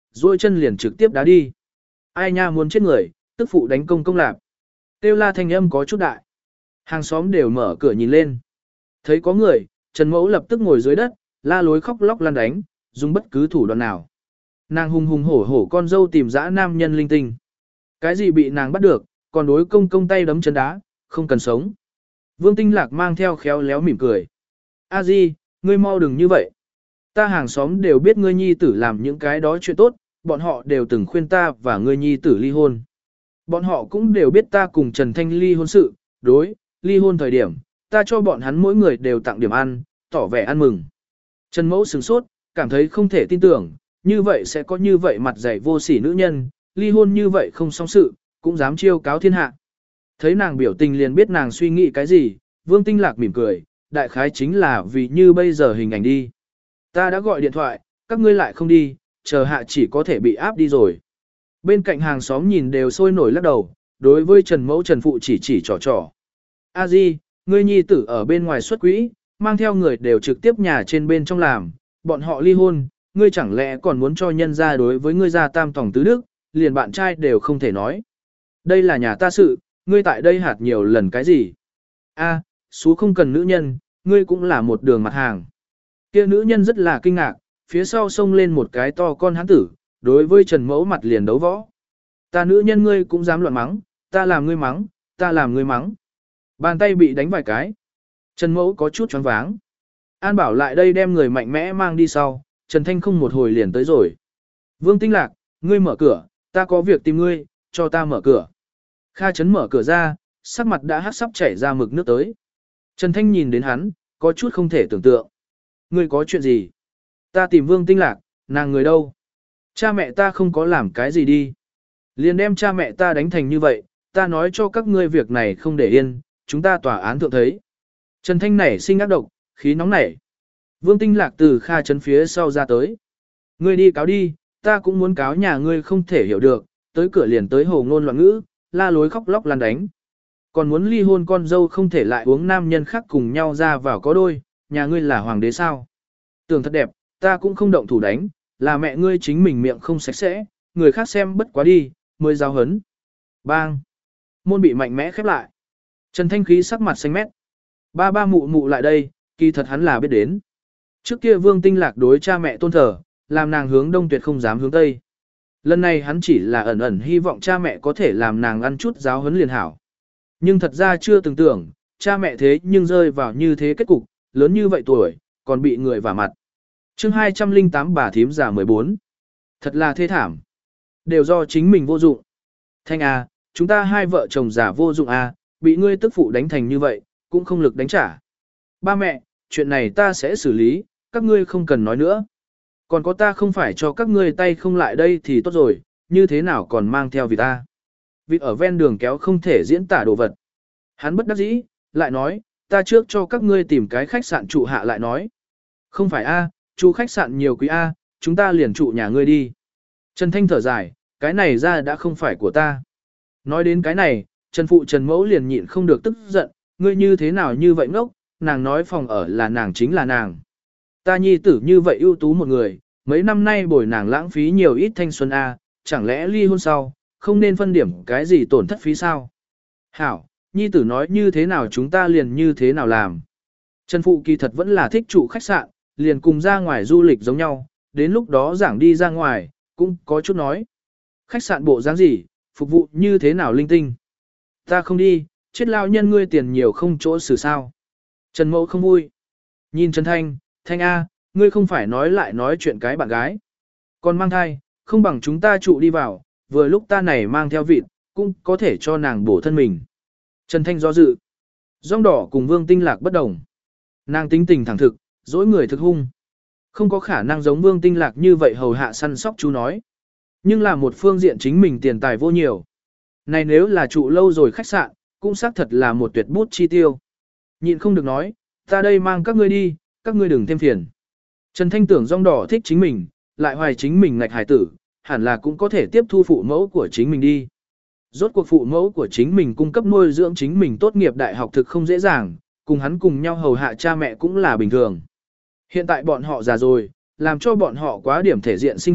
duỗi chân liền trực tiếp đá đi. Ai nha muốn chết người, tức phụ đánh công công lạp. Tiêu la thanh âm có chút đại. Hàng xóm đều mở cửa nhìn lên. Thấy có người, Trần Mẫu lập tức ngồi dưới đất, la lối khóc lóc lăn đánh, dùng bất cứ thủ đoạn nào. Nàng hùng hùng hổ hổ con dâu tìm dã nam nhân linh tinh. Cái gì bị nàng bắt được, còn đối công công tay đấm chân đá, không cần sống. Vương Tinh Lạc mang theo khéo léo mỉm cười. A Di, ngươi mau đừng như vậy. Ta hàng xóm đều biết ngươi nhi tử làm những cái đó chuyện tốt, bọn họ đều từng khuyên ta và ngươi nhi tử ly hôn. Bọn họ cũng đều biết ta cùng Trần Thanh ly hôn sự, đối, ly hôn thời điểm, ta cho bọn hắn mỗi người đều tặng điểm ăn, tỏ vẻ ăn mừng. Trần Mẫu sửng sốt, cảm thấy không thể tin tưởng, như vậy sẽ có như vậy mặt dày vô sỉ nữ nhân, ly hôn như vậy không xong sự, cũng dám chiêu cáo thiên hạ. Thấy nàng biểu tình liền biết nàng suy nghĩ cái gì, Vương Tinh Lạc mỉm cười, đại khái chính là vì như bây giờ hình ảnh đi. Ta đã gọi điện thoại, các ngươi lại không đi, chờ hạ chỉ có thể bị áp đi rồi. Bên cạnh hàng xóm nhìn đều sôi nổi lắc đầu, đối với Trần Mẫu Trần Phụ chỉ chỉ trò trò. A Di, ngươi nhi tử ở bên ngoài xuất quỹ, mang theo người đều trực tiếp nhà trên bên trong làm, bọn họ ly hôn, ngươi chẳng lẽ còn muốn cho nhân ra đối với ngươi ra tam tòng tứ đức, liền bạn trai đều không thể nói. Đây là nhà ta sự, ngươi tại đây hạt nhiều lần cái gì? A, số không cần nữ nhân, ngươi cũng là một đường mặt hàng. Kia nữ nhân rất là kinh ngạc, phía sau xông lên một cái to con hán tử, đối với Trần Mẫu mặt liền đấu võ. Ta nữ nhân ngươi cũng dám loạn mắng, ta làm ngươi mắng, ta làm ngươi mắng. Bàn tay bị đánh vài cái. Trần Mẫu có chút choáng váng. An bảo lại đây đem người mạnh mẽ mang đi sau, Trần Thanh không một hồi liền tới rồi. Vương Tinh Lạc, ngươi mở cửa, ta có việc tìm ngươi, cho ta mở cửa. Kha Trấn mở cửa ra, sắc mặt đã hắt sắp chảy ra mực nước tới. Trần Thanh nhìn đến hắn, có chút không thể tưởng tượng. Ngươi có chuyện gì? Ta tìm Vương Tinh Lạc, nàng người đâu? Cha mẹ ta không có làm cái gì đi. Liền đem cha mẹ ta đánh thành như vậy, ta nói cho các ngươi việc này không để yên, chúng ta tòa án thượng thấy. Trần Thanh nảy sinh ác độc, khí nóng nảy. Vương Tinh Lạc từ Kha Trấn phía sau ra tới. Ngươi đi cáo đi, ta cũng muốn cáo nhà ngươi không thể hiểu được, tới cửa liền tới hồ ngôn loạn ngữ, la lối khóc lóc lan đánh. Còn muốn ly hôn con dâu không thể lại uống nam nhân khác cùng nhau ra vào có đôi, nhà ngươi là hoàng đế sao? Tưởng thật đẹp, ta cũng không động thủ đánh, là mẹ ngươi chính mình miệng không sạch sẽ, người khác xem bất quá đi, mới giao hấn. Bang! Môn bị mạnh mẽ khép lại. Trần Thanh khí sắc mặt xanh mét. Ba ba mụ mụ lại đây, kỳ thật hắn là biết đến. Trước kia Vương Tinh Lạc đối cha mẹ tôn thờ, làm nàng hướng đông tuyệt không dám hướng tây. Lần này hắn chỉ là ẩn ẩn hy vọng cha mẹ có thể làm nàng ăn chút giáo huấn liền hảo. Nhưng thật ra chưa từng tưởng, cha mẹ thế nhưng rơi vào như thế kết cục, lớn như vậy tuổi, còn bị người vả mặt. chương hai trăm lẻ tám bà thím già mười bốn. Thật là thê thảm. Đều do chính mình vô dụng. Thanh à, chúng ta hai vợ chồng già vô dụng à, bị ngươi tức phụ đánh thành như vậy, cũng không lực đánh trả. Ba mẹ, chuyện này ta sẽ xử lý, các ngươi không cần nói nữa. Còn có ta không phải cho các ngươi tay không lại đây thì tốt rồi, như thế nào còn mang theo vì ta. Vịt ở ven đường kéo không thể diễn tả đồ vật. Hắn bất đắc dĩ, lại nói, ta trước cho các ngươi tìm cái khách sạn trụ hạ lại nói. Không phải a, trụ khách sạn nhiều quý a, chúng ta liền trụ nhà ngươi đi. Trần Thanh thở dài, cái này ra đã không phải của ta. Nói đến cái này, Trần Phụ Trần Mẫu liền nhịn không được tức giận, ngươi như thế nào như vậy ngốc, nàng nói phòng ở là nàng chính là nàng. Ta nhi tử như vậy ưu tú một người, mấy năm nay bồi nàng lãng phí nhiều ít thanh xuân a, chẳng lẽ ly hôn sau, không nên phân điểm cái gì tổn thất phí sao? Hảo, nhi tử nói như thế nào chúng ta liền như thế nào làm. Trần Phụ kỳ thật vẫn là thích trụ khách sạn, liền cùng ra ngoài du lịch giống nhau, đến lúc đó giảng đi ra ngoài, cũng có chút nói. Khách sạn bộ dáng gì, phục vụ như thế nào linh tinh. Ta không đi, chết lao nhân ngươi tiền nhiều không chỗ xử sao. Trần Mẫu không vui. Nhìn Trần Thanh, Thanh A, ngươi không phải nói lại nói chuyện cái bạn gái. Còn mang thai, không bằng chúng ta trụ đi vào, vừa lúc ta này mang theo vịt, cũng có thể cho nàng bổ thân mình. Trần Thanh do dự. Rong đỏ cùng Vương Tinh Lạc bất đồng. Nàng tính tình thẳng thực, dỗi người thực hung. Không có khả năng giống Vương Tinh Lạc như vậy hầu hạ săn sóc chú nói. Nhưng là một phương diện chính mình tiền tài vô nhiều. Này nếu là trụ lâu rồi khách sạn, cũng xác thật là một tuyệt bút chi tiêu. Nhịn không được nói, ta đây mang các ngươi đi, các ngươi đừng thêm phiền. Trần Thanh tưởng rong đỏ thích chính mình, lại hoài chính mình ngạch hải tử, hẳn là cũng có thể tiếp thu phụ mẫu của chính mình đi. Rốt cuộc phụ mẫu của chính mình cung cấp nuôi dưỡng chính mình tốt nghiệp đại học thực không dễ dàng, cùng hắn cùng nhau hầu hạ cha mẹ cũng là bình thường. Hiện tại bọn họ già rồi, làm cho bọn họ quá điểm thể diện sinh hoạt,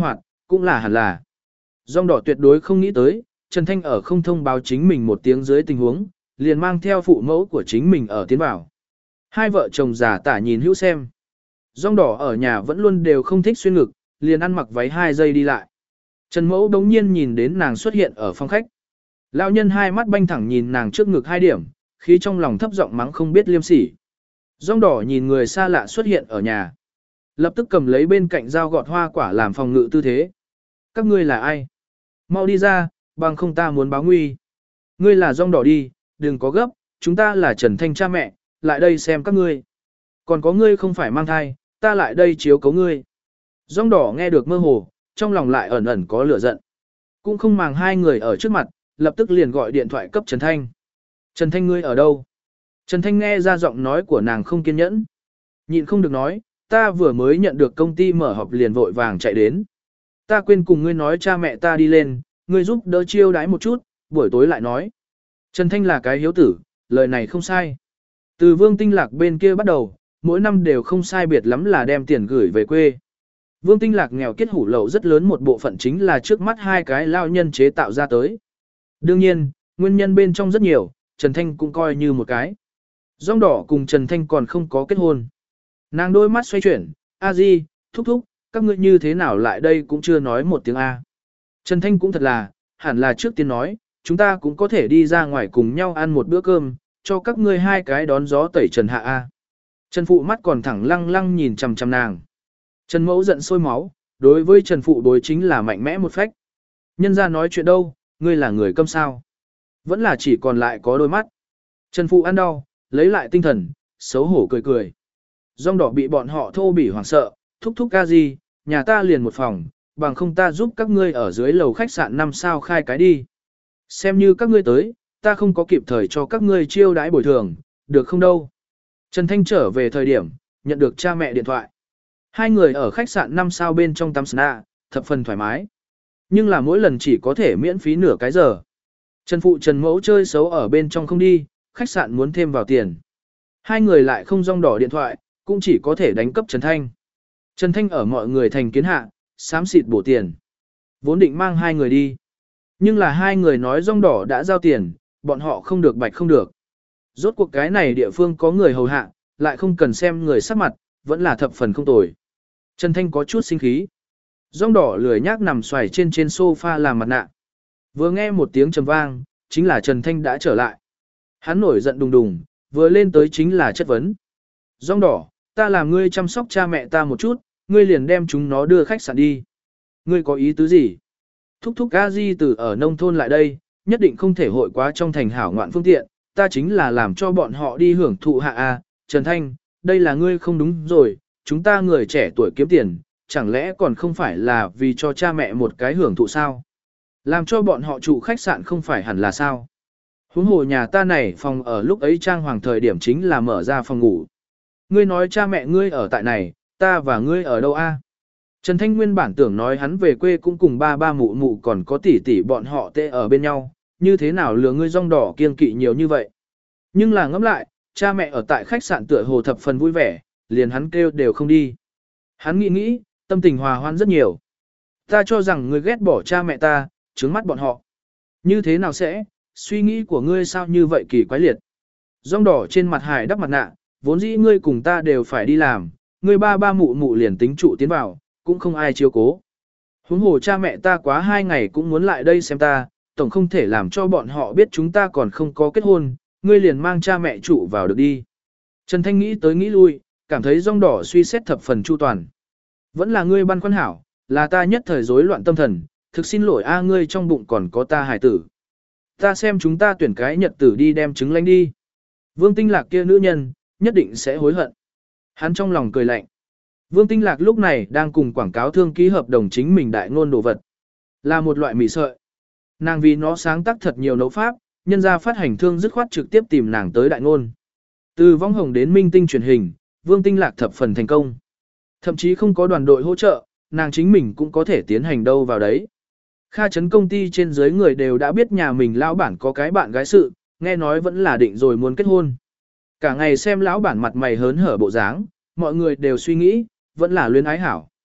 cũng là hẳn là. Rong đỏ tuyệt đối không nghĩ tới, Trần Thanh ở không thông báo chính mình một tiếng dưới tình huống, liền mang theo phụ mẫu của chính mình ở tiến vào. Hai vợ chồng già tả nhìn hữu xem. Rong đỏ ở nhà vẫn luôn đều không thích xuyên ngực, liền ăn mặc váy hai giây đi lại. Trần Mẫu đống nhiên nhìn đến nàng xuất hiện ở phòng khách. Lão nhân hai mắt banh thẳng nhìn nàng trước ngực hai điểm, khí trong lòng thấp giọng mắng không biết liêm sỉ. Rong đỏ nhìn người xa lạ xuất hiện ở nhà. Lập tức cầm lấy bên cạnh dao gọt hoa quả làm phòng ngự tư thế. Các ngươi là ai? Mau đi ra, bằng không ta muốn báo nguy. Ngươi là rong đỏ đi, đừng có gấp, chúng ta là Trần Thanh cha mẹ, lại đây xem các ngươi. Còn có ngươi không phải mang thai, ta lại đây chiếu cấu ngươi. Rong đỏ nghe được mơ hồ, trong lòng lại ẩn ẩn có lửa giận. Cũng không màng hai người ở trước mặt, lập tức liền gọi điện thoại cấp Trần Thanh. Trần Thanh ngươi ở đâu? Trần Thanh nghe ra giọng nói của nàng không kiên nhẫn. Nhịn không được nói, ta vừa mới nhận được công ty mở họp liền vội vàng chạy đến. Ta quên cùng ngươi nói cha mẹ ta đi lên, ngươi giúp đỡ chiêu đái một chút, buổi tối lại nói. Trần Thanh là cái hiếu tử, lời này không sai. Từ Vương Tinh Lạc bên kia bắt đầu, mỗi năm đều không sai biệt lắm là đem tiền gửi về quê. Vương Tinh Lạc nghèo kết hủ lậu rất lớn một bộ phận chính là trước mắt hai cái lao nhân chế tạo ra tới. Đương nhiên, nguyên nhân bên trong rất nhiều, Trần Thanh cũng coi như một cái. Rong đỏ cùng Trần Thanh còn không có kết hôn. Nàng đôi mắt xoay chuyển, a di, thúc thúc, các ngươi như thế nào lại đây cũng chưa nói một tiếng A. Trần Thanh cũng thật là, hẳn là trước tiên nói, chúng ta cũng có thể đi ra ngoài cùng nhau ăn một bữa cơm, cho các ngươi hai cái đón gió tẩy Trần Hạ A. Trần Phụ mắt còn thẳng lăng lăng nhìn chằm chằm nàng. Trần Mẫu giận sôi máu, đối với Trần Phụ đối chính là mạnh mẽ một phách. Nhân ra nói chuyện đâu, ngươi là người câm sao. Vẫn là chỉ còn lại có đôi mắt. Trần Phụ ăn đau, lấy lại tinh thần, xấu hổ cười cười. Rong đỏ bị bọn họ thô bỉ hoảng sợ, thúc thúc ca gì, nhà ta liền một phòng, bằng không ta giúp các ngươi ở dưới lầu khách sạn năm sao khai cái đi. Xem như các ngươi tới, ta không có kịp thời cho các ngươi chiêu đãi bồi thường, được không đâu. Trần Thanh trở về thời điểm, nhận được cha mẹ điện thoại. Hai người ở khách sạn năm sao bên trong tắm spa, thập phần thoải mái. Nhưng là mỗi lần chỉ có thể miễn phí nửa cái giờ. Trần Phụ Trần Mẫu chơi xấu ở bên trong không đi, khách sạn muốn thêm vào tiền. Hai người lại không rong đỏ điện thoại, cũng chỉ có thể đánh cấp Trần Thanh. Trần Thanh ở mọi người thành kiến hạ, xám xịt bổ tiền. Vốn định mang hai người đi. Nhưng là hai người nói rong đỏ đã giao tiền, bọn họ không được bạch không được. Rốt cuộc cái này địa phương có người hầu hạ, lại không cần xem người sắc mặt, vẫn là thập phần không tồi. Trần Thanh có chút sinh khí. Rong đỏ lười nhác nằm xoài trên trên sofa làm mặt nạ. Vừa nghe một tiếng trầm vang, chính là Trần Thanh đã trở lại. Hắn nổi giận đùng đùng, vừa lên tới chính là chất vấn. Rong đỏ, ta làm ngươi chăm sóc cha mẹ ta một chút, ngươi liền đem chúng nó đưa khách sạn đi. Ngươi có ý tứ gì? Thúc thúc a di từ ở nông thôn lại đây, nhất định không thể hội quá trong thành hảo ngoạn phương tiện, ta chính là làm cho bọn họ đi hưởng thụ hạ a. Trần Thanh, đây là ngươi không đúng rồi, chúng ta người trẻ tuổi kiếm tiền, chẳng lẽ còn không phải là vì cho cha mẹ một cái hưởng thụ sao? Làm cho bọn họ trụ khách sạn không phải hẳn là sao? Huống hồ nhà ta này phòng ở lúc ấy trang hoàng thời điểm chính là mở ra phòng ngủ. Ngươi nói cha mẹ ngươi ở tại này, ta và ngươi ở đâu a? Trần Thanh nguyên bản tưởng nói hắn về quê cũng cùng ba ba mụ mụ còn có tỷ tỷ bọn họ tê ở bên nhau, như thế nào lừa ngươi rong đỏ kiên kỵ nhiều như vậy. Nhưng là ngẫm lại, cha mẹ ở tại khách sạn tựa hồ thập phần vui vẻ, liền hắn kêu đều không đi. Hắn nghĩ nghĩ, tâm tình hòa hoan rất nhiều. Ta cho rằng ngươi ghét bỏ cha mẹ ta, trướng mắt bọn họ. Như thế nào sẽ, suy nghĩ của ngươi sao như vậy kỳ quái liệt. Rong đỏ trên mặt hải đắp mặt nạ, vốn dĩ ngươi cùng ta đều phải đi làm, ngươi ba ba mụ mụ liền tính trụ tiến vào, cũng không ai chiếu cố. Huống hồ cha mẹ ta quá hai ngày cũng muốn lại đây xem ta, tổng không thể làm cho bọn họ biết chúng ta còn không có kết hôn, ngươi liền mang cha mẹ trụ vào được đi. Trần Thanh nghĩ tới nghĩ lui, cảm thấy rong đỏ suy xét thập phần chu toàn. Vẫn là ngươi băn khoăn hảo, là ta nhất thời rối loạn tâm thần, thực xin lỗi a ngươi trong bụng còn có ta hài tử. Ta xem chúng ta tuyển cái nhật tử đi đem trứng lánh đi. Vương Tinh Lạc kia nữ nhân, nhất định sẽ hối hận. Hắn trong lòng cười lạnh. Vương Tinh Lạc lúc này đang cùng quảng cáo thương ký hợp đồng chính mình đại ngôn đồ vật. Là một loại mì sợi. Nàng vì nó sáng tác thật nhiều nấu pháp, nhân ra phát hành thương dứt khoát trực tiếp tìm nàng tới đại ngôn. Từ vong hồng đến minh tinh truyền hình, Vương Tinh Lạc thập phần thành công. Thậm chí không có đoàn đội hỗ trợ, nàng chính mình cũng có thể tiến hành đâu vào đấy. Kha Trấn công ty trên dưới người đều đã biết nhà mình lão bản có cái bạn gái sự, nghe nói vẫn là định rồi muốn kết hôn. Cả ngày xem lão bản mặt mày hớn hở bộ dáng, mọi người đều suy nghĩ, vẫn là luyến ái hảo.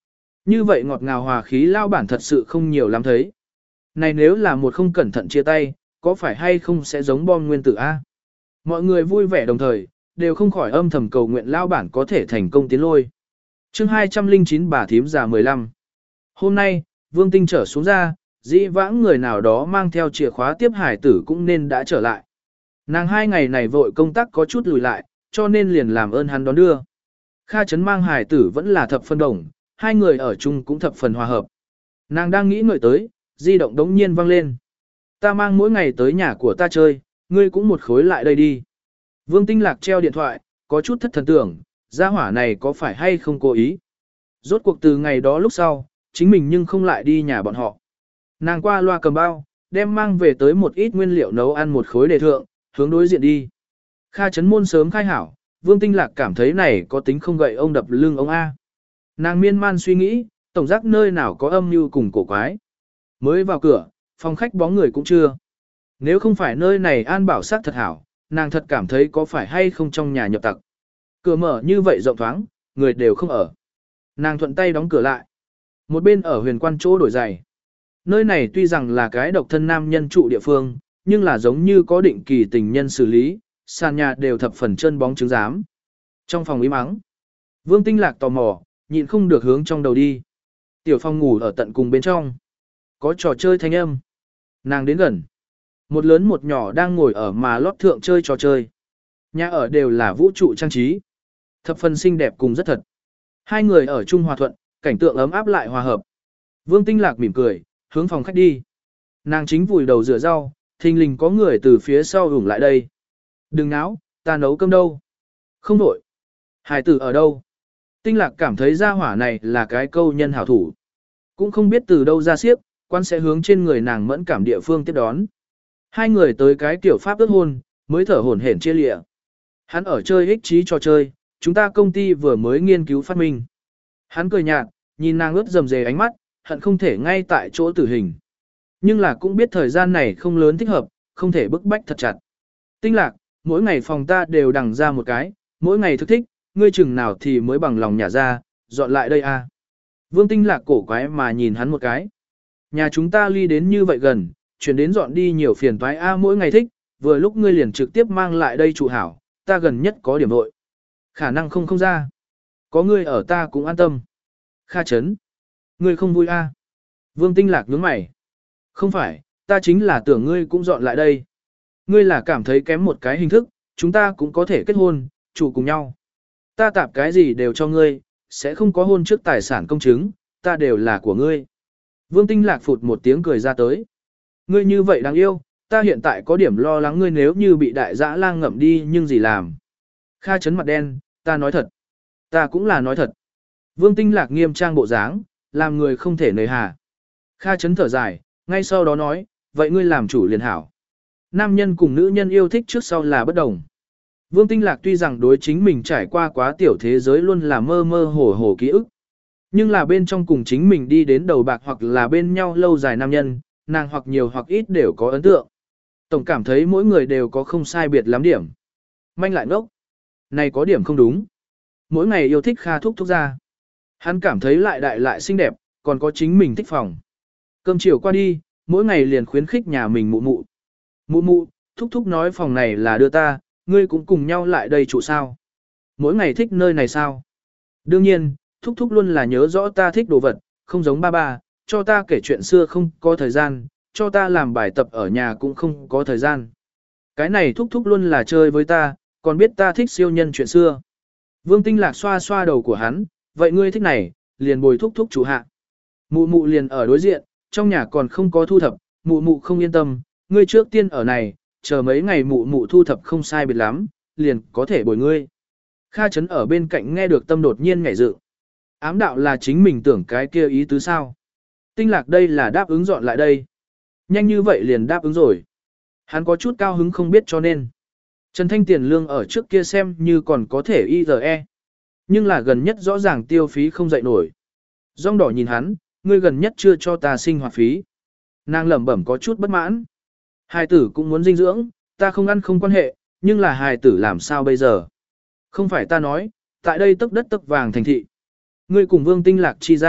Như vậy ngọt ngào hòa khí lao bản thật sự không nhiều lắm thấy. Này nếu là một không cẩn thận chia tay, có phải hay không sẽ giống bom nguyên tử A? Mọi người vui vẻ đồng thời, đều không khỏi âm thầm cầu nguyện lao bản có thể thành công tiến lôi. chương hai trăm lẻ chín bà thím già mười lăm. Hôm nay, Vương Tinh trở xuống ra, dĩ vãng người nào đó mang theo chìa khóa tiếp hải tử cũng nên đã trở lại. Nàng hai ngày này vội công tác có chút lùi lại, cho nên liền làm ơn hắn đón đưa. Kha Trấn mang hải tử vẫn là thập phân đồng, hai người ở chung cũng thập phần hòa hợp. Nàng đang nghĩ ngợi tới, di động đống nhiên vang lên. Ta mang mỗi ngày tới nhà của ta chơi, ngươi cũng một khối lại đây đi. Vương Tinh Lạc treo điện thoại, có chút thất thần tưởng, gia hỏa này có phải hay không cố ý. Rốt cuộc từ ngày đó lúc sau, chính mình nhưng không lại đi nhà bọn họ. Nàng qua loa cầm bao, đem mang về tới một ít nguyên liệu nấu ăn một khối đề thượng, hướng đối diện đi. Kha Trấn môn sớm khai hảo, Vương Tinh Lạc cảm thấy này có tính không gậy ông đập lưng ông A. Nàng miên man suy nghĩ, tổng giác nơi nào có âm mưu cùng cổ quái. Mới vào cửa, phòng khách bóng người cũng chưa. Nếu không phải nơi này an bảo sát thật hảo, nàng thật cảm thấy có phải hay không trong nhà nhập tặc. Cửa mở như vậy rộng thoáng, người đều không ở. Nàng thuận tay đóng cửa lại. Một bên ở huyền quan chỗ đổi giày. Nơi này tuy rằng là cái độc thân nam nhân trụ địa phương, nhưng là giống như có định kỳ tình nhân xử lý, sàn nhà đều thập phần chân bóng trứng giám. Trong phòng im ắng, Vương Tinh Lạc tò mò, nhịn không được hướng trong đầu đi. Tiểu phòng ngủ ở tận cùng bên trong. Có trò chơi thanh âm. Nàng đến gần. Một lớn một nhỏ đang ngồi ở mà lót thượng chơi trò chơi. Nhà ở đều là vũ trụ trang trí. Thập phần xinh đẹp cùng rất thật. Hai người ở chung hòa thuận, cảnh tượng ấm áp lại hòa hợp. Vương Tinh Lạc mỉm cười, hướng phòng khách đi. Nàng chính vùi đầu rửa rau, thình lình có người từ phía sau ủng lại đây. Đừng náo, ta nấu cơm đâu. Không đổi. Hải tử ở đâu? Tinh Lạc cảm thấy gia hỏa này là cái câu nhân hảo thủ. Cũng không biết từ đâu ra xiếc, quan sẽ hướng trên người nàng mẫn cảm địa phương tiếp đón. Hai người tới cái tiểu pháp ước hôn, mới thở hổn hển chia lịa. Hắn ở chơi ích trí trò chơi, chúng ta công ty vừa mới nghiên cứu phát minh. Hắn cười nhạt, nhìn nàng ướt dầm dề ánh mắt, hận không thể ngay tại chỗ tử hình. Nhưng là cũng biết thời gian này không lớn thích hợp, không thể bức bách thật chặt. Tinh Lạc, mỗi ngày phòng ta đều đằng ra một cái, mỗi ngày thức thích, ngươi chừng nào thì mới bằng lòng nhả ra, dọn lại đây a. Vương Tinh Lạc cổ quái mà nhìn hắn một cái. Nhà chúng ta ly đến như vậy gần, chuyển đến dọn đi nhiều phiền toái a mỗi ngày thích, vừa lúc ngươi liền trực tiếp mang lại đây trụ hảo, ta gần nhất có điểm nội. Khả năng không không ra. Có ngươi ở ta cũng an tâm. Kha Trấn. Ngươi không vui a? Vương Tinh Lạc nhướng mày. Không phải, ta chính là tưởng ngươi cũng dọn lại đây. Ngươi là cảm thấy kém một cái hình thức, chúng ta cũng có thể kết hôn, trụ cùng nhau. Ta tạp cái gì đều cho ngươi, sẽ không có hôn trước tài sản công chứng, ta đều là của ngươi. Vương Tinh Lạc phụt một tiếng cười ra tới. Ngươi như vậy đáng yêu, ta hiện tại có điểm lo lắng ngươi nếu như bị đại dã lang ngậm đi nhưng gì làm. Kha Trấn mặt đen, ta nói thật. Ta cũng là nói thật. Vương Tinh Lạc nghiêm trang bộ dáng, làm người không thể nời hà. Kha Trấn thở dài, ngay sau đó nói, vậy ngươi làm chủ liền hảo. Nam nhân cùng nữ nhân yêu thích trước sau là bất đồng. Vương Tinh Lạc tuy rằng đối chính mình trải qua quá tiểu thế giới luôn là mơ mơ hồ hồ ký ức. Nhưng là bên trong cùng chính mình đi đến đầu bạc hoặc là bên nhau lâu dài nam nhân, nàng hoặc nhiều hoặc ít đều có ấn tượng. Tổng cảm thấy mỗi người đều có không sai biệt lắm điểm. Manh lại ngốc. Này có điểm không đúng. Mỗi ngày yêu thích Kha Thúc Thúc ra. Hắn cảm thấy lại đại lại xinh đẹp, còn có chính mình thích phòng. Cơm chiều qua đi, mỗi ngày liền khuyến khích nhà mình mụ mụ. Mụ mụ, Thúc Thúc nói phòng này là đưa ta, ngươi cũng cùng nhau lại đây trụ sao. Mỗi ngày thích nơi này sao. Đương nhiên, Thúc Thúc luôn là nhớ rõ ta thích đồ vật, không giống ba ba, cho ta kể chuyện xưa không có thời gian, cho ta làm bài tập ở nhà cũng không có thời gian. Cái này Thúc Thúc luôn là chơi với ta, còn biết ta thích siêu nhân chuyện xưa. Vương Tinh Lạc xoa xoa đầu của hắn, vậy ngươi thích này, liền bồi Thúc Thúc chủ hạ. Mụ mụ liền ở đối diện, trong nhà còn không có thu thập, mụ mụ không yên tâm, ngươi trước tiên ở này, chờ mấy ngày mụ mụ thu thập không sai biệt lắm, liền có thể bồi ngươi. Kha Trấn ở bên cạnh nghe được tâm đột nhiên nhảy dựng. Ám đạo là chính mình tưởng cái kia ý tứ sao. Tinh Lạc đây là đáp ứng dọn lại đây. Nhanh như vậy liền đáp ứng rồi. Hắn có chút cao hứng không biết cho nên. Trần Thanh tiền lương ở trước kia xem như còn có thể i rờ e. Nhưng là gần nhất rõ ràng tiêu phí không dậy nổi. Rong đỏ nhìn hắn, ngươi gần nhất chưa cho ta sinh hoạt phí. Nàng lẩm bẩm có chút bất mãn. Hài tử cũng muốn dinh dưỡng, ta không ăn không quan hệ, nhưng là hài tử làm sao bây giờ? Không phải ta nói, tại đây tức đất tức vàng thành thị. Ngươi cùng Vương Tinh Lạc chi gian,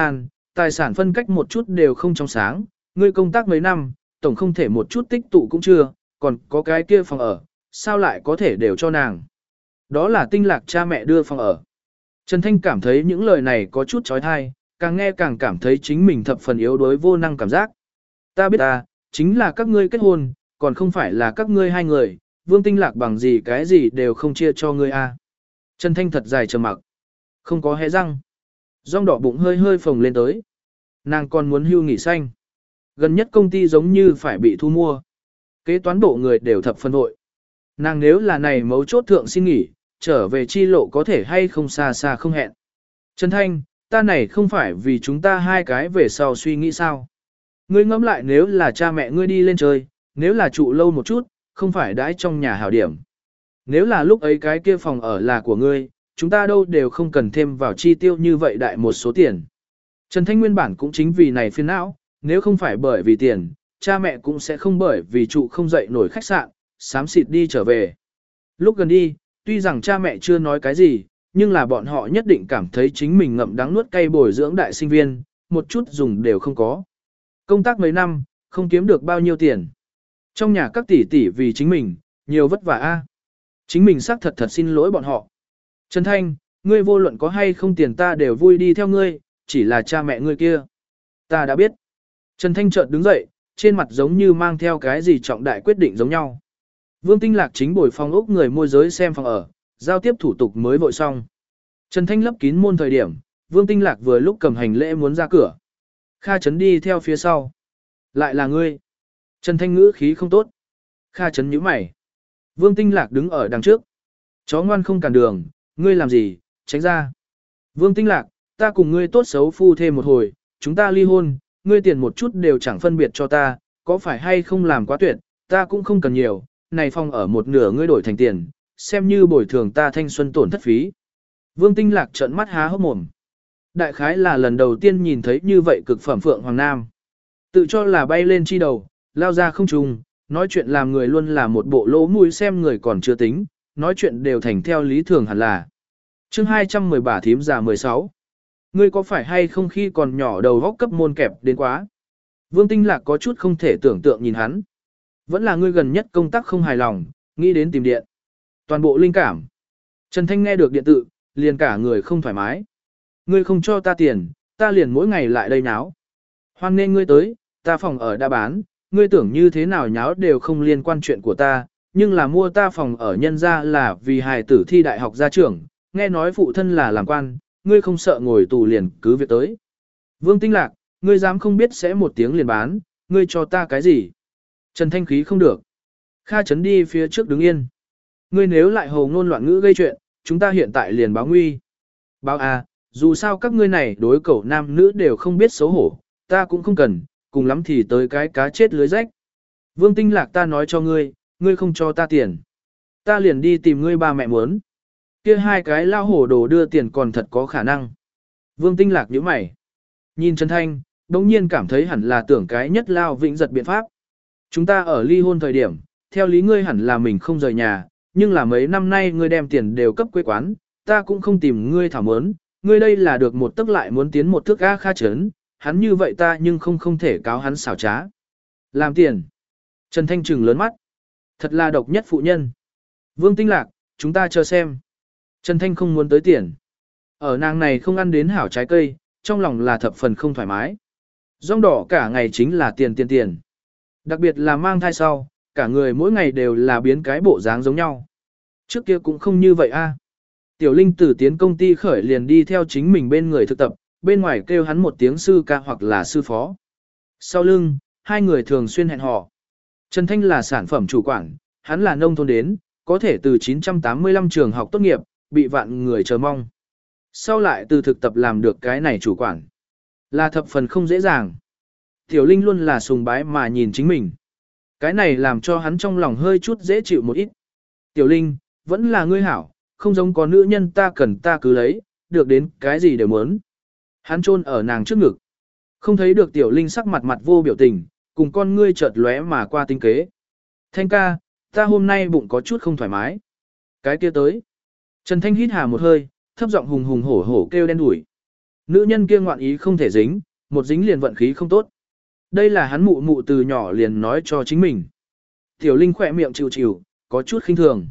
tài sản phân cách một chút đều không trong sáng, ngươi công tác mấy năm, tổng không thể một chút tích tụ cũng chưa, còn có cái kia phòng ở, sao lại có thể đều cho nàng. Đó là Tinh Lạc cha mẹ đưa phòng ở. Trần Thanh cảm thấy những lời này có chút trói thai, càng nghe càng cảm thấy chính mình thập phần yếu đối vô năng cảm giác. Ta biết ta, chính là các ngươi kết hôn, còn không phải là các ngươi hai người, Vương Tinh Lạc bằng gì cái gì đều không chia cho ngươi a. À. Trần Thanh thật dài trầm mặc, không có hé răng. Rong đỏ bụng hơi hơi phồng lên tới. Nàng còn muốn hưu nghỉ xanh. Gần nhất công ty giống như phải bị thu mua. Kế toán bộ người đều thập phân hội. Nàng nếu là này mấu chốt thượng xin nghỉ, trở về chi lộ có thể hay không xa xa không hẹn. Trần Thanh, ta này không phải vì chúng ta hai cái về sau suy nghĩ sao. Ngươi ngẫm lại nếu là cha mẹ ngươi đi lên chơi, nếu là trụ lâu một chút, không phải đãi trong nhà hảo điểm. Nếu là lúc ấy cái kia phòng ở là của ngươi, chúng ta đâu đều không cần thêm vào chi tiêu như vậy đại một số tiền. Trần Thanh nguyên bản cũng chính vì này phiền não, nếu không phải bởi vì tiền, cha mẹ cũng sẽ không bởi vì trụ không dậy nổi khách sạn, xám xịt đi trở về. Lúc gần đi, tuy rằng cha mẹ chưa nói cái gì, nhưng là bọn họ nhất định cảm thấy chính mình ngậm đắng nuốt cay bồi dưỡng đại sinh viên, một chút dùng đều không có. Công tác mấy năm, không kiếm được bao nhiêu tiền. Trong nhà các tỷ tỷ vì chính mình, nhiều vất vả a. Chính mình xác thật thật xin lỗi bọn họ. Trần Thanh, ngươi vô luận có hay không tiền ta đều vui đi theo ngươi, chỉ là cha mẹ ngươi kia. Ta đã biết. Trần Thanh chợt đứng dậy, trên mặt giống như mang theo cái gì trọng đại quyết định giống nhau. Vương Tinh Lạc chính bồi phòng ốc người môi giới xem phòng ở, giao tiếp thủ tục mới vội xong. Trần Thanh lấp kín môn thời điểm, Vương Tinh Lạc vừa lúc cầm hành lễ muốn ra cửa. Kha Trấn đi theo phía sau. Lại là ngươi. Trần Thanh ngữ khí không tốt. Kha Trấn nhíu mày. Vương Tinh Lạc đứng ở đằng trước. Chó ngoan không cản đường, ngươi làm gì, tránh ra. Vương Tinh Lạc, ta cùng ngươi tốt xấu phu thêm một hồi, chúng ta ly hôn, ngươi tiền một chút đều chẳng phân biệt cho ta, có phải hay không làm quá tuyệt, ta cũng không cần nhiều, này phòng ở một nửa ngươi đổi thành tiền, xem như bồi thường ta thanh xuân tổn thất phí. Vương Tinh Lạc trợn mắt há hốc mồm. Đại khái là lần đầu tiên nhìn thấy như vậy cực phẩm Phượng Hoàng Nam. Tự cho là bay lên chi đầu, lao ra không trùng, nói chuyện làm người luôn là một bộ lỗ mũi xem người còn chưa tính, nói chuyện đều thành theo lý thường hẳn là. chương hai trăm mười bà thím già mười sáu. Ngươi có phải hay không khi còn nhỏ đầu góc cấp môn kẹp đến quá? Vương Tinh Lạc có chút không thể tưởng tượng nhìn hắn. Vẫn là ngươi gần nhất công tác không hài lòng, nghĩ đến tìm điện. Toàn bộ linh cảm. Trần Thanh nghe được điện tự, liền cả người không thoải mái. Ngươi không cho ta tiền, ta liền mỗi ngày lại đây nháo. Hoan nên ngươi tới, ta phòng ở đã bán, ngươi tưởng như thế nào nháo đều không liên quan chuyện của ta, nhưng là mua ta phòng ở nhân ra là vì hài tử thi đại học gia trưởng, nghe nói phụ thân là làm quan, ngươi không sợ ngồi tù liền cứ việc tới. Vương Tinh Lạc, ngươi dám không biết sẽ một tiếng liền bán, ngươi cho ta cái gì? Trần Thanh khí không được. Kha Trấn đi phía trước đứng yên. Ngươi nếu lại hồ ngôn loạn ngữ gây chuyện, chúng ta hiện tại liền báo nguy. Báo à, dù sao các ngươi này đối cẩu nam nữ đều không biết xấu hổ, ta cũng không cần, cùng lắm thì tới cái cá chết lưới rách. Vương Tinh Lạc ta nói cho ngươi, ngươi không cho ta tiền. Ta liền đi tìm ngươi ba mẹ muốn. Kia hai cái lao hổ đồ đưa tiền còn thật có khả năng. Vương Tinh Lạc nhíu mày. Nhìn Trần Thanh, đống nhiên cảm thấy hẳn là tưởng cái nhất lao vĩnh giật biện pháp. Chúng ta ở ly hôn thời điểm, theo lý ngươi hẳn là mình không rời nhà, nhưng là mấy năm nay ngươi đem tiền đều cấp quê quán, ta cũng không tìm ngươi thảo mớn, ngươi đây là được một tức lại muốn tiến một thước A Kha Trấn, hắn như vậy ta nhưng không không thể cáo hắn xảo trá. Làm tiền. Trần Thanh trừng lớn mắt. Thật là độc nhất phụ nhân. Vương Tinh Lạc, chúng ta chờ xem. Trần Thanh không muốn tới tiền. Ở nàng này không ăn đến hảo trái cây, trong lòng là thập phần không thoải mái. Rong đỏ cả ngày chính là tiền tiền tiền. Đặc biệt là mang thai sau, cả người mỗi ngày đều là biến cái bộ dáng giống nhau. Trước kia cũng không như vậy a. Tiểu Linh từ tiến công ty khởi liền đi theo chính mình bên người thực tập, bên ngoài kêu hắn một tiếng sư ca hoặc là sư phó. Sau lưng, hai người thường xuyên hẹn hò. Trần Thanh là sản phẩm chủ quản, hắn là nông thôn đến, có thể từ chín trăm tám mươi lăm trường học tốt nghiệp, bị vạn người chờ mong. Sau lại từ thực tập làm được cái này chủ quản. Là thập phần không dễ dàng. Tiểu Linh luôn là sùng bái mà nhìn chính mình. Cái này làm cho hắn trong lòng hơi chút dễ chịu một ít. Tiểu Linh, vẫn là ngươi hảo, không giống có nữ nhân ta cần ta cứ lấy, được đến cái gì đều muốn. Hắn chôn ở nàng trước ngực. Không thấy được Tiểu Linh sắc mặt mặt vô biểu tình, cùng con ngươi chợt lóe mà qua tinh kế. Thanh ca, ta hôm nay bụng có chút không thoải mái. Cái kia tới. Trần Thanh hít hà một hơi, thấp giọng hùng hùng hổ hổ kêu đen đuổi. Nữ nhân kia ngoạn ý không thể dính, một dính liền vận khí không tốt. Đây là hắn mụ mụ từ nhỏ liền nói cho chính mình. Tiểu Linh khỏe miệng chịu chịu, có chút khinh thường.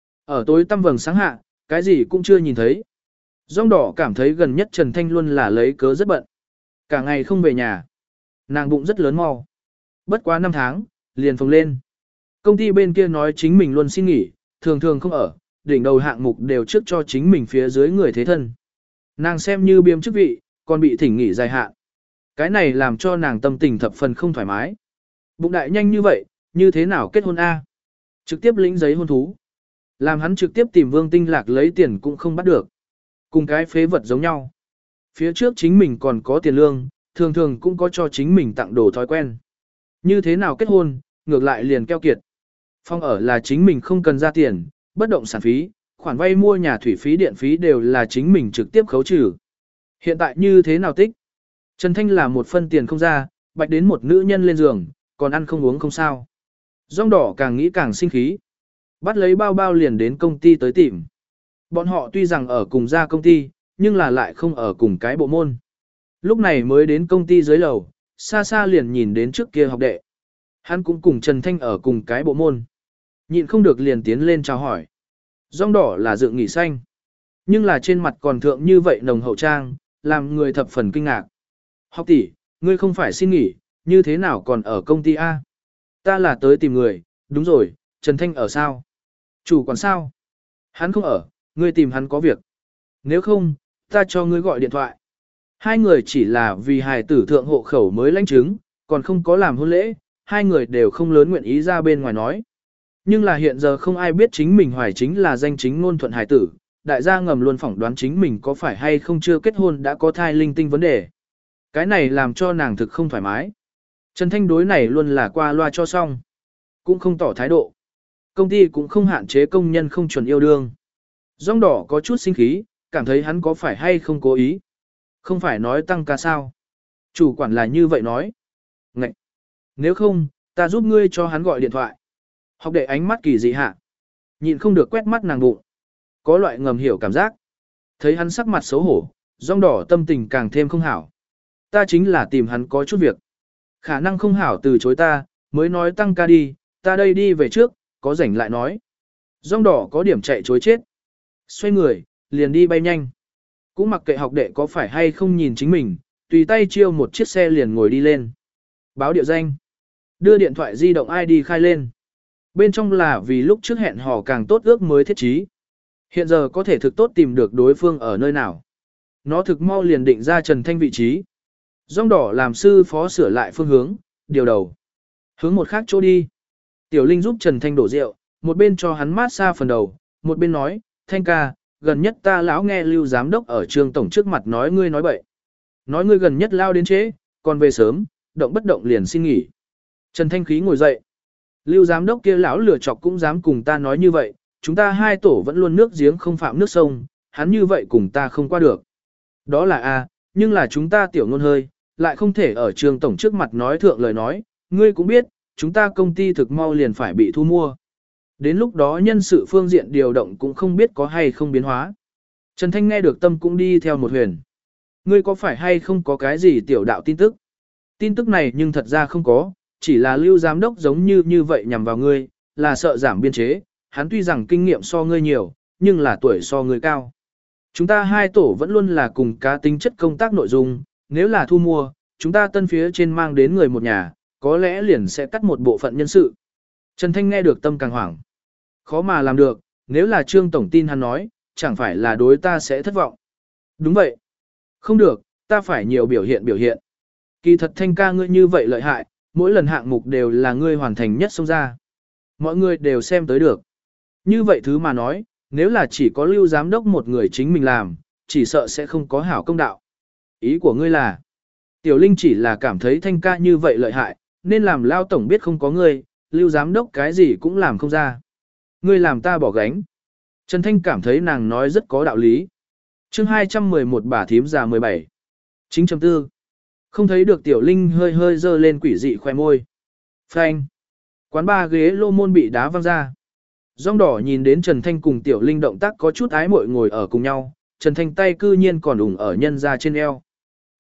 Ở tối tăm vầng sáng hạ, cái gì cũng chưa nhìn thấy. Rong đỏ cảm thấy gần nhất Trần Thanh luôn là lấy cớ rất bận. Cả ngày không về nhà. Nàng bụng rất lớn mau. Bất quá năm tháng, liền phồng lên. Công ty bên kia nói chính mình luôn xin nghỉ, thường thường không ở, đỉnh đầu hạng mục đều trước cho chính mình phía dưới người thế thân. Nàng xem như biếm chức vị, còn bị thỉnh nghỉ dài hạn. Cái này làm cho nàng tâm tình thập phần không thoải mái. Bụng đại nhanh như vậy, như thế nào kết hôn A? Trực tiếp lĩnh giấy hôn thú. Làm hắn trực tiếp tìm Vương Tinh Lạc lấy tiền cũng không bắt được. Cùng cái phế vật giống nhau. Phía trước chính mình còn có tiền lương, thường thường cũng có cho chính mình tặng đồ thói quen. Như thế nào kết hôn, ngược lại liền keo kiệt. Phòng ở là chính mình không cần ra tiền, bất động sản phí, khoản vay mua nhà thủy phí điện phí đều là chính mình trực tiếp khấu trừ. Hiện tại như thế nào tích? Trần Thanh là một phân tiền không ra, bạch đến một nữ nhân lên giường, còn ăn không uống không sao. Rong đỏ càng nghĩ càng sinh khí. Bắt lấy bao bao liền đến công ty tới tìm. Bọn họ tuy rằng ở cùng ra công ty, nhưng là lại không ở cùng cái bộ môn. Lúc này mới đến công ty dưới lầu, xa xa liền nhìn đến trước kia học đệ. Hắn cũng cùng Trần Thanh ở cùng cái bộ môn. Nhịn không được liền tiến lên chào hỏi. Rong đỏ là dựng nghỉ xanh. Nhưng là trên mặt còn thượng như vậy nồng hậu trang, làm người thập phần kinh ngạc. Học tỷ, ngươi không phải xin nghỉ, như thế nào còn ở công ty A? Ta là tới tìm người, đúng rồi, Trần Thanh ở sao? Chủ quản sao? Hắn không ở, ngươi tìm hắn có việc. Nếu không, ta cho ngươi gọi điện thoại. Hai người chỉ là vì hài tử thượng hộ khẩu mới lãnh chứng, còn không có làm hôn lễ, hai người đều không lớn nguyện ý ra bên ngoài nói. Nhưng là hiện giờ không ai biết chính mình hoài chính là danh chính ngôn thuận hài tử, đại gia ngầm luôn phỏng đoán chính mình có phải hay không chưa kết hôn đã có thai linh tinh vấn đề. Cái này làm cho nàng thực không thoải mái. Trần Thanh đối này luôn là qua loa cho xong, cũng không tỏ thái độ. Công ty cũng không hạn chế công nhân không chuẩn yêu đương. Rong đỏ có chút sinh khí, cảm thấy hắn có phải hay không cố ý. Không phải nói tăng ca sao. Chủ quản là như vậy nói. Ngậy! Nếu không, ta giúp ngươi cho hắn gọi điện thoại. Học đệ ánh mắt kỳ dị hạ. Nhịn không được quét mắt nàng bụng. Có loại ngầm hiểu cảm giác. Thấy hắn sắc mặt xấu hổ, rong đỏ tâm tình càng thêm không hảo. Ta chính là tìm hắn có chút việc. Khả năng không hảo từ chối ta, mới nói tăng ca đi, ta đây đi về trước, có rảnh lại nói. Rong đỏ có điểm chạy chối chết. Xoay người, liền đi bay nhanh. Cũng mặc kệ học đệ có phải hay không nhìn chính mình, tùy tay chiêu một chiếc xe liền ngồi đi lên. Báo địa danh. Đưa điện thoại di động i đê khai lên. Bên trong là vì lúc trước hẹn hò càng tốt ước mới thiết trí. Hiện giờ có thể thực tốt tìm được đối phương ở nơi nào. Nó thực mau liền định ra Trần Thanh vị trí. Rong đỏ làm sư phó sửa lại phương hướng, điều đầu. Hướng một khác chỗ đi. Tiểu Linh giúp Trần Thanh đổ rượu, một bên cho hắn mát xa phần đầu, một bên nói, Thanh ca, gần nhất ta lão nghe Lưu giám đốc ở trường tổng trước mặt nói ngươi nói bậy. Nói ngươi gần nhất lao đến trễ, còn về sớm, động bất động liền xin nghỉ. Trần Thanh khí ngồi dậy. Lưu giám đốc kia lão lừa chọc cũng dám cùng ta nói như vậy, chúng ta hai tổ vẫn luôn nước giếng không phạm nước sông, hắn như vậy cùng ta không qua được. Đó là a, nhưng là chúng ta tiểu ngôn hơi, lại không thể ở trường tổng trước mặt nói thượng lời nói, ngươi cũng biết, chúng ta công ty thực mau liền phải bị thu mua. Đến lúc đó nhân sự phương diện điều động cũng không biết có hay không biến hóa. Trần Thanh nghe được tâm cũng đi theo một huyền. Ngươi có phải hay không có cái gì tiểu đạo tin tức? Tin tức này nhưng thật ra không có, chỉ là Lưu giám đốc giống như như vậy nhằm vào ngươi, là sợ giảm biên chế, hắn tuy rằng kinh nghiệm so ngươi nhiều, nhưng là tuổi so ngươi cao. Chúng ta hai tổ vẫn luôn là cùng cá tính chất công tác nội dung, nếu là thu mua, chúng ta tân phía trên mang đến người một nhà, có lẽ liền sẽ cắt một bộ phận nhân sự. Trần Thanh nghe được tâm càng hoảng. Khó mà làm được, nếu là Trương Tổng tin hắn nói, chẳng phải là đối ta sẽ thất vọng. Đúng vậy. Không được, ta phải nhiều biểu hiện biểu hiện. Kỳ thật Thanh ca ngươi như vậy lợi hại, mỗi lần hạng mục đều là ngươi hoàn thành nhất xông ra. Mọi người đều xem tới được. Như vậy thứ mà nói, nếu là chỉ có Lưu giám đốc một người chính mình làm, chỉ sợ sẽ không có hảo công đạo. Ý của ngươi là, Tiểu Linh chỉ là cảm thấy Thanh ca như vậy lợi hại, nên làm Lao Tổng biết không có ngươi, Lưu giám đốc cái gì cũng làm không ra. Ngươi làm ta bỏ gánh. Trần Thanh cảm thấy nàng nói rất có đạo lý. chương hai trăm mười một bà thím già mười bảy. chín chấm bốn. Không thấy được Tiểu Linh hơi hơi dơ lên quỷ dị khoe môi. Phanh. Quán ba ghế lô môn bị đá văng ra. Rong đỏ nhìn đến Trần Thanh cùng Tiểu Linh động tác có chút ái muội ngồi ở cùng nhau, Trần Thanh tay cư nhiên còn ủng ở nhân ra trên eo.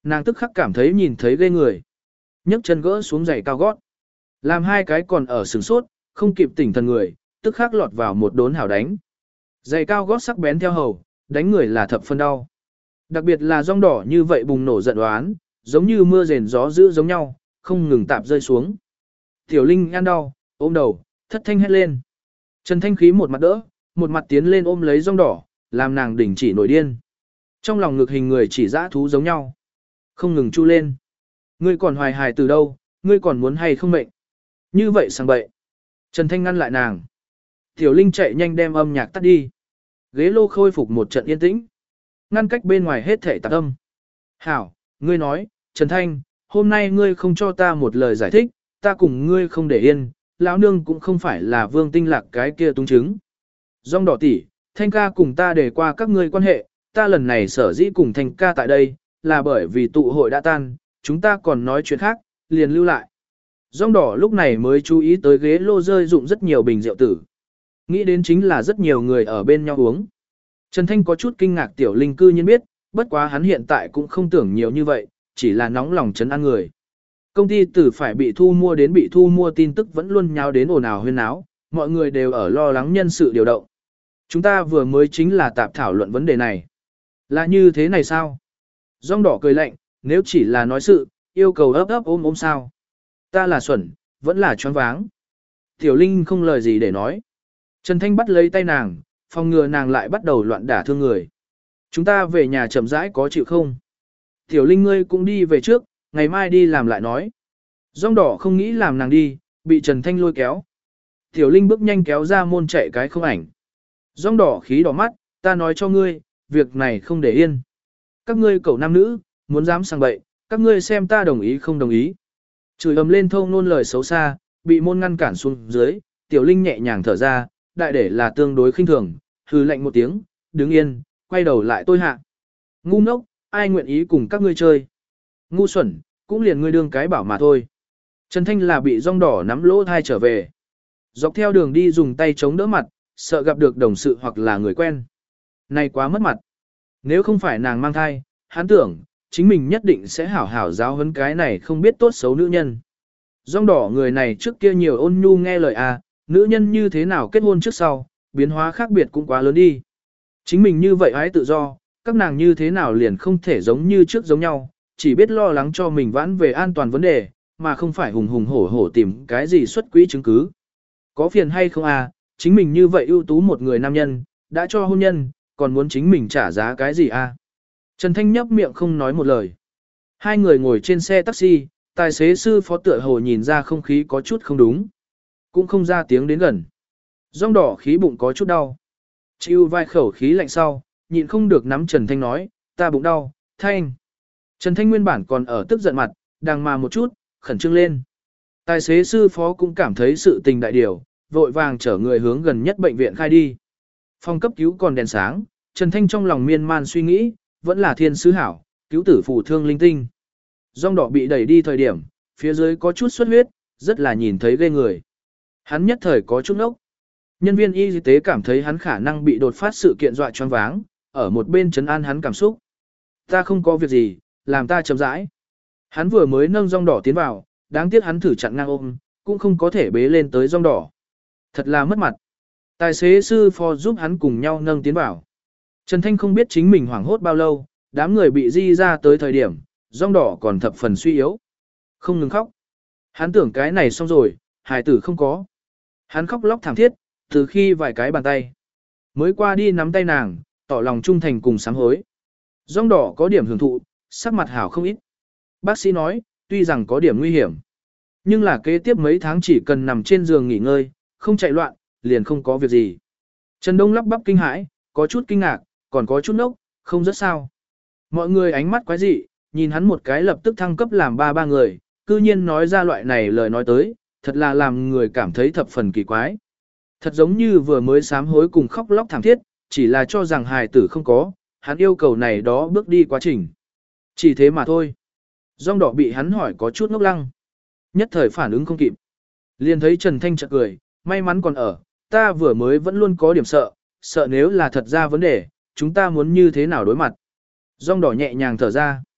nàng tức khắc cảm thấy nhìn thấy ghê người. Nhấc chân gỡ xuống giày cao gót. Làm hai cái còn ở sừng sốt, không kịp tỉnh thần người, tức khắc lọt vào một đốn hảo đánh. Giày cao gót sắc bén theo hầu, đánh người là thập phân đau. Đặc biệt là rong đỏ như vậy bùng nổ giận đoán, giống như mưa rền gió dữ giống nhau, không ngừng tạp rơi xuống. Tiểu Linh ăn đau, ôm đầu, thất thanh hét lên. Trần Thanh Khí một mặt đỡ, một mặt tiến lên ôm lấy rong đỏ, làm nàng đỉnh chỉ nổi điên. Trong lòng ngực hình người chỉ dã thú giống nhau. Không ngừng chu lên. Ngươi còn hoài hài từ đâu, ngươi còn muốn hay không mệnh. Như vậy sang bậy. Trần Thanh ngăn lại nàng. Tiểu Linh chạy nhanh đem âm nhạc tắt đi. Ghế lô khôi phục một trận yên tĩnh. Ngăn cách bên ngoài hết thể tạp âm. Hảo, ngươi nói, Trần Thanh, hôm nay ngươi không cho ta một lời giải thích, ta cùng ngươi không để yên, lão nương cũng không phải là Vương Tinh Lạc cái kia túng chứng. Rong đỏ tỷ, Thanh ca cùng ta để qua các ngươi quan hệ, ta lần này sở dĩ cùng Thanh ca tại đây, là bởi vì tụ hội đã tan, chúng ta còn nói chuyện khác, liền lưu lại. Rong đỏ lúc này mới chú ý tới ghế lô rơi dụng rất nhiều bình rượu tử. Nghĩ đến chính là rất nhiều người ở bên nhau uống. Trần Thanh có chút kinh ngạc Tiểu Linh cư nhiên biết, bất quá hắn hiện tại cũng không tưởng nhiều như vậy, chỉ là nóng lòng chấn an người. Công ty tử phải bị thu mua đến bị thu mua tin tức vẫn luôn nháo đến ồn ào huyên náo, mọi người đều ở lo lắng nhân sự điều động. Chúng ta vừa mới chính là tạp thảo luận vấn đề này. Là như thế này sao? Rong đỏ cười lạnh, nếu chỉ là nói sự, yêu cầu ấp ấp ôm ôm sao? Ta là xuẩn, vẫn là choáng váng. Tiểu Linh không lời gì để nói. Trần Thanh bắt lấy tay nàng, phòng ngừa nàng lại bắt đầu loạn đả thương người. Chúng ta về nhà chậm rãi có chịu không? Tiểu Linh ngươi cũng đi về trước, ngày mai đi làm lại nói. Rong đỏ không nghĩ làm nàng đi, bị Trần Thanh lôi kéo. Tiểu Linh bước nhanh kéo ra môn chạy cái không ảnh. Rong đỏ khí đỏ mắt, ta nói cho ngươi, việc này không để yên. Các ngươi cậu nam nữ, muốn dám sang bậy, các ngươi xem ta đồng ý không đồng ý. Chửi ầm lên thông nôn lời xấu xa, bị môn ngăn cản xuống dưới, Tiểu Linh nhẹ nhàng thở ra, đại để là tương đối khinh thường, hừ lạnh một tiếng, đứng yên, quay đầu lại tôi hạ. Ngu ngốc, ai nguyện ý cùng các ngươi chơi. Ngu xuẩn, cũng liền ngươi đương cái bảo mà thôi. Trần Thanh là bị rong đỏ nắm lỗ thai trở về. Dọc theo đường đi dùng tay chống đỡ mặt, sợ gặp được đồng sự hoặc là người quen. Này quá mất mặt. Nếu không phải nàng mang thai, hắn tưởng, chính mình nhất định sẽ hảo hảo giáo huấn cái này không biết tốt xấu nữ nhân. Rong đỏ người này trước kia nhiều ôn nhu nghe lời à, nữ nhân như thế nào kết hôn trước sau, biến hóa khác biệt cũng quá lớn đi. Chính mình như vậy hái tự do, các nàng như thế nào liền không thể giống như trước giống nhau, chỉ biết lo lắng cho mình vãn về an toàn vấn đề, mà không phải hùng hùng hổ hổ tìm cái gì xuất quỹ chứng cứ. Có phiền hay không à, chính mình như vậy ưu tú một người nam nhân, đã cho hôn nhân, còn muốn chính mình trả giá cái gì à. Trần Thanh nhấp miệng không nói một lời. Hai người ngồi trên xe taxi, tài xế sư phó tựa hồ nhìn ra không khí có chút không đúng. Cũng không ra tiếng đến gần. Rong đỏ khí bụng có chút đau. Chịu vài khẩu khí lạnh sau, nhịn không được nắm Trần Thanh nói, ta bụng đau, Thanh. Trần Thanh nguyên bản còn ở tức giận mặt, đang mà một chút, khẩn trương lên. Tài xế sư phó cũng cảm thấy sự tình đại điều, vội vàng chở người hướng gần nhất bệnh viện khai đi. Phòng cấp cứu còn đèn sáng, Trần Thanh trong lòng miên man suy nghĩ, vẫn là thiên sứ hảo, cứu tử phù thương linh tinh. Rong đỏ bị đẩy đi thời điểm, phía dưới có chút xuất huyết, rất là nhìn thấy ghê người. Hắn nhất thời có chút ốc. Nhân viên y tế cảm thấy hắn khả năng bị đột phát sự kiện dọa choáng váng, ở một bên trấn an hắn cảm xúc. Ta không có việc gì, làm ta chậm rãi. Hắn vừa mới nâng rong đỏ tiến vào, đáng tiếc hắn thử chặn ngang ôm, cũng không có thể bế lên tới rong đỏ. Thật là mất mặt. Tài xế sư phó giúp hắn cùng nhau nâng tiến vào. Trần Thanh không biết chính mình hoảng hốt bao lâu, đám người bị di ra tới thời điểm, rong đỏ còn thập phần suy yếu. Không ngừng khóc. Hắn tưởng cái này xong rồi, hài tử không có. Hắn khóc lóc thảm thiết, từ khi vài cái bàn tay. Mới qua đi nắm tay nàng, tỏ lòng trung thành cùng sám hối. Rong đỏ có điểm hưởng thụ, sắc mặt hảo không ít. Bác sĩ nói, tuy rằng có điểm nguy hiểm, nhưng là kế tiếp mấy tháng chỉ cần nằm trên giường nghỉ ngơi, không chạy loạn, liền không có việc gì. Trần Đông lắp bắp kinh hãi, có chút kinh ngạc, còn có chút nốc, không rất sao. Mọi người ánh mắt quái dị, nhìn hắn một cái lập tức thăng cấp làm ba ba người, cư nhiên nói ra loại này lời nói tới, thật là làm người cảm thấy thập phần kỳ quái. Thật giống như vừa mới sám hối cùng khóc lóc thảm thiết, chỉ là cho rằng hài tử không có, hắn yêu cầu này đó bước đi quá trình. Chỉ thế mà thôi. Rong đỏ bị hắn hỏi có chút ngốc lăng. Nhất thời phản ứng không kịp. Liền thấy Trần Thanh chợt cười, may mắn còn ở, ta vừa mới vẫn luôn có điểm sợ, sợ nếu là thật ra vấn đề, chúng ta muốn như thế nào đối mặt. Rong đỏ nhẹ nhàng thở ra.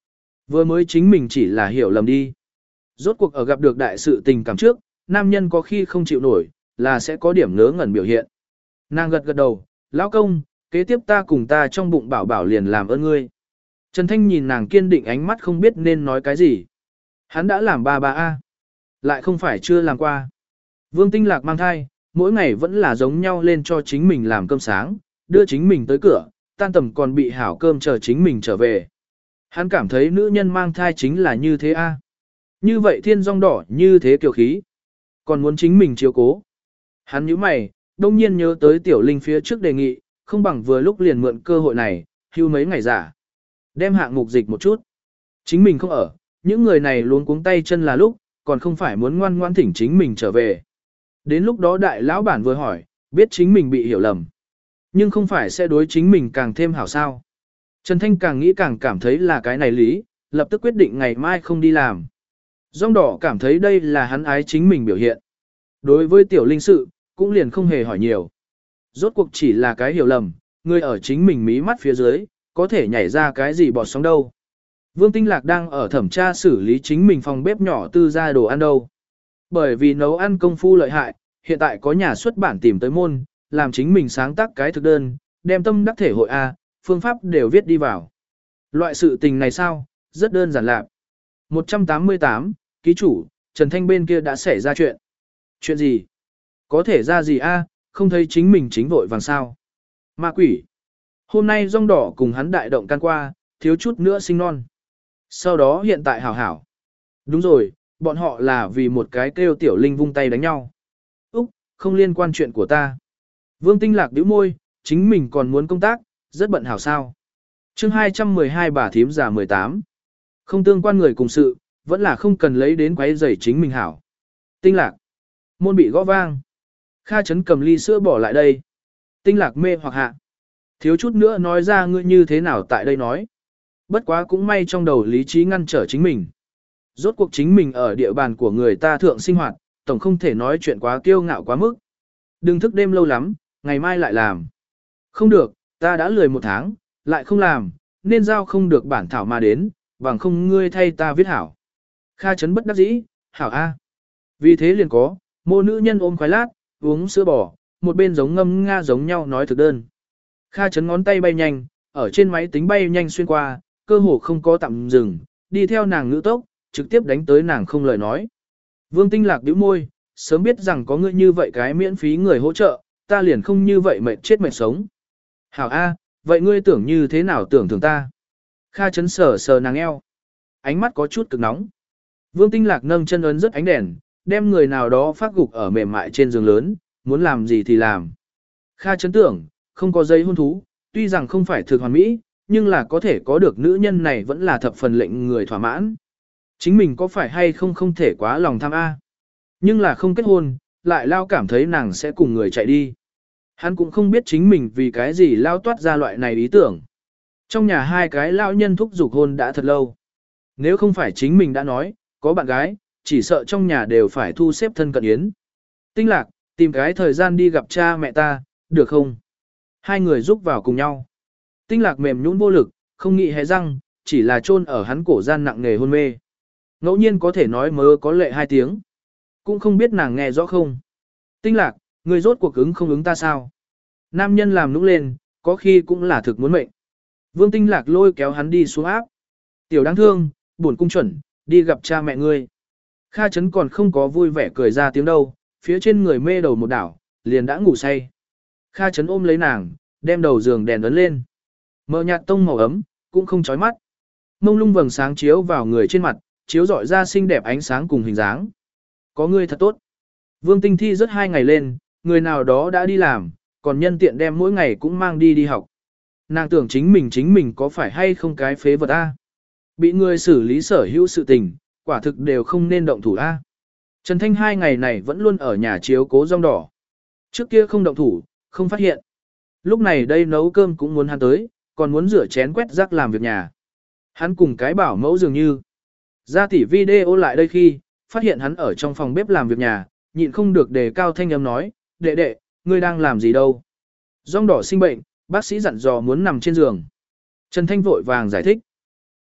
Vừa mới chính mình chỉ là hiểu lầm đi. Rốt cuộc ở gặp được đại sự tình cảm trước, nam nhân có khi không chịu nổi, là sẽ có điểm ngớ ngẩn biểu hiện. Nàng gật gật đầu, lão công, kế tiếp ta cùng ta trong bụng bảo bảo liền làm ơn ngươi. Trần Thanh nhìn nàng kiên định ánh mắt không biết nên nói cái gì. Hắn đã làm ba ba A. Lại không phải chưa làm qua. Vương Tinh Lạc mang thai, mỗi ngày vẫn là giống nhau lên cho chính mình làm cơm sáng, đưa chính mình tới cửa, tan tầm còn bị hảo cơm chờ chính mình trở về. Hắn cảm thấy nữ nhân mang thai chính là như thế A. Như vậy thiên rong đỏ như thế kiều khí. Còn muốn chính mình chiếu cố. Hắn nhíu mày, đông nhiên nhớ tới Tiểu Linh phía trước đề nghị, không bằng vừa lúc liền mượn cơ hội này, hưu mấy ngày giả. Đem hạng mục dịch một chút. Chính mình không ở, những người này luống cuống tay chân là lúc, còn không phải muốn ngoan ngoan thỉnh chính mình trở về. Đến lúc đó đại lão bản vừa hỏi, biết chính mình bị hiểu lầm. Nhưng không phải sẽ đối chính mình càng thêm hảo sao. Trần Thanh càng nghĩ càng cảm thấy là cái này lý, lập tức quyết định ngày mai không đi làm. Rong đỏ cảm thấy đây là hắn ái chính mình biểu hiện. Đối với Tiểu Linh sự, cũng liền không hề hỏi nhiều. Rốt cuộc chỉ là cái hiểu lầm, người ở chính mình mí mắt phía dưới, có thể nhảy ra cái gì bọt sóng đâu. Vương Tinh Lạc đang ở thẩm tra xử lý chính mình phòng bếp nhỏ tư ra đồ ăn đâu. Bởi vì nấu ăn công phu lợi hại, hiện tại có nhà xuất bản tìm tới môn, làm chính mình sáng tác cái thực đơn, đem tâm đắc thể hội A, phương pháp đều viết đi vào. Loại sự tình này sao, rất đơn giản lạc. một trăm tám mươi tám, ký chủ, Trần Thanh bên kia đã xảy ra chuyện. Chuyện gì? Có thể ra gì A, không thấy chính mình chính vội vàng sao. Ma quỷ. Hôm nay rong đỏ cùng hắn đại động can qua, thiếu chút nữa sinh non. Sau đó hiện tại hảo hảo. Đúng rồi, bọn họ là vì một cái kêu Tiểu Linh vung tay đánh nhau. Úc, không liên quan chuyện của ta. Vương Tinh Lạc bĩu môi, chính mình còn muốn công tác, rất bận hảo sao. chương hai trăm mười hai bà thím già mười tám. Không tương quan người cùng sự, vẫn là không cần lấy đến quấy rầy chính mình hảo. Tinh Lạc. Môn bị gõ vang. Kha Chấn cầm ly sữa bỏ lại đây. Tinh Lạc mê hoặc hạ. Thiếu chút nữa nói ra ngươi như thế nào tại đây nói. Bất quá cũng may trong đầu lý trí ngăn trở chính mình. Rốt cuộc chính mình ở địa bàn của người ta thượng sinh hoạt, tổng không thể nói chuyện quá kiêu ngạo quá mức. Đừng thức đêm lâu lắm, ngày mai lại làm. Không được, ta đã lười một tháng, lại không làm, nên giao không được bản thảo mà đến, bằng không ngươi thay ta viết hảo. Kha Chấn bất đắc dĩ, hảo A. Vì thế liền có, mô nữ nhân ôm khoái lát, uống sữa bò, một bên giống ngâm nga giống nhau nói thực đơn. Kha Chấn ngón tay bay nhanh, ở trên máy tính bay nhanh xuyên qua, cơ hồ không có tạm dừng, đi theo nàng ngữ tốc, trực tiếp đánh tới nàng không lời nói. Vương Tinh Lạc bĩu môi, sớm biết rằng có ngươi như vậy cái miễn phí người hỗ trợ, ta liền không như vậy mệt chết mệt sống. Hảo A, vậy ngươi tưởng như thế nào tưởng thường ta? Kha Chấn sờ sờ nàng eo. Ánh mắt có chút cực nóng. Vương Tinh Lạc nâng chân ấn rất ánh đèn, đem người nào đó phát gục ở mềm mại trên giường lớn, muốn làm gì thì làm. Kha Chấn tưởng, không có giấy hôn thú, tuy rằng không phải thực hoàn mỹ, nhưng là có thể có được nữ nhân này vẫn là thập phần lệnh người thỏa mãn. Chính mình có phải hay không không thể quá lòng tham A. Nhưng là không kết hôn, lại lao cảm thấy nàng sẽ cùng người chạy đi. Hắn cũng không biết chính mình vì cái gì lao toát ra loại này ý tưởng. Trong nhà hai cái lão nhân thúc giục hôn đã thật lâu. Nếu không phải chính mình đã nói, có bạn gái, chỉ sợ trong nhà đều phải thu xếp thân cận yến. Tinh Lạc, tìm cái thời gian đi gặp cha mẹ ta, được không? Hai người giúp vào cùng nhau. Tinh Lạc mềm nhũn vô lực, không nghĩ hé răng, chỉ là chôn ở hắn cổ gian nặng nề hôn mê. Ngẫu nhiên có thể nói mơ có lệ hai tiếng. Cũng không biết nàng nghe rõ không. Tinh Lạc, người rốt cuộc ứng không ứng ta sao? Nam nhân làm nũng lên, có khi cũng là thực muốn mệnh. Vương Tinh Lạc lôi kéo hắn đi xuống áp. Tiểu đáng thương, buồn cung chuẩn, đi gặp cha mẹ ngươi. Kha Chấn còn không có vui vẻ cười ra tiếng đâu, phía trên người mê đầu một đảo, liền đã ngủ say. Kha Chấn ôm lấy nàng, đem đầu giường đèn ấn lên. Mờ nhạt tông màu ấm, cũng không chói mắt. Mông lung vầng sáng chiếu vào người trên mặt, chiếu rọi ra xinh đẹp ánh sáng cùng hình dáng. Có ngươi thật tốt. Vương Tinh Thi rất hai ngày lên, người nào đó đã đi làm, còn nhân tiện đem mỗi ngày cũng mang đi đi học. Nàng tưởng chính mình chính mình có phải hay không cái phế vật A. Bị người xử lý sở hữu sự tình, quả thực đều không nên động thủ A. Trần Thanh hai ngày này vẫn luôn ở nhà chiếu cố rong đỏ. Trước kia không động thủ, không phát hiện. Lúc này đây nấu cơm cũng muốn hắn tới, còn muốn rửa chén quét rác làm việc nhà. Hắn cùng cái bảo mẫu dường như. Ra tỉ video lại đây khi, phát hiện hắn ở trong phòng bếp làm việc nhà, nhịn không được đề cao thanh âm nói, đệ đệ, ngươi đang làm gì đâu. Rong đỏ sinh bệnh, bác sĩ dặn dò muốn nằm trên giường. Trần Thanh vội vàng giải thích.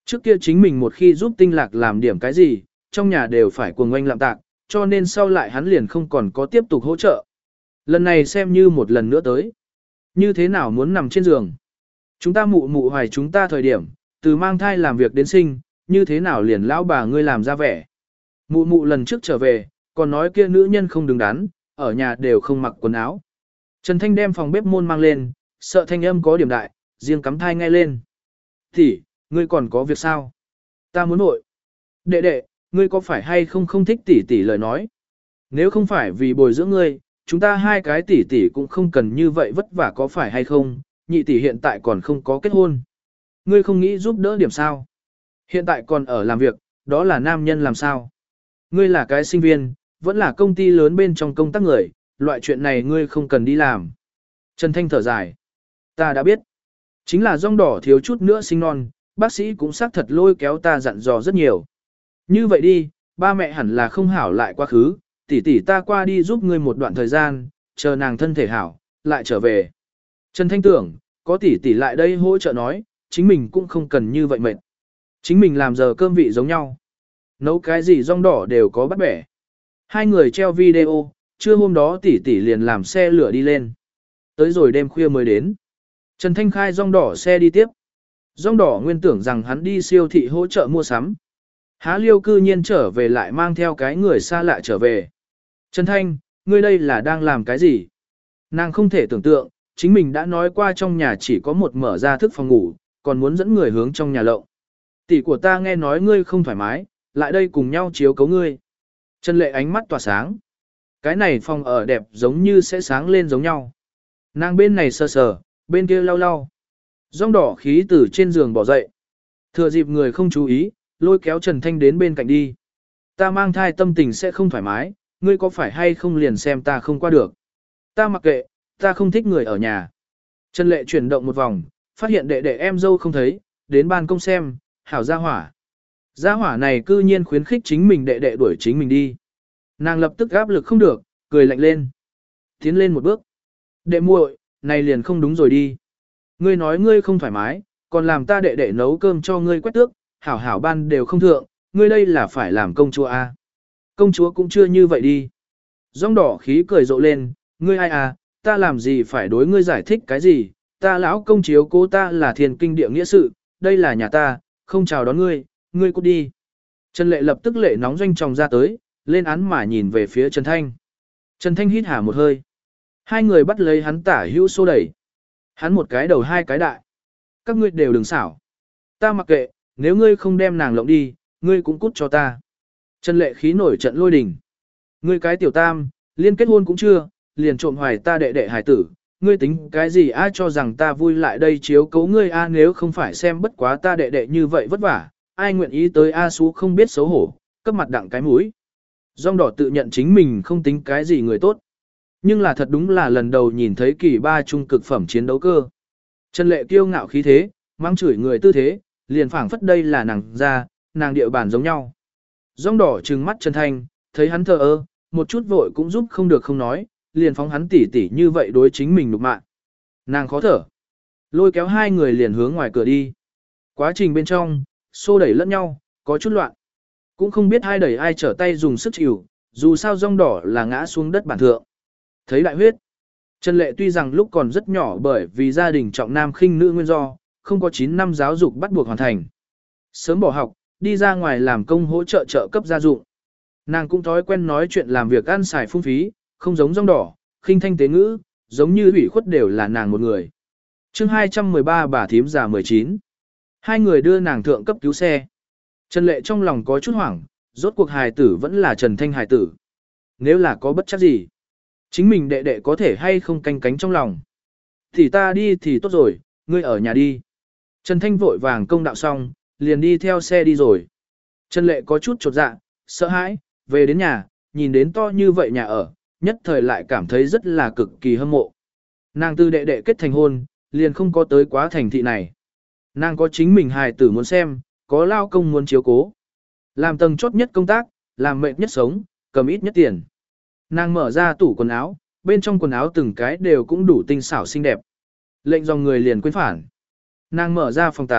Trước kia chính mình một khi giúp tinh lạc làm điểm cái gì, trong nhà đều phải cuồng oanh lạm tạc, cho nên sau lại hắn liền không còn có tiếp tục hỗ trợ. Lần này xem như một lần nữa tới. Như thế nào muốn nằm trên giường? Chúng ta mụ mụ hoài chúng ta thời điểm, từ mang thai làm việc đến sinh, như thế nào liền lão bà ngươi làm ra vẻ. Mụ mụ lần trước trở về, còn nói kia nữ nhân không đứng đắn, ở nhà đều không mặc quần áo. Trần Thanh đem phòng bếp môn mang lên, sợ thanh âm có điểm đại, riêng cắm thai ngay lên. Thì, ngươi còn có việc sao? Ta muốn nội. Đệ đệ, ngươi có phải hay không không thích tỷ tỷ lời nói? Nếu không phải vì bồi dưỡng ngươi, chúng ta hai cái tỷ tỷ cũng không cần như vậy vất vả có phải hay không? Nhị tỷ hiện tại còn không có kết hôn. Ngươi không nghĩ giúp đỡ điểm sao? Hiện tại còn ở làm việc, đó là nam nhân làm sao? Ngươi là cái sinh viên, vẫn là công ty lớn bên trong công tác người, loại chuyện này ngươi không cần đi làm. Trần Thanh thở dài. Ta đã biết. Chính là rong đỏ thiếu chút nữa sinh non, bác sĩ cũng xác thật lôi kéo ta dặn dò rất nhiều. Như vậy đi, ba mẹ hẳn là không hảo lại quá khứ, tỷ tỷ ta qua đi giúp ngươi một đoạn thời gian, chờ nàng thân thể hảo, lại trở về. Trần Thanh tưởng, có tỷ tỷ lại đây hỗ trợ nói, chính mình cũng không cần như vậy mệt. Chính mình làm giờ cơm vị giống nhau. Nấu cái gì rong đỏ đều có bắt bẻ. Hai người treo video, trưa hôm đó tỷ tỷ liền làm xe lửa đi lên. Tới rồi đêm khuya mới đến. Trần Thanh khai rong đỏ xe đi tiếp. Rong đỏ nguyên tưởng rằng hắn đi siêu thị hỗ trợ mua sắm. Há liêu cư nhiên trở về lại mang theo cái người xa lạ trở về. Trần Thanh, ngươi đây là đang làm cái gì? Nàng không thể tưởng tượng, chính mình đã nói qua trong nhà chỉ có một mở ra thức phòng ngủ, còn muốn dẫn người hướng trong nhà lộng. Tỷ của ta nghe nói ngươi không thoải mái, lại đây cùng nhau chiếu cấu ngươi. Trần Lệ ánh mắt tỏa sáng. Cái này phòng ở đẹp giống như sẽ sáng lên giống nhau. Nàng bên này sờ sờ, bên kia lau lau. Rong đỏ khí từ trên giường bỏ dậy. Thừa dịp người không chú ý, lôi kéo Trần Thanh đến bên cạnh đi. Ta mang thai tâm tình sẽ không thoải mái, ngươi có phải hay không liền xem ta không qua được. Ta mặc kệ, ta không thích người ở nhà. Trần Lệ chuyển động một vòng, phát hiện đệ đệ em dâu không thấy, đến ban công xem, hảo gia hỏa. Gia hỏa này cư nhiên khuyến khích chính mình đệ đệ đuổi chính mình đi. Nàng lập tức áp lực không được, cười lạnh lên. Tiến lên một bước. Đệ muội, này liền không đúng rồi đi. Ngươi nói ngươi không thoải mái, còn làm ta đệ đệ nấu cơm cho ngươi quét tước, hảo hảo ban đều không thượng, ngươi đây là phải làm công chúa a? Công chúa cũng chưa như vậy đi. Rong đỏ khí cười rộ lên, ngươi ai à, ta làm gì phải đối ngươi giải thích cái gì, ta lão công chiếu cố ta là thiền kinh địa nghĩa sự, đây là nhà ta, không chào đón ngươi, ngươi cút đi. Trần Lệ lập tức lệ nóng doanh tròng ra tới, lên án mà nhìn về phía Trần Thanh. Trần Thanh hít hả một hơi. Hai người bắt lấy hắn tả hữu xô đẩy. Hắn một cái đầu hai cái đại. Các ngươi đều đừng xảo. Ta mặc kệ, nếu ngươi không đem nàng lộng đi, ngươi cũng cút cho ta. Trần Lệ khí nổi trận lôi đình. Ngươi cái tiểu tam, liên kết hôn cũng chưa, liền trộm hoài ta đệ đệ hải tử. Ngươi tính cái gì ai cho rằng ta vui lại đây chiếu cấu ngươi a nếu không phải xem bất quá ta đệ đệ như vậy vất vả, ai nguyện ý tới A Sú không biết xấu hổ, cấp mặt đặng cái mũi. Rong đỏ tự nhận chính mình không tính cái gì người tốt. Nhưng là thật đúng là lần đầu nhìn thấy kỳ ba trung cực phẩm chiến đấu cơ. Trần Lệ kiêu ngạo khí thế, mang chửi người tư thế, liền phảng phất đây là nàng ra, nàng địa bàn giống nhau. Rong đỏ trừng mắt Trần Thanh, thấy hắn thờ ơ, một chút vội cũng giúp không được không nói, liền phóng hắn tỉ tỉ như vậy đối chính mình nục mạ. Nàng khó thở. Lôi kéo hai người liền hướng ngoài cửa đi. Quá trình bên trong, xô đẩy lẫn nhau, có chút loạn. Cũng không biết ai đẩy ai trở tay dùng sức chịu, dù sao rong đỏ là ngã xuống đất bản thượng. Thấy đại huyết. Trần Lệ tuy rằng lúc còn rất nhỏ bởi vì gia đình trọng nam khinh nữ nguyên do, không có chín năm giáo dục bắt buộc hoàn thành. Sớm bỏ học, đi ra ngoài làm công hỗ trợ trợ cấp gia dụng. Nàng cũng thói quen nói chuyện làm việc ăn xài phung phí, không giống rong đỏ, khinh thanh tế ngữ, giống như ủy khuất đều là nàng một người. chương hai trăm mười ba bà thím già mười chín. Hai người đưa nàng thượng cấp cứu xe. Trần Lệ trong lòng có chút hoảng, rốt cuộc hài tử vẫn là Trần Thanh hài tử. Nếu là có bất chắc gì, chính mình đệ đệ có thể hay không canh cánh trong lòng. Thì ta đi thì tốt rồi, ngươi ở nhà đi. Trần Thanh vội vàng công đạo xong, liền đi theo xe đi rồi. Trần Lệ có chút chột dạ, sợ hãi, về đến nhà, nhìn đến to như vậy nhà ở, nhất thời lại cảm thấy rất là cực kỳ hâm mộ. Nàng từ đệ đệ kết thành hôn, liền không có tới quá thành thị này. Nàng có chính mình hài tử muốn xem, có lao công muốn chiếu cố. Làm tầng chốt nhất công tác, làm mệt nhất sống, cầm ít nhất tiền. Nàng mở ra tủ quần áo, bên trong quần áo từng cái đều cũng đủ tinh xảo xinh đẹp. Lệnh dòng người liền quên phản. Nàng mở ra phòng tắm,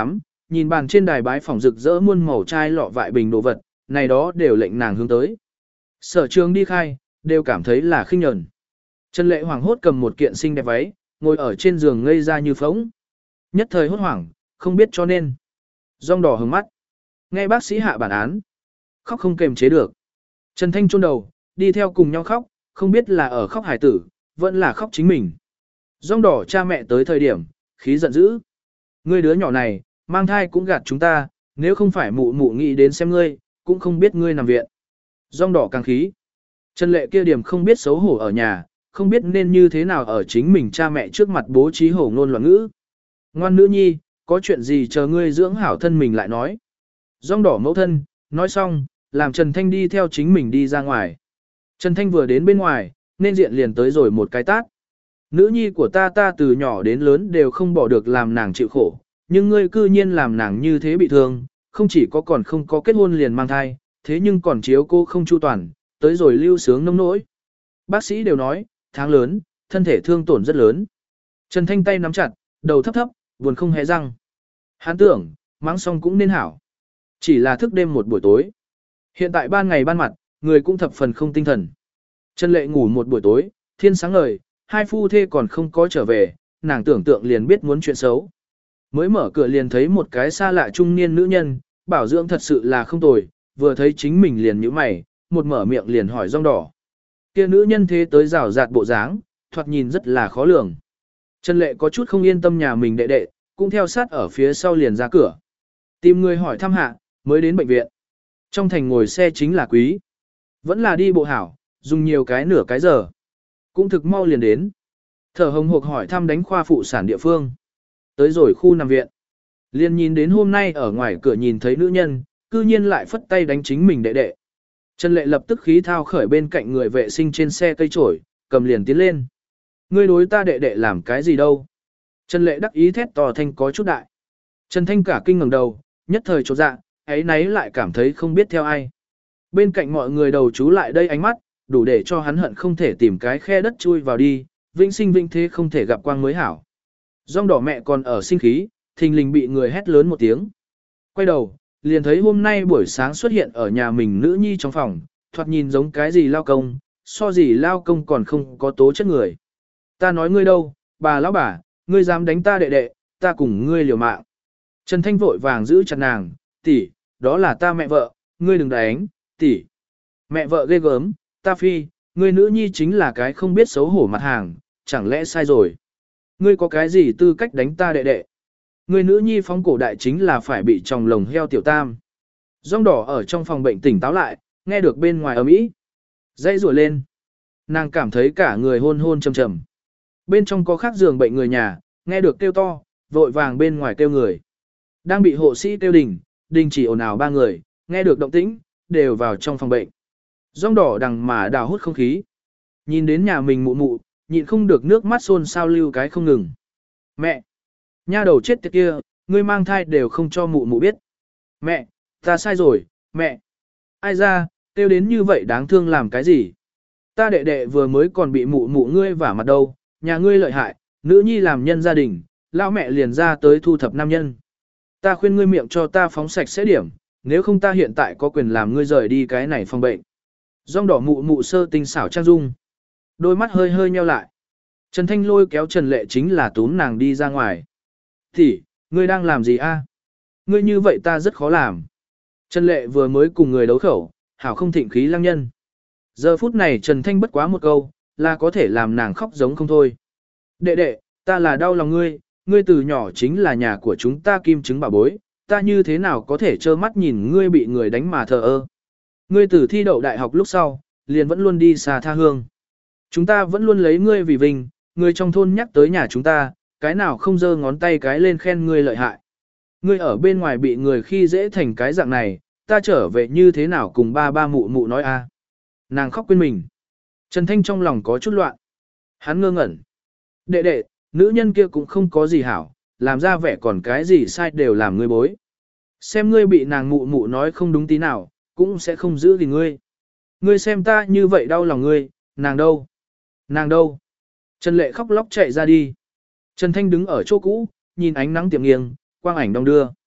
nhìn bàn trên đài bái phỏng rực rỡ muôn màu chai lọ vại bình đồ vật, này đó đều lệnh nàng hướng tới. Sở trường đi khai, đều cảm thấy là khinh nhẫn. Trần Lệ hoảng hốt cầm một kiện xinh đẹp váy, ngồi ở trên giường ngây ra như phóng. Nhất thời hốt hoảng, không biết cho nên. Rong đỏ hướng mắt. Nghe bác sĩ hạ bản án. Khóc không kềm chế được. Trần Thanh chôn đầu, đi theo cùng nhau khóc, không biết là ở khóc hải tử, vẫn là khóc chính mình. Rong đỏ cha mẹ tới thời điểm, khí giận dữ. Ngươi đứa nhỏ này, mang thai cũng gạt chúng ta, nếu không phải mụ mụ nghĩ đến xem ngươi, cũng không biết ngươi nằm viện. Rong đỏ càng khí. Trần Lệ kia điểm không biết xấu hổ ở nhà, không biết nên như thế nào ở chính mình cha mẹ trước mặt bố trí hổ ngôn loạn ngữ. Ngoan nữ nhi, có chuyện gì chờ ngươi dưỡng hảo thân mình lại nói. Rong đỏ mẫu thân, nói xong, làm Trần Thanh đi theo chính mình đi ra ngoài. Trần Thanh vừa đến bên ngoài, nên diện liền tới rồi một cái tát. Nữ nhi của ta ta từ nhỏ đến lớn đều không bỏ được làm nàng chịu khổ, nhưng ngươi cư nhiên làm nàng như thế bị thương, không chỉ có còn không có kết hôn liền mang thai, thế nhưng còn chiếu cô không chu toàn, tới rồi lưu sướng nông nỗi. Bác sĩ đều nói, tháng lớn, thân thể thương tổn rất lớn. Trần Thanh tay nắm chặt, đầu thấp thấp, buồn không hé răng. Hắn tưởng, mắng xong cũng nên hảo. Chỉ là thức đêm một buổi tối. Hiện tại ban ngày ban mặt, người cũng thập phần không tinh thần. Trần Lệ ngủ một buổi tối, thiên sáng ngời, hai phu thê còn không có trở về, nàng tưởng tượng liền biết muốn chuyện xấu. Mới mở cửa liền thấy một cái xa lạ trung niên nữ nhân, bảo dưỡng thật sự là không tồi, vừa thấy chính mình liền nhíu mày, một mở miệng liền hỏi rong đỏ. Kia nữ nhân thế tới rào rạt bộ dáng, thoạt nhìn rất là khó lường. Trần Lệ có chút không yên tâm nhà mình đệ đệ, cũng theo sát ở phía sau liền ra cửa. Tìm người hỏi thăm hạ, mới đến bệnh viện. Trong thành ngồi xe chính là quý. Vẫn là đi bộ hảo, dùng nhiều cái nửa cái giờ. Cũng thực mau liền đến. Thở hồng hộc hỏi thăm đánh khoa phụ sản địa phương. Tới rồi khu nằm viện. Liền nhìn đến hôm nay ở ngoài cửa nhìn thấy nữ nhân, cư nhiên lại phất tay đánh chính mình đệ đệ. Trần Lệ lập tức khí thao khởi bên cạnh người vệ sinh trên xe cây trổi, cầm liền tiến lên. Ngươi đối ta đệ đệ làm cái gì đâu? Trần Lệ đắc ý thét to thanh có chút đại. Trần Thanh cả kinh ngẩng đầu, nhất thời chột dạ, ấy nấy lại cảm thấy không biết theo ai. Bên cạnh mọi người đầu chú lại đây ánh mắt, đủ để cho hắn hận không thể tìm cái khe đất chui vào đi, vĩnh sinh vĩnh thế không thể gặp quang mới hảo. Rong đỏ mẹ còn ở sinh khí, thình lình bị người hét lớn một tiếng. Quay đầu, liền thấy hôm nay buổi sáng xuất hiện ở nhà mình nữ nhi trong phòng, thoạt nhìn giống cái gì lao công, so gì lao công còn không có tố chất người. Ta nói ngươi đâu, bà lão bà, ngươi dám đánh ta đệ đệ, ta cùng ngươi liều mạng. Trần Thanh vội vàng giữ chặt nàng, tỷ, đó là ta mẹ vợ, ngươi đừng đánh, tỷ. Mẹ vợ ghê gớm, ta phi, ngươi nữ nhi chính là cái không biết xấu hổ mặt hàng, chẳng lẽ sai rồi. Ngươi có cái gì tư cách đánh ta đệ đệ? Ngươi nữ nhi phóng cổ đại chính là phải bị tròng lồng heo tiểu tam. Rong đỏ ở trong phòng bệnh tỉnh táo lại, nghe được bên ngoài ầm ĩ, dây rủa lên. Nàng cảm thấy cả người hôn hôn trầm trầm. Bên trong có khác giường bệnh người nhà, nghe được kêu to, vội vàng bên ngoài kêu người. Đang bị hộ sĩ kêu đình, đình chỉ ồn ào ba người, nghe được động tĩnh, đều vào trong phòng bệnh. Rong đỏ đằng mà đào hút không khí. Nhìn đến nhà mình mụ mụ, nhịn không được nước mắt xôn sao lưu cái không ngừng. Mẹ! Nha đầu chết tiệt kia, ngươi mang thai đều không cho mụ mụ biết. Mẹ! Ta sai rồi, mẹ! Ai ra, kêu đến như vậy đáng thương làm cái gì? Ta đệ đệ vừa mới còn bị mụ mụ ngươi vả mặt đâu, nhà ngươi lợi hại, nữ nhi làm nhân gia đình, lão mẹ liền ra tới thu thập nam nhân. Ta khuyên ngươi miệng cho ta phóng sạch sẽ điểm, nếu không ta hiện tại có quyền làm ngươi rời đi cái này phòng bệnh. Rong đỏ mụ mụ sơ tinh xảo trang dung. Đôi mắt hơi hơi nheo lại. Trần Thanh lôi kéo Trần Lệ chính là túm nàng đi ra ngoài. Thì, ngươi đang làm gì a? Ngươi như vậy ta rất khó làm. Trần Lệ vừa mới cùng người đấu khẩu, hảo không thịnh khí lăng nhân. Giờ phút này Trần Thanh bất quá một câu, là có thể làm nàng khóc giống không thôi. Đệ đệ, ta là đau lòng ngươi, ngươi từ nhỏ chính là nhà của chúng ta kim trứng bảo bối, ta như thế nào có thể trơ mắt nhìn ngươi bị người đánh mà thờ ơ. Ngươi từ thi đậu đại học lúc sau, liền vẫn luôn đi xa tha hương. Chúng ta vẫn luôn lấy ngươi vì vinh, người trong thôn nhắc tới nhà chúng ta, cái nào không giơ ngón tay cái lên khen ngươi lợi hại. Ngươi ở bên ngoài bị người khi dễ thành cái dạng này, ta trở về như thế nào cùng ba ba mụ mụ nói a? Nàng khóc quên mình. Trần Thanh trong lòng có chút loạn. Hắn ngơ ngẩn. Đệ đệ, nữ nhân kia cũng không có gì hảo, làm ra vẻ còn cái gì sai đều làm ngươi bối. Xem ngươi bị nàng mụ mụ nói không đúng tí nào, cũng sẽ không giữ gìn ngươi. Ngươi xem ta như vậy đau lòng ngươi, nàng đâu? Nàng đâu? Trần Lệ khóc lóc chạy ra đi. Trần Thanh đứng ở chỗ cũ, nhìn ánh nắng tiệm nghiêng, quang ảnh đông đưa.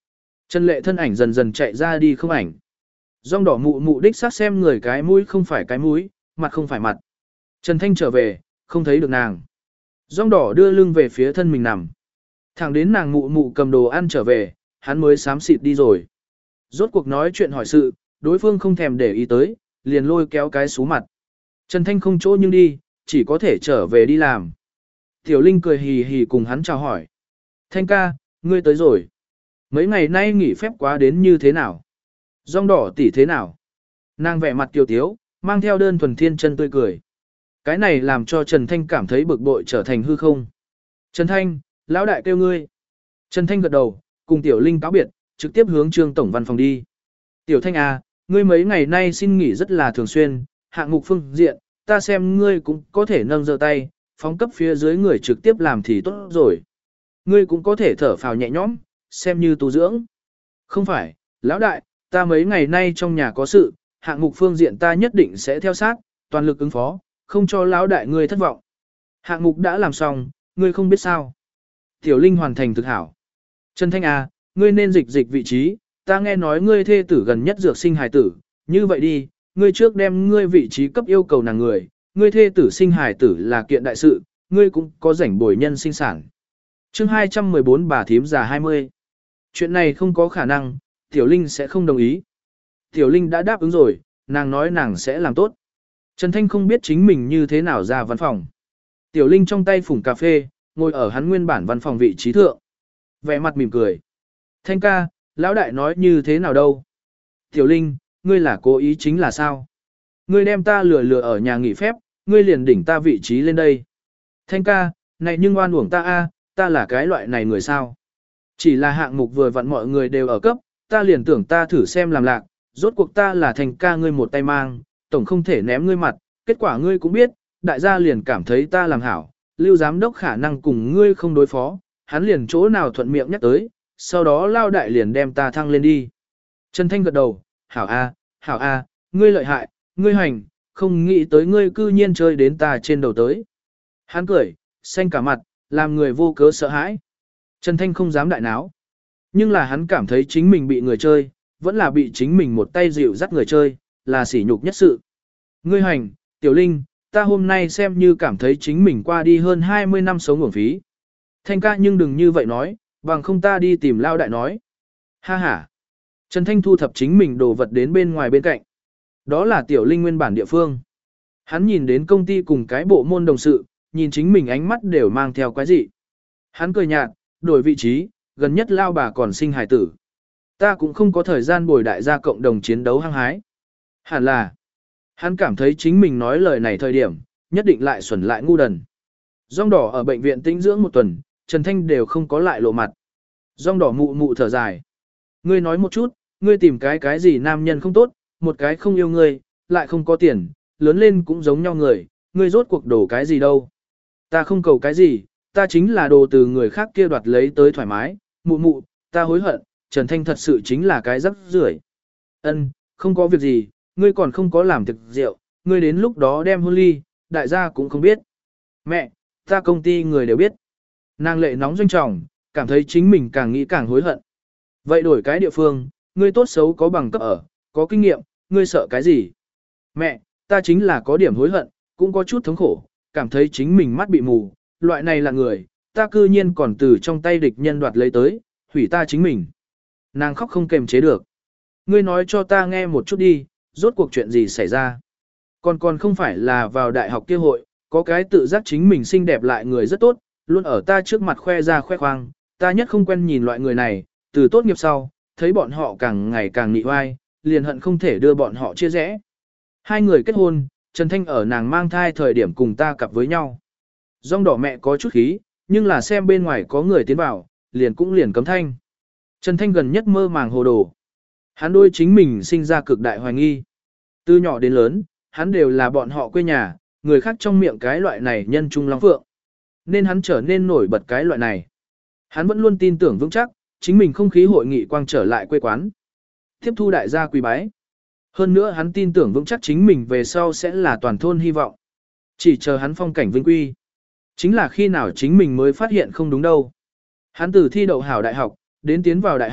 Trần Lệ thân ảnh dần dần chạy ra đi không ảnh. Rong đỏ mụ mụ đích xác xem người cái mũi không phải cái mũi, mặt không phải mặt. Trần Thanh trở về, không thấy được nàng. Rong đỏ đưa lưng về phía thân mình nằm. Thẳng đến nàng mụ mụ cầm đồ ăn trở về, hắn mới xám xịt đi rồi. Rốt cuộc nói chuyện hỏi sự, đối phương không thèm để ý tới, liền lôi kéo cái xú mặt. Trần Thanh không chỗ nhưng đi, chỉ có thể trở về đi làm. Tiểu Linh cười hì hì cùng hắn chào hỏi. Thanh ca, ngươi tới rồi. Mấy ngày nay nghỉ phép quá đến như thế nào? Rong đỏ tỉ thế nào? Nàng vẻ mặt kiều tiếu, mang theo đơn thuần thiên chân tươi cười. Cái này làm cho Trần Thanh cảm thấy bực bội trở thành hư không. Trần Thanh, lão đại kêu ngươi. Trần Thanh gật đầu, cùng Tiểu Linh cáo biệt, trực tiếp hướng Trương tổng văn phòng đi. Tiểu Thanh à, ngươi mấy ngày nay xin nghỉ rất là thường xuyên, hạng mục phương diện, ta xem ngươi cũng có thể nâng giơ tay, phóng cấp phía dưới người trực tiếp làm thì tốt rồi. Ngươi cũng có thể thở phào nhẹ nhõm, xem như tu dưỡng. Không phải, lão đại, ta mấy ngày nay trong nhà có sự, hạng mục phương diện ta nhất định sẽ theo sát, toàn lực ứng phó, không cho lão đại ngươi thất vọng. Hạng mục đã làm xong, ngươi không biết sao. Tiểu Linh hoàn thành thực hảo. Trần Thanh à, ngươi nên dịch dịch vị trí, ta nghe nói ngươi thê tử gần nhất dược sinh hài tử, như vậy đi, ngươi trước đem ngươi vị trí cấp yêu cầu nàng người, ngươi thê tử sinh hài tử là kiện đại sự, ngươi cũng có rảnh bồi nhân sinh sản. Chương hai trăm mười bốn bà thím già hai mươi. Chuyện này không có khả năng, Tiểu Linh sẽ không đồng ý. Tiểu Linh đã đáp ứng rồi, nàng nói nàng sẽ làm tốt. Trần Thanh không biết chính mình như thế nào ra văn phòng. Tiểu Linh trong tay phủng cà phê, ngồi ở hắn nguyên bản văn phòng vị trí thượng. Vẻ mặt mỉm cười. Thanh ca, lão đại nói như thế nào đâu? Tiểu Linh, ngươi là cố ý chính là sao? Ngươi đem ta lừa lừa ở nhà nghỉ phép, ngươi liền đỉnh ta vị trí lên đây. Thanh ca, này nhưng oan uổng ta a, ta là cái loại này người sao? Chỉ là hạng mục vừa vặn mọi người đều ở cấp, ta liền tưởng ta thử xem làm lạc, rốt cuộc ta là Thanh ca ngươi một tay mang, tổng không thể ném ngươi mặt, kết quả ngươi cũng biết, đại gia liền cảm thấy ta làm hảo, lưu giám đốc khả năng cùng ngươi không đối phó, hắn liền chỗ nào thuận miệng nhắc tới, sau đó lao đại liền đem ta thăng lên đi. Trần Thanh gật đầu, hảo a, hảo a, ngươi lợi hại, ngươi hành, không nghĩ tới ngươi cư nhiên chơi đến ta trên đầu tới. Hắn cười, xanh cả mặt, làm người vô cớ sợ hãi. Trần Thanh không dám đại náo. Nhưng là hắn cảm thấy chính mình bị người chơi, vẫn là bị chính mình một tay dịu dắt người chơi, là sỉ nhục nhất sự. Ngươi hành, Tiểu Linh, ta hôm nay xem như cảm thấy chính mình qua đi hơn hai mươi năm sống uổng phí. Thanh ca nhưng đừng như vậy nói, bằng không ta đi tìm lao đại nói. Ha ha. Trần Thanh thu thập chính mình đồ vật đến bên ngoài bên cạnh. Đó là Tiểu Linh nguyên bản địa phương. Hắn nhìn đến công ty cùng cái bộ môn đồng sự, nhìn chính mình ánh mắt đều mang theo quái dị. Hắn cười nhạt, đổi vị trí, gần nhất lao bà còn sinh hài tử. Ta cũng không có thời gian bồi đại gia cộng đồng chiến đấu hăng hái. Hẳn là, hắn cảm thấy chính mình nói lời này thời điểm, nhất định lại xuẩn lại ngu đần. Rong đỏ ở bệnh viện tĩnh dưỡng một tuần, Trần Thanh đều không có lại lộ mặt. Rong đỏ mụ mụ thở dài. Ngươi nói một chút, ngươi tìm cái cái gì nam nhân không tốt, một cái không yêu ngươi, lại không có tiền, lớn lên cũng giống nhau người, ngươi rốt cuộc đổ cái gì đâu. Ta không cầu cái gì, ta chính là đồ từ người khác kia đoạt lấy tới thoải mái, mụ mụ, ta hối hận, Trần Thanh thật sự chính là cái rắc rưởi. Ân, không có việc gì, ngươi còn không có làm thực rượu, ngươi đến lúc đó đem hôn ly, đại gia cũng không biết. Mẹ, ta công ty người đều biết. Nàng lệ nóng doanh trọng, cảm thấy chính mình càng nghĩ càng hối hận. Vậy đổi cái địa phương, ngươi tốt xấu có bằng cấp ở, có kinh nghiệm, ngươi sợ cái gì? Mẹ, ta chính là có điểm hối hận, cũng có chút thống khổ, cảm thấy chính mình mắt bị mù, loại này là người, ta cư nhiên còn từ trong tay địch nhân đoạt lấy tới, hủy ta chính mình. Nàng khóc không kềm chế được. Ngươi nói cho ta nghe một chút đi, rốt cuộc chuyện gì xảy ra. Còn còn không phải là vào đại học kia hội, có cái tự giác chính mình xinh đẹp lại người rất tốt, luôn ở ta trước mặt khoe ra khoe khoang, ta nhất không quen nhìn loại người này, từ tốt nghiệp sau, thấy bọn họ càng ngày càng nị oai, liền hận không thể đưa bọn họ chia rẽ. Hai người kết hôn, Trần Thanh ở nàng mang thai thời điểm cùng ta cặp với nhau. Rong đỏ mẹ có chút khí, nhưng là xem bên ngoài có người tiến vào, liền cũng liền cấm thanh. Trần Thanh gần nhất mơ màng hồ đồ. Hắn đôi chính mình sinh ra cực đại hoài nghi. Từ nhỏ đến lớn, hắn đều là bọn họ quê nhà, người khác trong miệng cái loại này nhân trung long phượng. Nên hắn trở nên nổi bật cái loại này. Hắn vẫn luôn tin tưởng vững chắc, chính mình không khí hội nghị quang trở lại quê quán. Tiếp thu đại gia quý bái. Hơn nữa hắn tin tưởng vững chắc chính mình về sau sẽ là toàn thôn hy vọng. Chỉ chờ hắn phong cảnh vinh quy. Chính là khi nào chính mình mới phát hiện không đúng đâu. Hắn từ thi đậu hảo đại học, đến tiến vào đại học,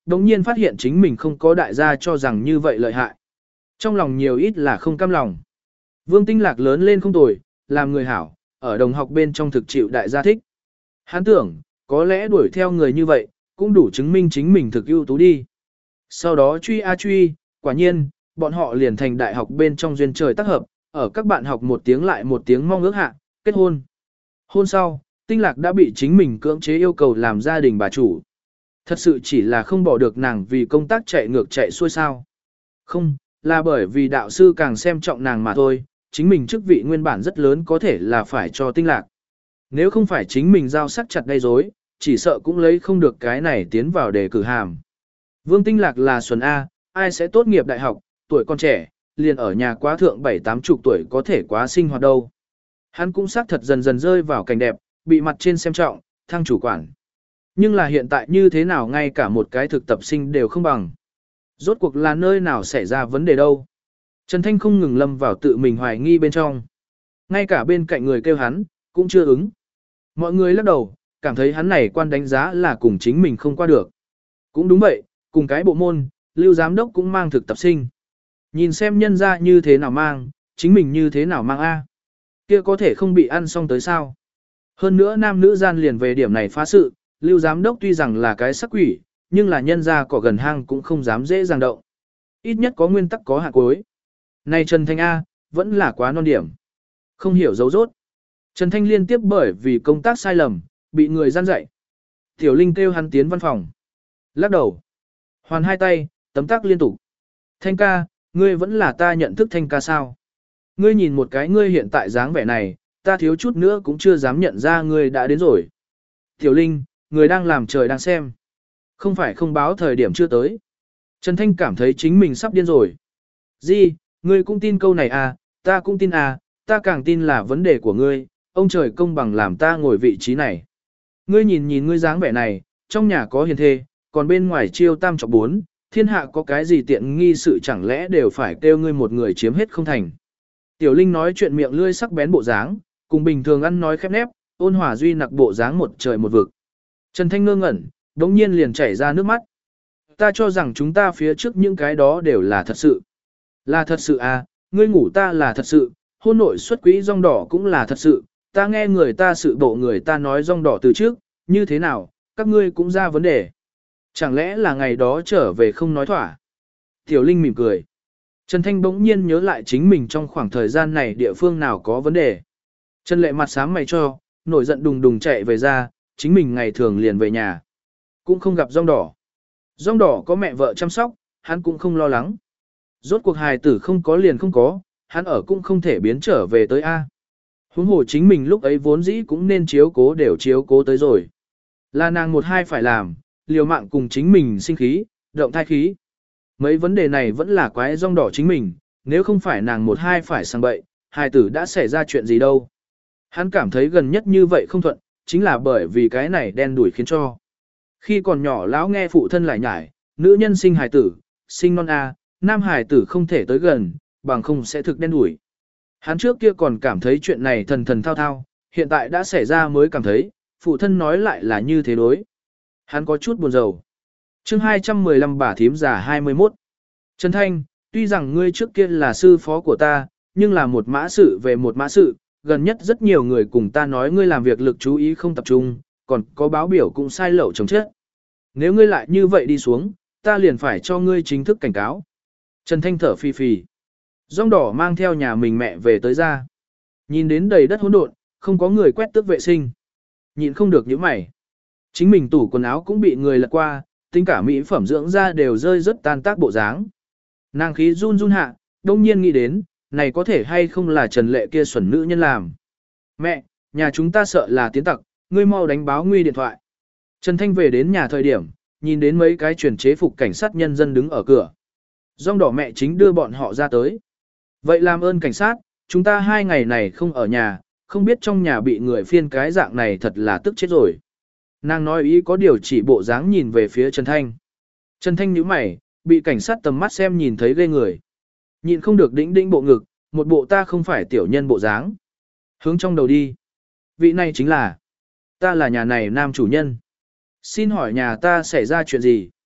đồng nhiên phát hiện chính mình không có đại gia cho rằng như vậy lợi hại. Trong lòng nhiều ít là không cam lòng. Vương Tinh Lạc lớn lên không tồi, làm người hảo, ở đồng học bên trong thực chịu đại gia thích. Hắn tưởng, có lẽ đuổi theo người như vậy, cũng đủ chứng minh chính mình thực ưu tú đi. Sau đó truy a truy, quả nhiên, bọn họ liền thành đại học bên trong duyên trời tác hợp, ở các bạn học một tiếng lại một tiếng mong ước hạ, kết hôn. Hôn sau, Tinh Lạc đã bị chính mình cưỡng chế yêu cầu làm gia đình bà chủ. Thật sự chỉ là không bỏ được nàng vì công tác chạy ngược chạy xuôi sao. Không, là bởi vì đạo sư càng xem trọng nàng mà thôi, chính mình chức vị nguyên bản rất lớn có thể là phải cho Tinh Lạc. Nếu không phải chính mình giao sắc chặt gây rối, chỉ sợ cũng lấy không được cái này tiến vào đề cử hàm. Vương Tinh Lạc là xuân A, ai sẽ tốt nghiệp đại học, tuổi còn trẻ, liền ở nhà quá thượng bảy tám chục tuổi có thể quá sinh hoạt đâu. Hắn cũng xác thật dần dần rơi vào cảnh đẹp, bị mặt trên xem trọng, thăng chủ quản. Nhưng là hiện tại như thế nào ngay cả một cái thực tập sinh đều không bằng. Rốt cuộc là nơi nào xảy ra vấn đề đâu. Trần Thanh không ngừng lâm vào tự mình hoài nghi bên trong. Ngay cả bên cạnh người kêu hắn, cũng chưa ứng. Mọi người lắc đầu, cảm thấy hắn này quan đánh giá là cùng chính mình không qua được. Cũng đúng vậy, cùng cái bộ môn, Lưu Giám Đốc cũng mang thực tập sinh. Nhìn xem nhân ra như thế nào mang, chính mình như thế nào mang A. Kia có thể không bị ăn xong tới sao. Hơn nữa nam nữ gian liền về điểm này phá sự, Lưu Giám Đốc tuy rằng là cái sắc quỷ, nhưng là nhân ra cỏ gần hang cũng không dám dễ dàng động. Ít nhất có nguyên tắc có hạ cuối. Này Trần Thanh A, vẫn là quá non điểm. Không hiểu dấu rốt. Trần Thanh liên tiếp bởi vì công tác sai lầm, bị người gian dạy. Tiểu Linh kêu hắn tiến văn phòng. Lắc đầu. Hoàn hai tay, tấm tắc liên tục. Thanh ca, ngươi vẫn là ta nhận thức Thanh ca sao? Ngươi nhìn một cái ngươi hiện tại dáng vẻ này, ta thiếu chút nữa cũng chưa dám nhận ra ngươi đã đến rồi. Tiểu Linh, người đang làm trời đang xem. Không phải không báo thời điểm chưa tới. Trần Thanh cảm thấy chính mình sắp điên rồi. Di, ngươi cũng tin câu này à, ta cũng tin à, ta càng tin là vấn đề của ngươi, ông trời công bằng làm ta ngồi vị trí này. Ngươi nhìn nhìn ngươi dáng vẻ này, trong nhà có hiền thê, còn bên ngoài chiêu tam chọc bốn, thiên hạ có cái gì tiện nghi sự chẳng lẽ đều phải kêu ngươi một người chiếm hết không thành. Tiểu Linh nói chuyện miệng lươi sắc bén bộ dáng, cùng bình thường ăn nói khép nép, ôn hòa duy nặc bộ dáng một trời một vực. Trần Thanh ngơ ngẩn, đống nhiên liền chảy ra nước mắt. Ta cho rằng chúng ta phía trước những cái đó đều là thật sự. Là thật sự à, ngươi ngủ ta là thật sự, hôn nội xuất quỹ rong đỏ cũng là thật sự, ta nghe người ta sự bộ người ta nói rong đỏ từ trước, như thế nào, các ngươi cũng ra vấn đề. Chẳng lẽ là ngày đó trở về không nói thỏa. Tiểu Linh mỉm cười. Trần Thanh bỗng nhiên nhớ lại chính mình trong khoảng thời gian này địa phương nào có vấn đề. Trần Lệ mặt sáng mày cho, nổi giận đùng đùng chạy về ra, chính mình ngày thường liền về nhà. Cũng không gặp rong đỏ. Rong đỏ có mẹ vợ chăm sóc, hắn cũng không lo lắng. Rốt cuộc hài tử không có liền không có, hắn ở cũng không thể biến trở về tới A. Huống hồ chính mình lúc ấy vốn dĩ cũng nên chiếu cố đều chiếu cố tới rồi. Là nàng một hai phải làm, liều mạng cùng chính mình sinh khí, động thai khí. Mấy vấn đề này vẫn là quái rong đỏ chính mình, nếu không phải nàng một hai phải sang bậy, hài tử đã xảy ra chuyện gì đâu. Hắn cảm thấy gần nhất như vậy không thuận, chính là bởi vì cái này đen đuổi khiến cho. Khi còn nhỏ lão nghe phụ thân lại nhải, nữ nhân sinh hài tử, sinh non A, nam hài tử không thể tới gần, bằng không sẽ thực đen đuổi. Hắn trước kia còn cảm thấy chuyện này thần thần thao thao, hiện tại đã xảy ra mới cảm thấy, phụ thân nói lại là như thế đối. Hắn có chút buồn rầu. chương hai trăm mười lăm bà thím già hai mươi mốt. Trần Thanh, tuy rằng ngươi trước kia là sư phó của ta, nhưng là một mã sự về một mã sự, gần nhất rất nhiều người cùng ta nói ngươi làm việc lực chú ý không tập trung, còn có báo biểu cũng sai lậu chồng chết. Nếu ngươi lại như vậy đi xuống, ta liền phải cho ngươi chính thức cảnh cáo. Trần Thanh thở phì phì. Rong đỏ mang theo nhà mình mẹ về tới ra. Nhìn đến đầy đất hỗn độn, không có người quét tước vệ sinh. Nhịn không được những mày. Chính mình tủ quần áo cũng bị người lật qua, tính cả mỹ phẩm dưỡng da đều rơi rất tan tác bộ dáng. Nàng khí run run hạ, đông nhiên nghĩ đến, này có thể hay không là Trần Lệ kia xuẩn nữ nhân làm. Mẹ, nhà chúng ta sợ là tiến tặc, ngươi mau đánh báo nguy điện thoại. Trần Thanh về đến nhà thời điểm, nhìn đến mấy cái truyền chế phục cảnh sát nhân dân đứng ở cửa. Rong đỏ mẹ chính đưa bọn họ ra tới. Vậy làm ơn cảnh sát, chúng ta hai ngày này không ở nhà, không biết trong nhà bị người phiên cái dạng này thật là tức chết rồi. Nàng nói ý có điều chỉ bộ dáng nhìn về phía Trần Thanh. Trần Thanh nhíu mày, bị cảnh sát tầm mắt xem nhìn thấy ghê người. Nhìn không được đĩnh đĩnh bộ ngực, một bộ ta không phải tiểu nhân bộ dáng. Hướng trong đầu đi. Vị này chính là, ta là nhà này nam chủ nhân. Xin hỏi nhà ta xảy ra chuyện gì?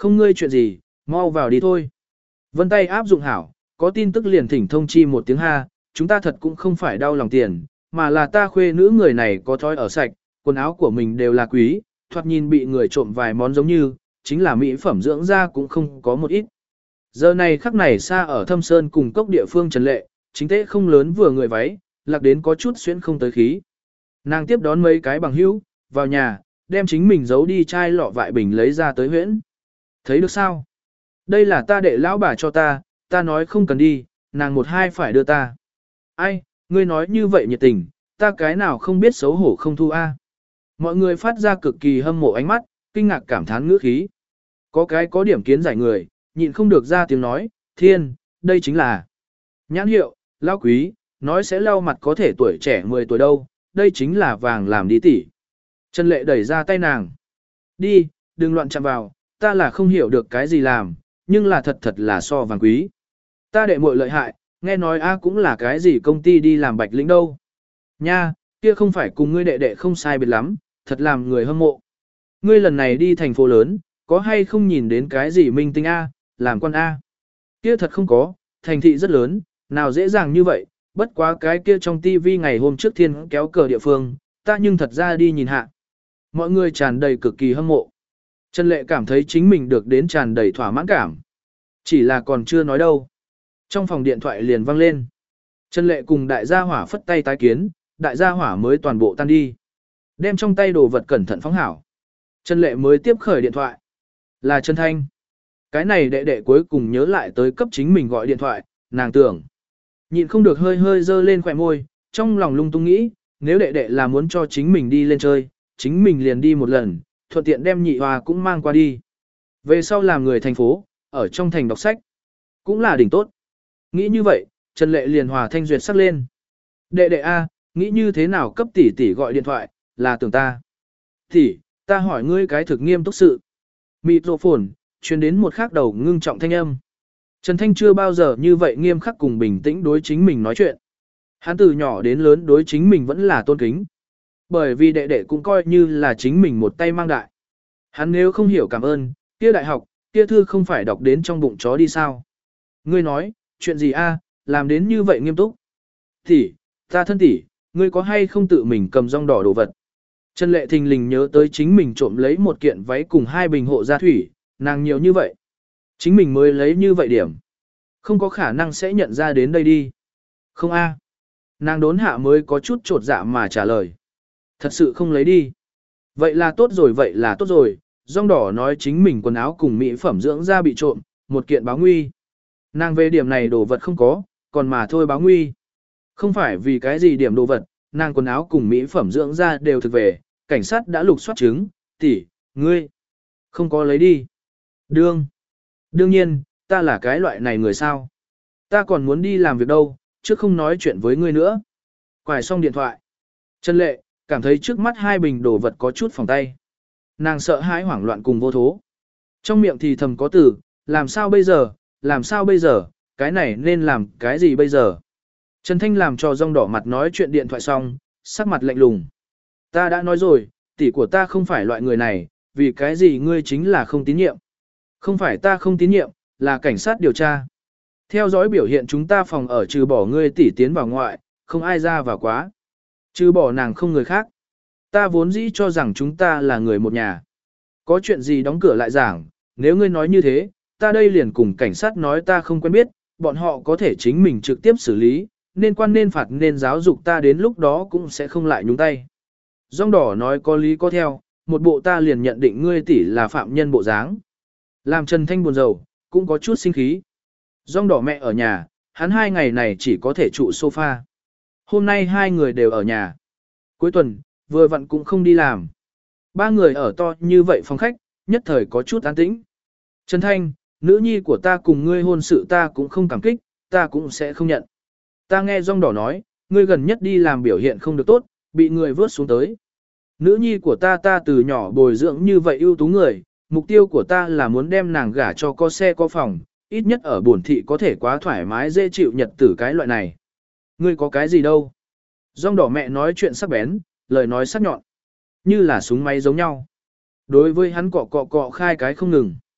Không ngươi chuyện gì, mau vào đi thôi. Vân tay áp dụng hảo, có tin tức liền thỉnh thông chi một tiếng ha, chúng ta thật cũng không phải đau lòng tiền, mà là ta khuê nữ người này có thói ở sạch, quần áo của mình đều là quý, thoạt nhìn bị người trộm vài món giống như, chính là mỹ phẩm dưỡng da cũng không có một ít. Giờ này khắc này xa ở Thâm Sơn cùng cốc địa phương Trần Lệ, chính tế không lớn vừa người váy, lạc đến có chút xuyên không tới khí. Nàng tiếp đón mấy cái bằng hữu, vào nhà, đem chính mình giấu đi chai lọ vại bình lấy ra tới huyễn. Thấy được sao? Đây là ta đệ lão bà cho ta, ta nói không cần đi, nàng một hai phải đưa ta. Ai, ngươi nói như vậy nhiệt tình, ta cái nào không biết xấu hổ không thu a. Mọi người phát ra cực kỳ hâm mộ ánh mắt, kinh ngạc cảm thán ngữ khí. Có cái có điểm kiến giải người, nhịn không được ra tiếng nói, thiên, đây chính là nhãn hiệu, lão quý, nói sẽ lau mặt có thể tuổi trẻ mười tuổi đâu, đây chính là vàng làm đi tỉ. Trần Lệ đẩy ra tay nàng. Đi, đừng loạn chạm vào, ta là không hiểu được cái gì làm, nhưng là thật thật là so vàng quý. Ta đệ muội lợi hại, nghe nói a cũng là cái gì công ty đi làm bạch lĩnh đâu. Nha, kia không phải cùng ngươi đệ đệ không sai biệt lắm, thật làm người hâm mộ. Ngươi lần này đi thành phố lớn, có hay không nhìn đến cái gì minh tinh a, làm quan a? Kia thật không có, thành thị rất lớn, nào dễ dàng như vậy, bất quá cái kia trong tivi ngày hôm trước thiên kéo cờ địa phương, ta nhưng thật ra đi nhìn hạ. Mọi người tràn đầy cực kỳ hâm mộ. Trần Lệ cảm thấy chính mình được đến tràn đầy thỏa mãn cảm. Chỉ là còn chưa nói đâu. Trong phòng điện thoại liền vang lên. Trần Lệ cùng đại gia hỏa phất tay tái kiến, đại gia hỏa mới toàn bộ tan đi. Đem trong tay đồ vật cẩn thận phóng hảo. Trần Lệ mới tiếp khởi điện thoại. Là Trần Thanh. Cái này đệ đệ cuối cùng nhớ lại tới cấp chính mình gọi điện thoại, nàng tưởng. Nhịn không được hơi hơi dơ lên khỏe môi, trong lòng lung tung nghĩ, nếu đệ đệ là muốn cho chính mình đi lên chơi, chính mình liền đi một lần, thuận tiện đem nhị hòa cũng mang qua đi. Về sau làm người thành phố, ở trong thành đọc sách, cũng là đỉnh tốt. Nghĩ như vậy, Trần Lệ liền hòa thanh duyệt sắc lên. Đệ đệ A, nghĩ như thế nào cấp tỷ tỷ gọi điện thoại, là tưởng ta. Tỷ, ta hỏi ngươi cái thực nghiêm túc sự. Mịt rộ phồn, truyền đến một khắc đầu ngưng trọng thanh âm. Trần Thanh chưa bao giờ như vậy nghiêm khắc cùng bình tĩnh đối chính mình nói chuyện. Hắn từ nhỏ đến lớn đối chính mình vẫn là tôn kính. Bởi vì đệ đệ cũng coi như là chính mình một tay mang đại. Hắn nếu không hiểu cảm ơn, kia đại học, kia thư không phải đọc đến trong bụng chó đi sao. Ngươi nói, chuyện gì a, làm đến như vậy nghiêm túc. Tỷ, ta thân tỷ, ngươi có hay không tự mình cầm rong đỏ đồ vật. Trần Lệ thình lình nhớ tới chính mình trộm lấy một kiện váy cùng hai bình hộ gia thủy, nàng nhiều như vậy. Chính mình mới lấy như vậy điểm. Không có khả năng sẽ nhận ra đến đây đi. Không a. Nàng đốn hạ mới có chút trột dạ mà trả lời. Thật sự không lấy đi. Vậy là tốt rồi, vậy là tốt rồi. Rong đỏ nói chính mình quần áo cùng mỹ phẩm dưỡng da bị trộm, một kiện báo nguy. Nàng về điểm này đồ vật không có, còn mà thôi báo nguy. Không phải vì cái gì điểm đồ vật, nàng quần áo cùng mỹ phẩm dưỡng da đều thực về, cảnh sát đã lục soát chứng, tỷ, ngươi, không có lấy đi. Đương, đương nhiên, ta là cái loại này người sao. Ta còn muốn đi làm việc đâu, chứ không nói chuyện với ngươi nữa. Quài xong điện thoại. Trần Lệ, cảm thấy trước mắt hai bình đồ vật có chút phòng tay. Nàng sợ hãi hoảng loạn cùng vô thố. Trong miệng thì thầm có từ, làm sao bây giờ, làm sao bây giờ, cái này nên làm cái gì bây giờ. Trần Thanh làm cho rong đỏ mặt nói chuyện điện thoại xong, sắc mặt lạnh lùng. Ta đã nói rồi, tỷ của ta không phải loại người này, vì cái gì ngươi chính là không tín nhiệm. Không phải ta không tín nhiệm, là cảnh sát điều tra. Theo dõi biểu hiện chúng ta phòng ở trừ bỏ ngươi tỷ tiến vào ngoại, không ai ra vào quá. Trừ bỏ nàng không người khác. Ta vốn dĩ cho rằng chúng ta là người một nhà. Có chuyện gì đóng cửa lại giảng, nếu ngươi nói như thế, ta đây liền cùng cảnh sát nói ta không quen biết, bọn họ có thể chính mình trực tiếp xử lý, nên quan nên phạt nên giáo dục ta đến lúc đó cũng sẽ không lại nhúng tay. Rong đỏ nói có lý có theo, một bộ ta liền nhận định ngươi tỷ là phạm nhân bộ dáng. Làm Trần Thanh buồn rầu, cũng có chút sinh khí. Rong đỏ mẹ ở nhà, hắn hai ngày này chỉ có thể trụ sofa. Hôm nay hai người đều ở nhà. Cuối tuần, vừa vặn cũng không đi làm. Ba người ở to như vậy phòng khách, nhất thời có chút an tĩnh. Trần Thanh, nữ nhi của ta cùng ngươi hôn sự ta cũng không cảm kích, ta cũng sẽ không nhận. Ta nghe rong đỏ nói, ngươi gần nhất đi làm biểu hiện không được tốt, bị người vớt xuống tới. Nữ nhi của ta ta từ nhỏ bồi dưỡng như vậy ưu tú người, mục tiêu của ta là muốn đem nàng gả cho có xe có phòng, ít nhất ở buồn thị có thể quá thoải mái dễ chịu nhật tử cái loại này. Ngươi có cái gì đâu? Rong đỏ mẹ nói chuyện sắc bén, lời nói sắc nhọn, như là súng máy giống nhau. Đối với hắn cọ cọ cọ khai cái không ngừng.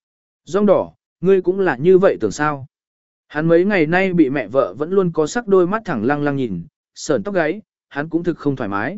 Rong đỏ, ngươi cũng là như vậy tưởng sao? Hắn mấy ngày nay bị mẹ vợ vẫn luôn có sắc đôi mắt thẳng lăng lăng nhìn, sờn tóc gáy, hắn cũng thực không thoải mái.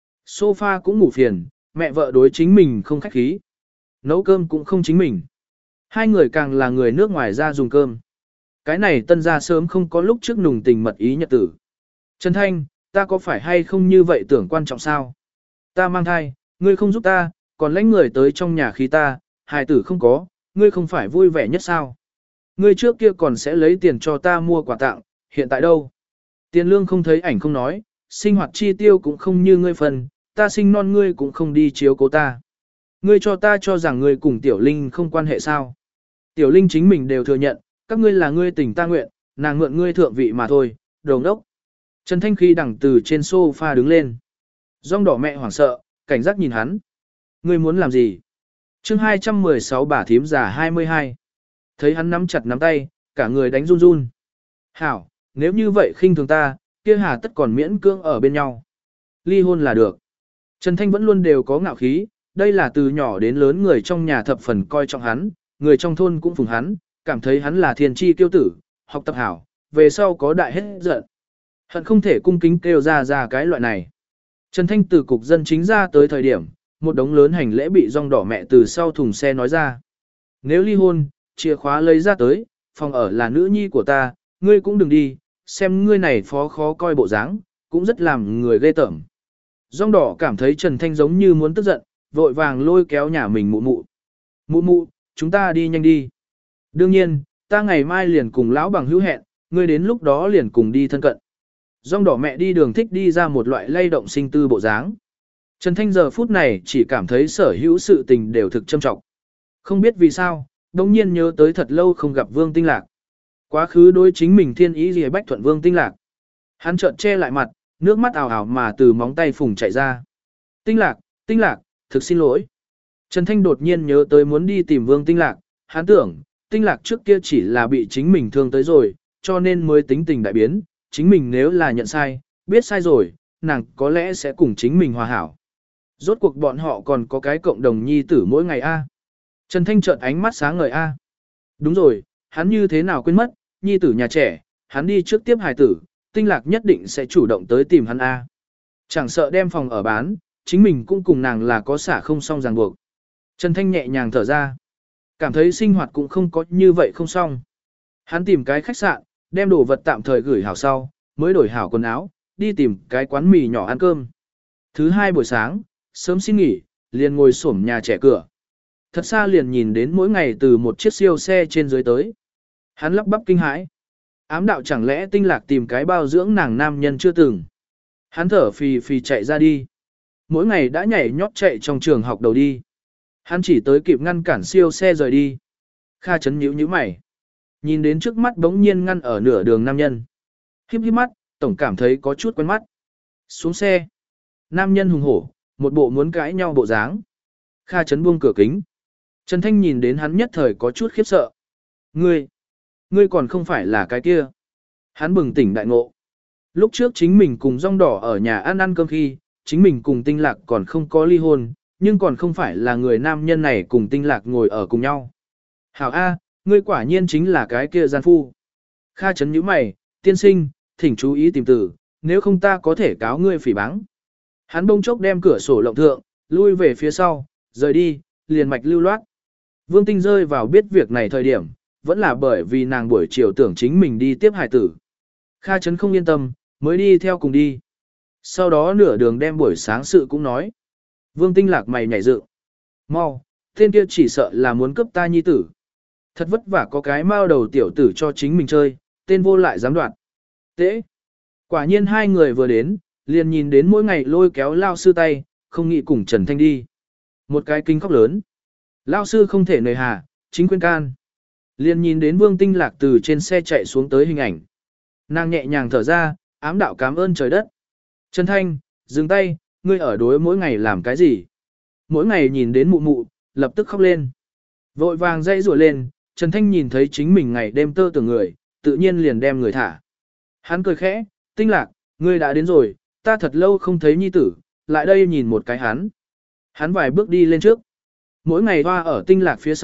Sofa cũng ngủ phiền, mẹ vợ đối chính mình không khách khí. Nấu cơm cũng không chính mình. Hai người càng là người nước ngoài ra dùng cơm. Cái này tân ra sớm không có lúc trước nùng tình mật ý nhật tử. Trần Thanh, ta có phải hay không như vậy tưởng quan trọng sao? Ta mang thai, ngươi không giúp ta, còn lãnh người tới trong nhà khí ta, hài tử không có, ngươi không phải vui vẻ nhất sao? Ngươi trước kia còn sẽ lấy tiền cho ta mua quà tặng, hiện tại đâu? Tiền lương không thấy ảnh không nói, sinh hoạt chi tiêu cũng không như ngươi phần, ta sinh non ngươi cũng không đi chiếu cố ta. Ngươi cho ta cho rằng ngươi cùng Tiểu Linh không quan hệ sao? Tiểu Linh chính mình đều thừa nhận, các ngươi là ngươi tình ta nguyện, nàng mượn ngươi thượng vị mà thôi, đồ ngốc. Trần Thanh Khi đằng từ trên sofa đứng lên. Rong đỏ mẹ hoảng sợ, cảnh giác nhìn hắn. Ngươi muốn làm gì? chương hai trăm mười sáu bà thím già hai mươi hai. Thấy hắn nắm chặt nắm tay, cả người đánh run run. Hảo, nếu như vậy khinh thường ta, kia hà tất còn miễn cưỡng ở bên nhau. Ly hôn là được. Trần Thanh vẫn luôn đều có ngạo khí, đây là từ nhỏ đến lớn người trong nhà thập phần coi trọng hắn, người trong thôn cũng phùng hắn, cảm thấy hắn là thiên tri kiêu tử, học tập hảo, về sau có đại hết giận. Hận không thể cung kính kêu ra ra cái loại này. Trần Thanh từ cục dân chính ra tới thời điểm, một đống lớn hành lễ bị rong đỏ mẹ từ sau thùng xe nói ra. Nếu ly hôn, chìa khóa lấy ra tới, phòng ở là nữ nhi của ta, ngươi cũng đừng đi, xem ngươi này phó khó coi bộ dáng, cũng rất làm người ghê tởm. Rong đỏ cảm thấy Trần Thanh giống như muốn tức giận, vội vàng lôi kéo nhà mình mụ mụ. Mụ mụ, chúng ta đi nhanh đi. Đương nhiên, ta ngày mai liền cùng lão bằng hữu hẹn, ngươi đến lúc đó liền cùng đi thân cận. Rong đỏ mẹ đi đường thích đi ra một loại lay động sinh tư bộ dáng. Trần Thanh giờ phút này chỉ cảm thấy sở hữu sự tình đều thực châm trọng. Không biết vì sao, đồng nhiên nhớ tới thật lâu không gặp Vương Tinh Lạc. Quá khứ đối chính mình thiên ý gì bách thuận Vương Tinh Lạc. Hắn trợn che lại mặt, nước mắt ào ào mà từ móng tay phùng chạy ra. Tinh Lạc, Tinh Lạc, thực xin lỗi. Trần Thanh đột nhiên nhớ tới muốn đi tìm Vương Tinh Lạc, hắn tưởng, Tinh Lạc trước kia chỉ là bị chính mình thương tới rồi, cho nên mới tính tình đại biến, chính mình nếu là nhận sai, biết sai rồi, nàng có lẽ sẽ cùng chính mình hòa hảo. Rốt cuộc bọn họ còn có cái cộng đồng nhi tử mỗi ngày a. Trần Thanh trợn ánh mắt sáng ngời a. Đúng rồi, hắn như thế nào quên mất, nhi tử nhà trẻ, hắn đi trước tiếp hài tử, Tinh Lạc nhất định sẽ chủ động tới tìm hắn a. Chẳng sợ đem phòng ở bán, chính mình cũng cùng nàng là có xả không xong ràng buộc. Trần Thanh nhẹ nhàng thở ra, cảm thấy sinh hoạt cũng không có như vậy không xong. Hắn tìm cái khách sạn, đem đồ vật tạm thời gửi hảo sau, mới đổi hảo quần áo, đi tìm cái quán mì nhỏ ăn cơm. Thứ hai buổi sáng, sớm xin nghỉ, liền ngồi xổm nhà trẻ cửa. Thật xa liền nhìn đến mỗi ngày từ một chiếc siêu xe trên dưới tới. Hắn lắp bắp kinh hãi. Ám đạo chẳng lẽ Tinh Lạc tìm cái bao dưỡng nàng nam nhân chưa từng. Hắn thở phì phì chạy ra đi. Mỗi ngày đã nhảy nhót chạy trong trường học đầu đi. Hắn chỉ tới kịp ngăn cản siêu xe rời đi. Kha chấn nhíu nhíu mày. Nhìn đến trước mắt bỗng nhiên ngăn ở nửa đường nam nhân. Híp híp mắt, tổng cảm thấy có chút quen mắt. Xuống xe. Nam nhân hùng hổ, một bộ muốn cãi nhau bộ dáng. Kha chấn buông cửa kính. Trần Thanh nhìn đến hắn nhất thời có chút khiếp sợ. Ngươi, ngươi còn không phải là cái kia. Hắn bừng tỉnh đại ngộ. Lúc trước chính mình cùng rong đỏ ở nhà ăn ăn cơm khi, chính mình cùng Tinh Lạc còn không có ly hôn, nhưng còn không phải là người nam nhân này cùng Tinh Lạc ngồi ở cùng nhau. Hảo A, ngươi quả nhiên chính là cái kia gian phu. Kha chấn nhíu mày, tiên sinh, thỉnh chú ý tìm từ, nếu không ta có thể cáo ngươi phỉ báng. Hắn bông chốc đem cửa sổ lộng thượng, lui về phía sau, rời đi, liền mạch lưu loát. Vương Tinh rơi vào biết việc này thời điểm, vẫn là bởi vì nàng buổi chiều tưởng chính mình đi tiếp hải tử. Kha chấn không yên tâm, mới đi theo cùng đi. Sau đó nửa đường đem buổi sáng sự cũng nói. Vương Tinh lạc mày nhảy dựng. Mau, tên kia chỉ sợ là muốn cướp ta nhi tử. Thật vất vả có cái mao đầu tiểu tử cho chính mình chơi, tên vô lại dám đoạt. Tễ. Quả nhiên hai người vừa đến, liền nhìn đến mỗi ngày lôi kéo lao sư tay, không nghĩ cùng Trần Thanh đi. Một cái kinh khóc lớn. Lao sư không thể nề hà, chính khuyên can. Liền nhìn đến Vương Tinh lạc từ trên xe chạy xuống tới hình ảnh. Nàng nhẹ nhàng thở ra, ám đạo cảm ơn trời đất. Trần Thanh, dừng tay, ngươi ở đối mỗi ngày làm cái gì? Mỗi ngày nhìn đến mụ mụ, lập tức khóc lên. Vội vàng dây rủa lên, Trần Thanh nhìn thấy chính mình ngày đêm tơ tưởng người, tự nhiên liền đem người thả. Hắn cười khẽ, Tinh lạc, ngươi đã đến rồi, ta thật lâu không thấy nhi tử, lại đây nhìn một cái hắn. Hắn vài bước đi lên trước. Mỗi ngày hoa ở Tinh lạc phía sau,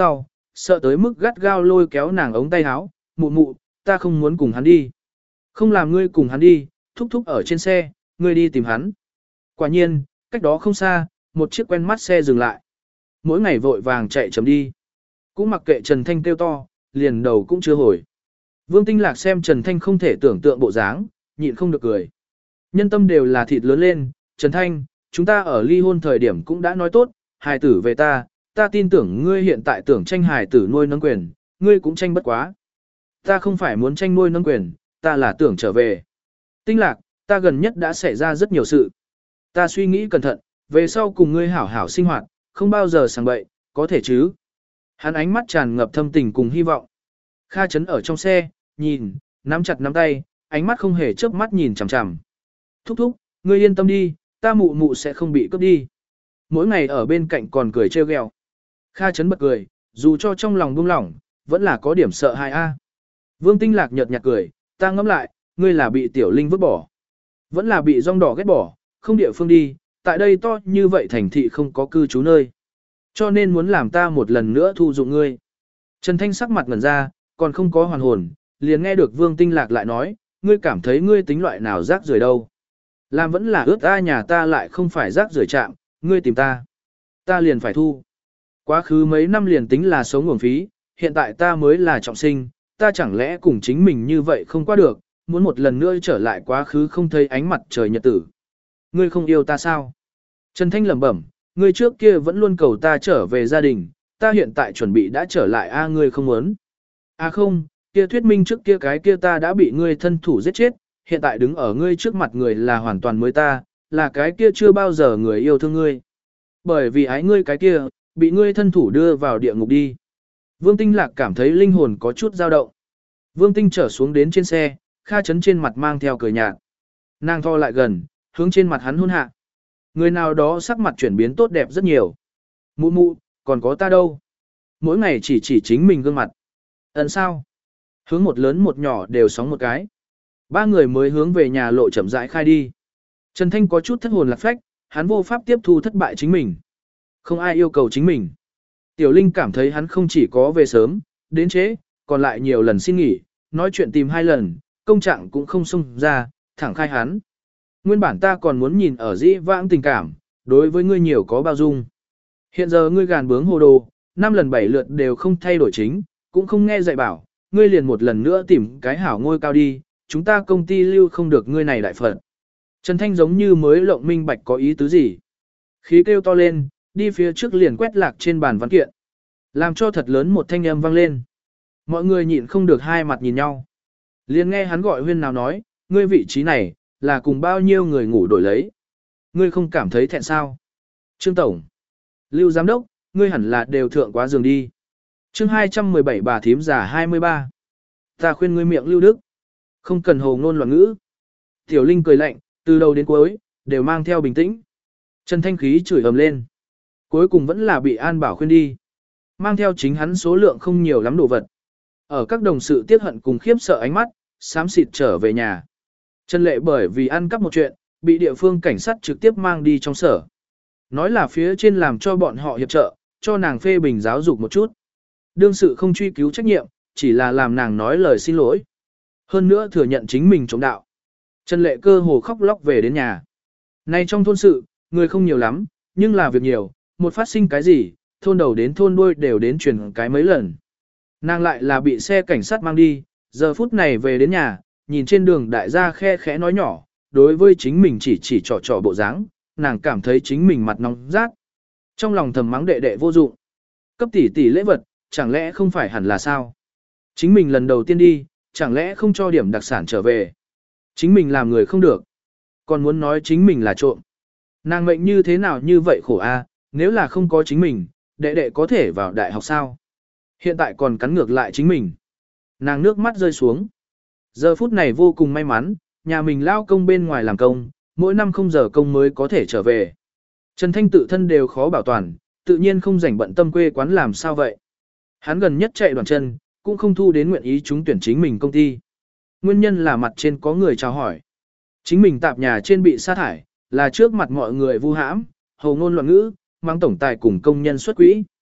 sợ tới mức gắt gao lôi kéo nàng ống tay áo, mụ mụ, ta không muốn cùng hắn đi. Không làm ngươi cùng hắn đi, thúc thúc ở trên xe, ngươi đi tìm hắn. Quả nhiên, cách đó không xa, một chiếc quen mắt xe dừng lại. Mỗi ngày vội vàng chạy chấm đi. Cũng mặc kệ Trần Thanh kêu to, liền đầu cũng chưa hồi. Vương Tinh Lạc xem Trần Thanh không thể tưởng tượng bộ dáng, nhịn không được cười. Nhân tâm đều là thịt lớn lên, Trần Thanh, chúng ta ở ly hôn thời điểm cũng đã nói tốt, hài tử về ta, ta tin tưởng ngươi hiện tại tưởng tranh hài tử nuôi nâng quyền, ngươi cũng tranh bất quá. Ta không phải muốn tranh nuôi nâng quyền, ta là tưởng trở về. Tinh Lạc, ta gần nhất đã xảy ra rất nhiều sự. Ta suy nghĩ cẩn thận, về sau cùng ngươi hảo hảo sinh hoạt, không bao giờ sang bậy, có thể chứ. Hắn ánh mắt tràn ngập thâm tình cùng hy vọng. Kha Chấn ở trong xe, nhìn, nắm chặt nắm tay, ánh mắt không hề chớp mắt nhìn chằm chằm. Thúc thúc, ngươi yên tâm đi, ta mụ mụ sẽ không bị cướp đi. Mỗi ngày ở bên cạnh còn cười trêu ghẹo. Kha Chấn bật cười, dù cho trong lòng buông lỏng, vẫn là có điểm sợ hãi a. Vương Tinh Lạc nhợt nhạt cười, ta ngẫm lại, ngươi là bị Tiểu Linh vứt bỏ. Vẫn là bị rong đỏ ghét bỏ, không địa phương đi, tại đây to như vậy thành thị không có cư trú nơi. Cho nên muốn làm ta một lần nữa thu dụng ngươi. Trần Thanh sắc mặt ngẩn ra, còn không có hoàn hồn, liền nghe được Vương Tinh Lạc lại nói, ngươi cảm thấy ngươi tính loại nào rác rưởi đâu. Làm vẫn là ướt ta nhà ta lại không phải rác rưởi chạm, ngươi tìm ta. Ta liền phải thu. Quá khứ mấy năm liền tính là sống uổng phí, hiện tại ta mới là trọng sinh, ta chẳng lẽ cùng chính mình như vậy không qua được, muốn một lần nữa trở lại quá khứ không thấy ánh mặt trời nhật tử. Ngươi không yêu ta sao? Trần Thanh lẩm bẩm, ngươi trước kia vẫn luôn cầu ta trở về gia đình, ta hiện tại chuẩn bị đã trở lại a ngươi không muốn. À không, kia thuyết minh trước kia cái kia ta đã bị ngươi thân thủ giết chết, hiện tại đứng ở ngươi trước mặt người là hoàn toàn mới ta, là cái kia chưa bao giờ người yêu thương ngươi. Bởi vì ái ngươi cái kia, bị ngươi thân thủ đưa vào địa ngục đi. Vương Tinh Lạc cảm thấy linh hồn có chút dao động. Vương Tinh trở xuống đến trên xe, Kha Chấn trên mặt mang theo cười nhạt. Nàng tho lại gần, hướng trên mặt hắn hôn hạ. Người nào đó sắc mặt chuyển biến tốt đẹp rất nhiều. Mụ mụ, còn có ta đâu? Mỗi ngày chỉ chỉ chính mình gương mặt. Ấn sao? Hướng một lớn một nhỏ đều sóng một cái. Ba người mới hướng về nhà lộ chậm rãi khai đi. Trần Thanh có chút thất hồn lạc phách, hắn vô pháp tiếp thu thất bại chính mình. Không ai yêu cầu chính mình. Tiểu Linh cảm thấy hắn không chỉ có về sớm, đến trễ, còn lại nhiều lần xin nghỉ, nói chuyện tìm hai lần, công trạng cũng không xông ra, thẳng khai hắn. Nguyên bản ta còn muốn nhìn ở dĩ vãng tình cảm, đối với ngươi nhiều có bao dung. Hiện giờ ngươi gàn bướng hồ đồ, năm lần bảy lượt đều không thay đổi chính, cũng không nghe dạy bảo, ngươi liền một lần nữa tìm cái hảo ngôi cao đi, chúng ta công ty lưu không được ngươi này đại phận. Trần Thanh giống như mới lộng minh bạch có ý tứ gì. Khí kêu to lên, đi phía trước liền quét lạc trên bàn văn kiện. Làm cho thật lớn một thanh âm vang lên. Mọi người nhịn không được hai mặt nhìn nhau. Liền nghe hắn gọi huyên nào nói, ngươi vị trí này, là cùng bao nhiêu người ngủ đổi lấy. Ngươi không cảm thấy thẹn sao? Trương Tổng. Lưu Giám Đốc, ngươi hẳn là đều thượng quá giường đi. Chương hai trăm mười bảy bà thím già hai mươi ba. Ta khuyên ngươi miệng Lưu Đức. Không cần hồ ngôn loạn ngữ. Tiểu Linh cười lạnh, từ đầu đến cuối, đều mang theo bình tĩnh. Trần Thanh khí chửi ầm lên. Cuối cùng vẫn là bị An Bảo khuyên đi. Mang theo chính hắn số lượng không nhiều lắm đồ vật. Ở các đồng sự tiếc hận cùng khiếp sợ ánh mắt, xám xịt trở về nhà. Trần Lệ bởi vì ăn cắp một chuyện, bị địa phương cảnh sát trực tiếp mang đi trong sở. Nói là phía trên làm cho bọn họ hiệp trợ, cho nàng phê bình giáo dục một chút. Đương sự không truy cứu trách nhiệm, chỉ là làm nàng nói lời xin lỗi. Hơn nữa thừa nhận chính mình chống đạo. Trần Lệ cơ hồ khóc lóc về đến nhà. Nay trong thôn sự, người không nhiều lắm, nhưng là việc nhiều, một phát sinh cái gì, thôn đầu đến thôn đuôi đều đến truyền cái mấy lần. Nàng lại là bị xe cảnh sát mang đi, giờ phút này về đến nhà, nhìn trên đường đại gia khe khẽ nói nhỏ, đối với chính mình chỉ chỉ trò trò bộ dáng, nàng cảm thấy chính mình mặt nóng rát. Trong lòng thầm mắng đệ đệ vô dụng. Cấp tỷ tỷ lễ vật, chẳng lẽ không phải hẳn là sao? Chính mình lần đầu tiên đi, chẳng lẽ không cho điểm đặc sản trở về? Chính mình làm người không được. Còn muốn nói chính mình là trộm. Nàng mệnh như thế nào như vậy khổ a? Nếu là không có chính mình, đệ đệ có thể vào đại học sao? Hiện tại còn cắn ngược lại chính mình. Nàng nước mắt rơi xuống. Giờ phút này vô cùng may mắn, nhà mình lao công bên ngoài làm công, mỗi năm không giờ công mới có thể trở về. Trần Thanh tự thân đều khó bảo toàn, tự nhiên không rảnh bận tâm quê quán làm sao vậy. Hắn gần nhất chạy đoàn chân, cũng không thu đến nguyện ý chúng tuyển chính mình công ty. Nguyên nhân là mặt trên có người chào hỏi. Chính mình tạp nhà trên bị sa thải, là trước mặt mọi người vu hãm, hầu ngôn loạn ngữ, mang tổng tài cùng công nhân xuất quỹ.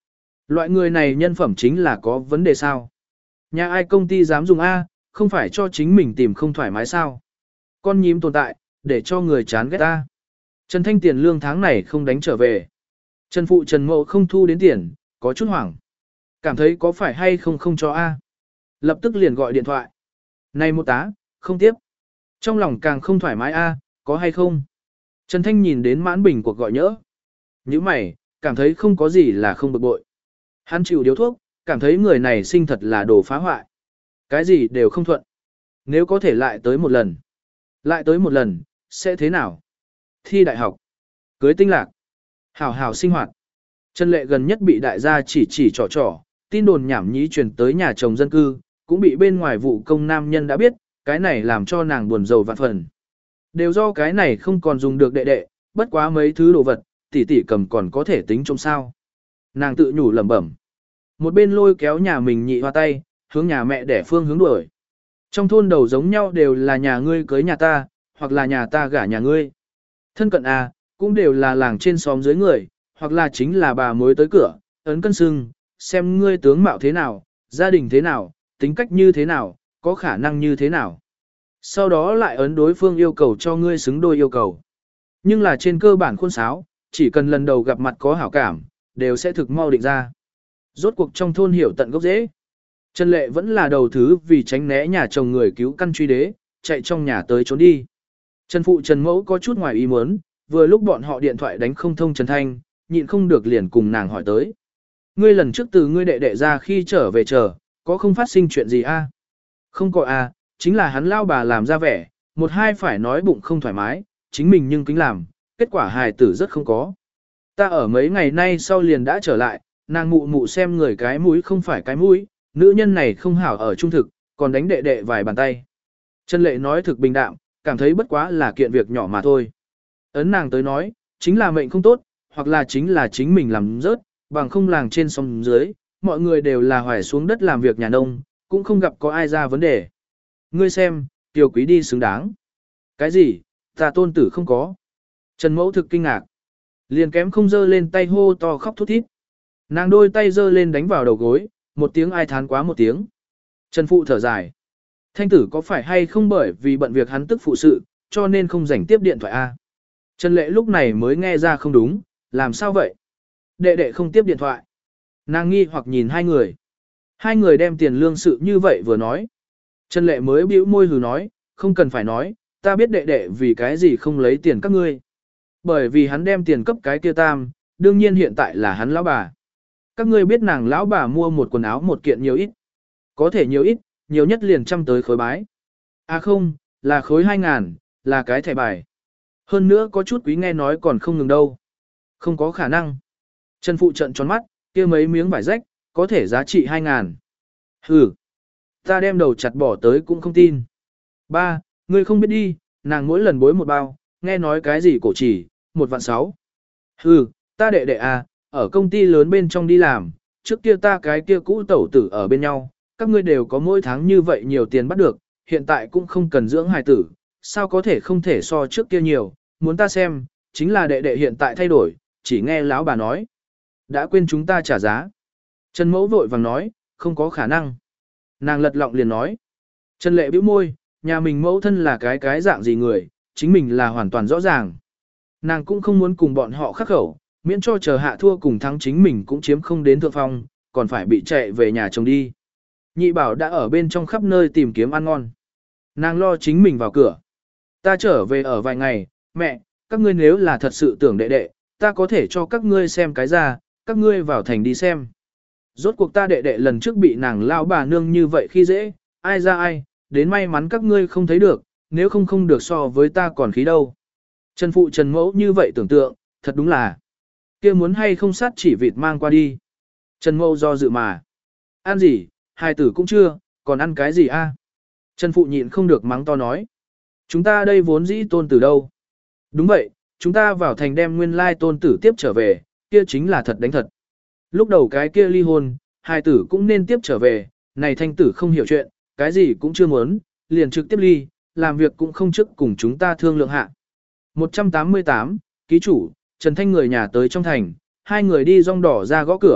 Loại người này nhân phẩm chính là có vấn đề sao? Nhà ai công ty dám dùng A, không phải cho chính mình tìm không thoải mái sao? Con nhím tồn tại, để cho người chán ghét ta. Trần Thanh tiền lương tháng này không đánh trở về. Trần Phụ Trần Mậu không thu đến tiền, có chút hoảng. Cảm thấy có phải hay không không cho A. Lập tức liền gọi điện thoại. Này một tá, không tiếp. Trong lòng càng không thoải mái A, có hay không? Trần Thanh nhìn đến mãn bình cuộc gọi nhỡ. Như mày, cảm thấy không có gì là không bực bội. Hắn chịu điếu thuốc, cảm thấy người này sinh thật là đồ phá hoại. Cái gì đều không thuận. Nếu có thể lại tới một lần. Lại tới một lần, sẽ thế nào? Thi đại học. Cưới tinh lạc. Hảo hảo sinh hoạt. Trần Lệ gần nhất bị đại gia chỉ chỉ trò trò, tin đồn nhảm nhí truyền tới nhà chồng dân cư, cũng bị bên ngoài vụ công nam nhân đã biết, cái này làm cho nàng buồn rầu vạn phần. Đều do cái này không còn dùng được đệ đệ, bất quá mấy thứ đồ vật, tỷ tỷ cầm còn có thể tính trong sao. Nàng tự nhủ lẩm bẩm. Một bên lôi kéo nhà mình nhị hoa tay, hướng nhà mẹ đẻ phương hướng đuổi. Trong thôn đầu giống nhau đều là nhà ngươi cưới nhà ta, hoặc là nhà ta gả nhà ngươi. Thân cận à, cũng đều là làng trên xóm dưới người, hoặc là chính là bà mối tới cửa, ấn cân sưng, xem ngươi tướng mạo thế nào, gia đình thế nào, tính cách như thế nào, có khả năng như thế nào. Sau đó lại ấn đối phương yêu cầu cho ngươi xứng đôi yêu cầu. Nhưng là trên cơ bản khuôn sáo, chỉ cần lần đầu gặp mặt có hảo cảm, đều sẽ thực mau định ra. Rốt cuộc trong thôn hiểu tận gốc dễ. Trần Lệ vẫn là đầu thứ vì tránh né nhà chồng người cứu căn truy đế, chạy trong nhà tới trốn đi. Trần Phụ Trần Mẫu có chút ngoài ý muốn, vừa lúc bọn họ điện thoại đánh không thông Trần Thanh, nhịn không được liền cùng nàng hỏi tới. Ngươi lần trước từ ngươi đệ đệ ra khi trở về chờ, có không phát sinh chuyện gì a? Không có a, chính là hắn lao bà làm ra vẻ, một hai phải nói bụng không thoải mái, chính mình nhưng kính làm, kết quả hài tử rất không có. Ta ở mấy ngày nay sau liền đã trở lại, nàng mụ mụ xem người cái mũi không phải cái mũi, nữ nhân này không hảo ở trung thực, còn đánh đệ đệ vài bàn tay. Trần Lệ nói thực bình đạm, cảm thấy bất quá là kiện việc nhỏ mà thôi. Ấn nàng tới nói, chính là mệnh không tốt, hoặc là chính là chính mình làm rớt, bằng không làng trên sông dưới, mọi người đều là hoài xuống đất làm việc nhà nông, cũng không gặp có ai ra vấn đề. Ngươi xem, Tiểu Quý đi xứng đáng. Cái gì, ta tôn tử không có. Trần Mẫu thực kinh ngạc. Liền kém không dơ lên tay hô to khóc thút thít. Nàng đôi tay dơ lên đánh vào đầu gối, một tiếng ai thán quá một tiếng. Trần Phụ thở dài. Thanh tử có phải hay không bởi vì bận việc hắn tức phụ sự, cho nên không rảnh tiếp điện thoại a? Trần Lệ lúc này mới nghe ra không đúng, làm sao vậy? Đệ đệ không tiếp điện thoại. Nàng nghi hoặc nhìn hai người. Hai người đem tiền lương sự như vậy vừa nói. Trần Lệ mới bĩu môi hừ nói, không cần phải nói, ta biết đệ đệ vì cái gì không lấy tiền các ngươi. Bởi vì hắn đem tiền cấp cái kia tam, đương nhiên hiện tại là hắn lão bà. Các ngươi biết nàng lão bà mua một quần áo một kiện nhiều ít. Có thể nhiều ít, nhiều nhất liền trăm tới khối bái. À không, là khối hai ngàn, là cái thẻ bài. Hơn nữa có chút quý nghe nói còn không ngừng đâu. Không có khả năng. Trần Phụ trận tròn mắt, kia mấy miếng vải rách, có thể giá trị hai ngàn. Hừ, ta đem đầu chặt bỏ tới cũng không tin. Ba, ngươi không biết đi, nàng mỗi lần bối một bao, nghe nói cái gì cổ chỉ, một vạn sáu. Hừ, ta đệ đệ à, ở công ty lớn bên trong đi làm, trước kia ta cái kia cũ tẩu tử ở bên nhau, các ngươi đều có mỗi tháng như vậy nhiều tiền bắt được, hiện tại cũng không cần dưỡng hài tử, sao có thể không thể so trước kia nhiều, muốn ta xem, chính là đệ đệ hiện tại thay đổi, chỉ nghe lão bà nói. Đã quên chúng ta trả giá. Trần Mẫu vội vàng nói, không có khả năng. Nàng lật lọng liền nói. Trần Lệ bĩu môi, nhà mình mẫu thân là cái cái dạng gì người, chính mình là hoàn toàn rõ ràng. Nàng cũng không muốn cùng bọn họ khắc khẩu, miễn cho chờ hạ thua cùng thắng chính mình cũng chiếm không đến thượng phong, còn phải bị chạy về nhà chồng đi. Nhị bảo đã ở bên trong khắp nơi tìm kiếm ăn ngon. Nàng lo chính mình vào cửa. Ta trở về ở vài ngày, mẹ, các ngươi nếu là thật sự tưởng đệ đệ, ta có thể cho các ngươi xem cái ra, các ngươi vào thành đi xem. Rốt cuộc ta đệ đệ lần trước bị nàng lao bà nương như vậy khi dễ, ai ra ai, đến may mắn các ngươi không thấy được, nếu không không được so với ta còn khí đâu. Trần Phụ Trần Mẫu như vậy tưởng tượng, thật đúng là, kia muốn hay không sát chỉ vịt mang qua đi. Trần Mẫu do dự mà. Ăn gì, hai tử cũng chưa, còn ăn cái gì a? Trần Phụ nhịn không được mắng to nói. Chúng ta đây vốn dĩ tôn tử đâu. Đúng vậy, chúng ta vào thành đem nguyên lai tôn tử tiếp trở về, kia chính là thật đánh thật. Lúc đầu cái kia ly hôn, hai tử cũng nên tiếp trở về, này thanh tử không hiểu chuyện, cái gì cũng chưa muốn, liền trực tiếp ly, làm việc cũng không trước cùng chúng ta thương lượng hạ. một trăm tám mươi tám, ký chủ, Trần Thanh người nhà tới trong thành, hai người đi rong đỏ ra gõ cửa,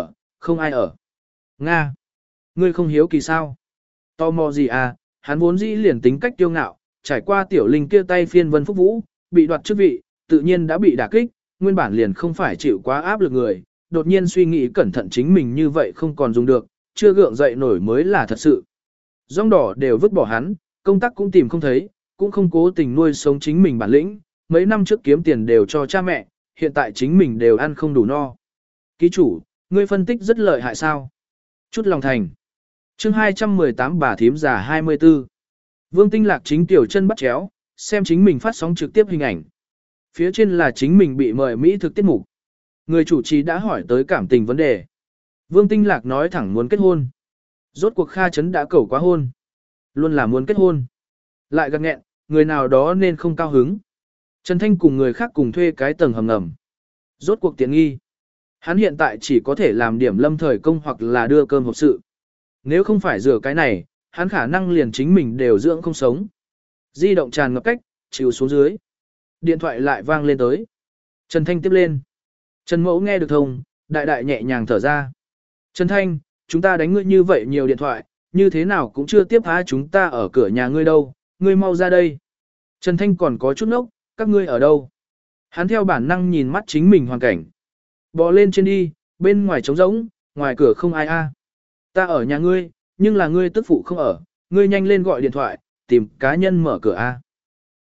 Không ai ở. Nga. Ngươi không hiếu kỳ sao? Tò mò gì à, hắn vốn dĩ liền tính cách tiêu ngạo, trải qua tiểu linh kia tay phiên vân phúc vũ, bị đoạt chức vị, tự nhiên đã bị đả kích, nguyên bản liền không phải chịu quá áp lực người, đột nhiên suy nghĩ cẩn thận chính mình như vậy không còn dùng được, chưa gượng dậy nổi mới là thật sự. Rong đỏ đều vứt bỏ hắn, công tác cũng tìm không thấy, cũng không cố tình nuôi sống chính mình bản lĩnh, mấy năm trước kiếm tiền đều cho cha mẹ, hiện tại chính mình đều ăn không đủ no. Ký chủ, ngươi phân tích rất lợi hại sao? Chút lòng thành. Chương hai trăm mười tám bà thím già hai mươi tư. Vương Tinh Lạc chính tiểu chân bắt chéo, xem chính mình phát sóng trực tiếp hình ảnh. Phía trên là chính mình bị mời Mỹ thực tiết mục. Người chủ trì đã hỏi tới cảm tình vấn đề. Vương Tinh Lạc nói thẳng muốn kết hôn. Rốt cuộc Kha Chấn đã cầu quá hôn. Luôn là muốn kết hôn. Lại gắt nghẹn, người nào đó nên không cao hứng. Trần Thanh cùng người khác cùng thuê cái tầng hầm ngầm. Rốt cuộc tiện nghi. Hắn hiện tại chỉ có thể làm điểm lâm thời công hoặc là đưa cơm hộp sự. Nếu không phải rửa cái này, hắn khả năng liền chính mình đều dưỡng không sống. Di động tràn ngập cách, chịu xuống dưới. Điện thoại lại vang lên tới. Trần Thanh tiếp lên. Trần Mẫu nghe được thông, đại đại nhẹ nhàng thở ra. Trần Thanh, chúng ta đánh ngươi như vậy nhiều điện thoại, như thế nào cũng chưa tiếp há chúng ta ở cửa nhà ngươi đâu, ngươi mau ra đây. Trần Thanh còn có chút nốc, các ngươi ở đâu? Hắn theo bản năng nhìn mắt chính mình hoàn cảnh. Bò lên trên đi, bên ngoài trống rỗng, ngoài cửa không ai a. Ta ở nhà ngươi, nhưng là ngươi tức phụ không ở, ngươi nhanh lên gọi điện thoại, tìm cá nhân mở cửa a.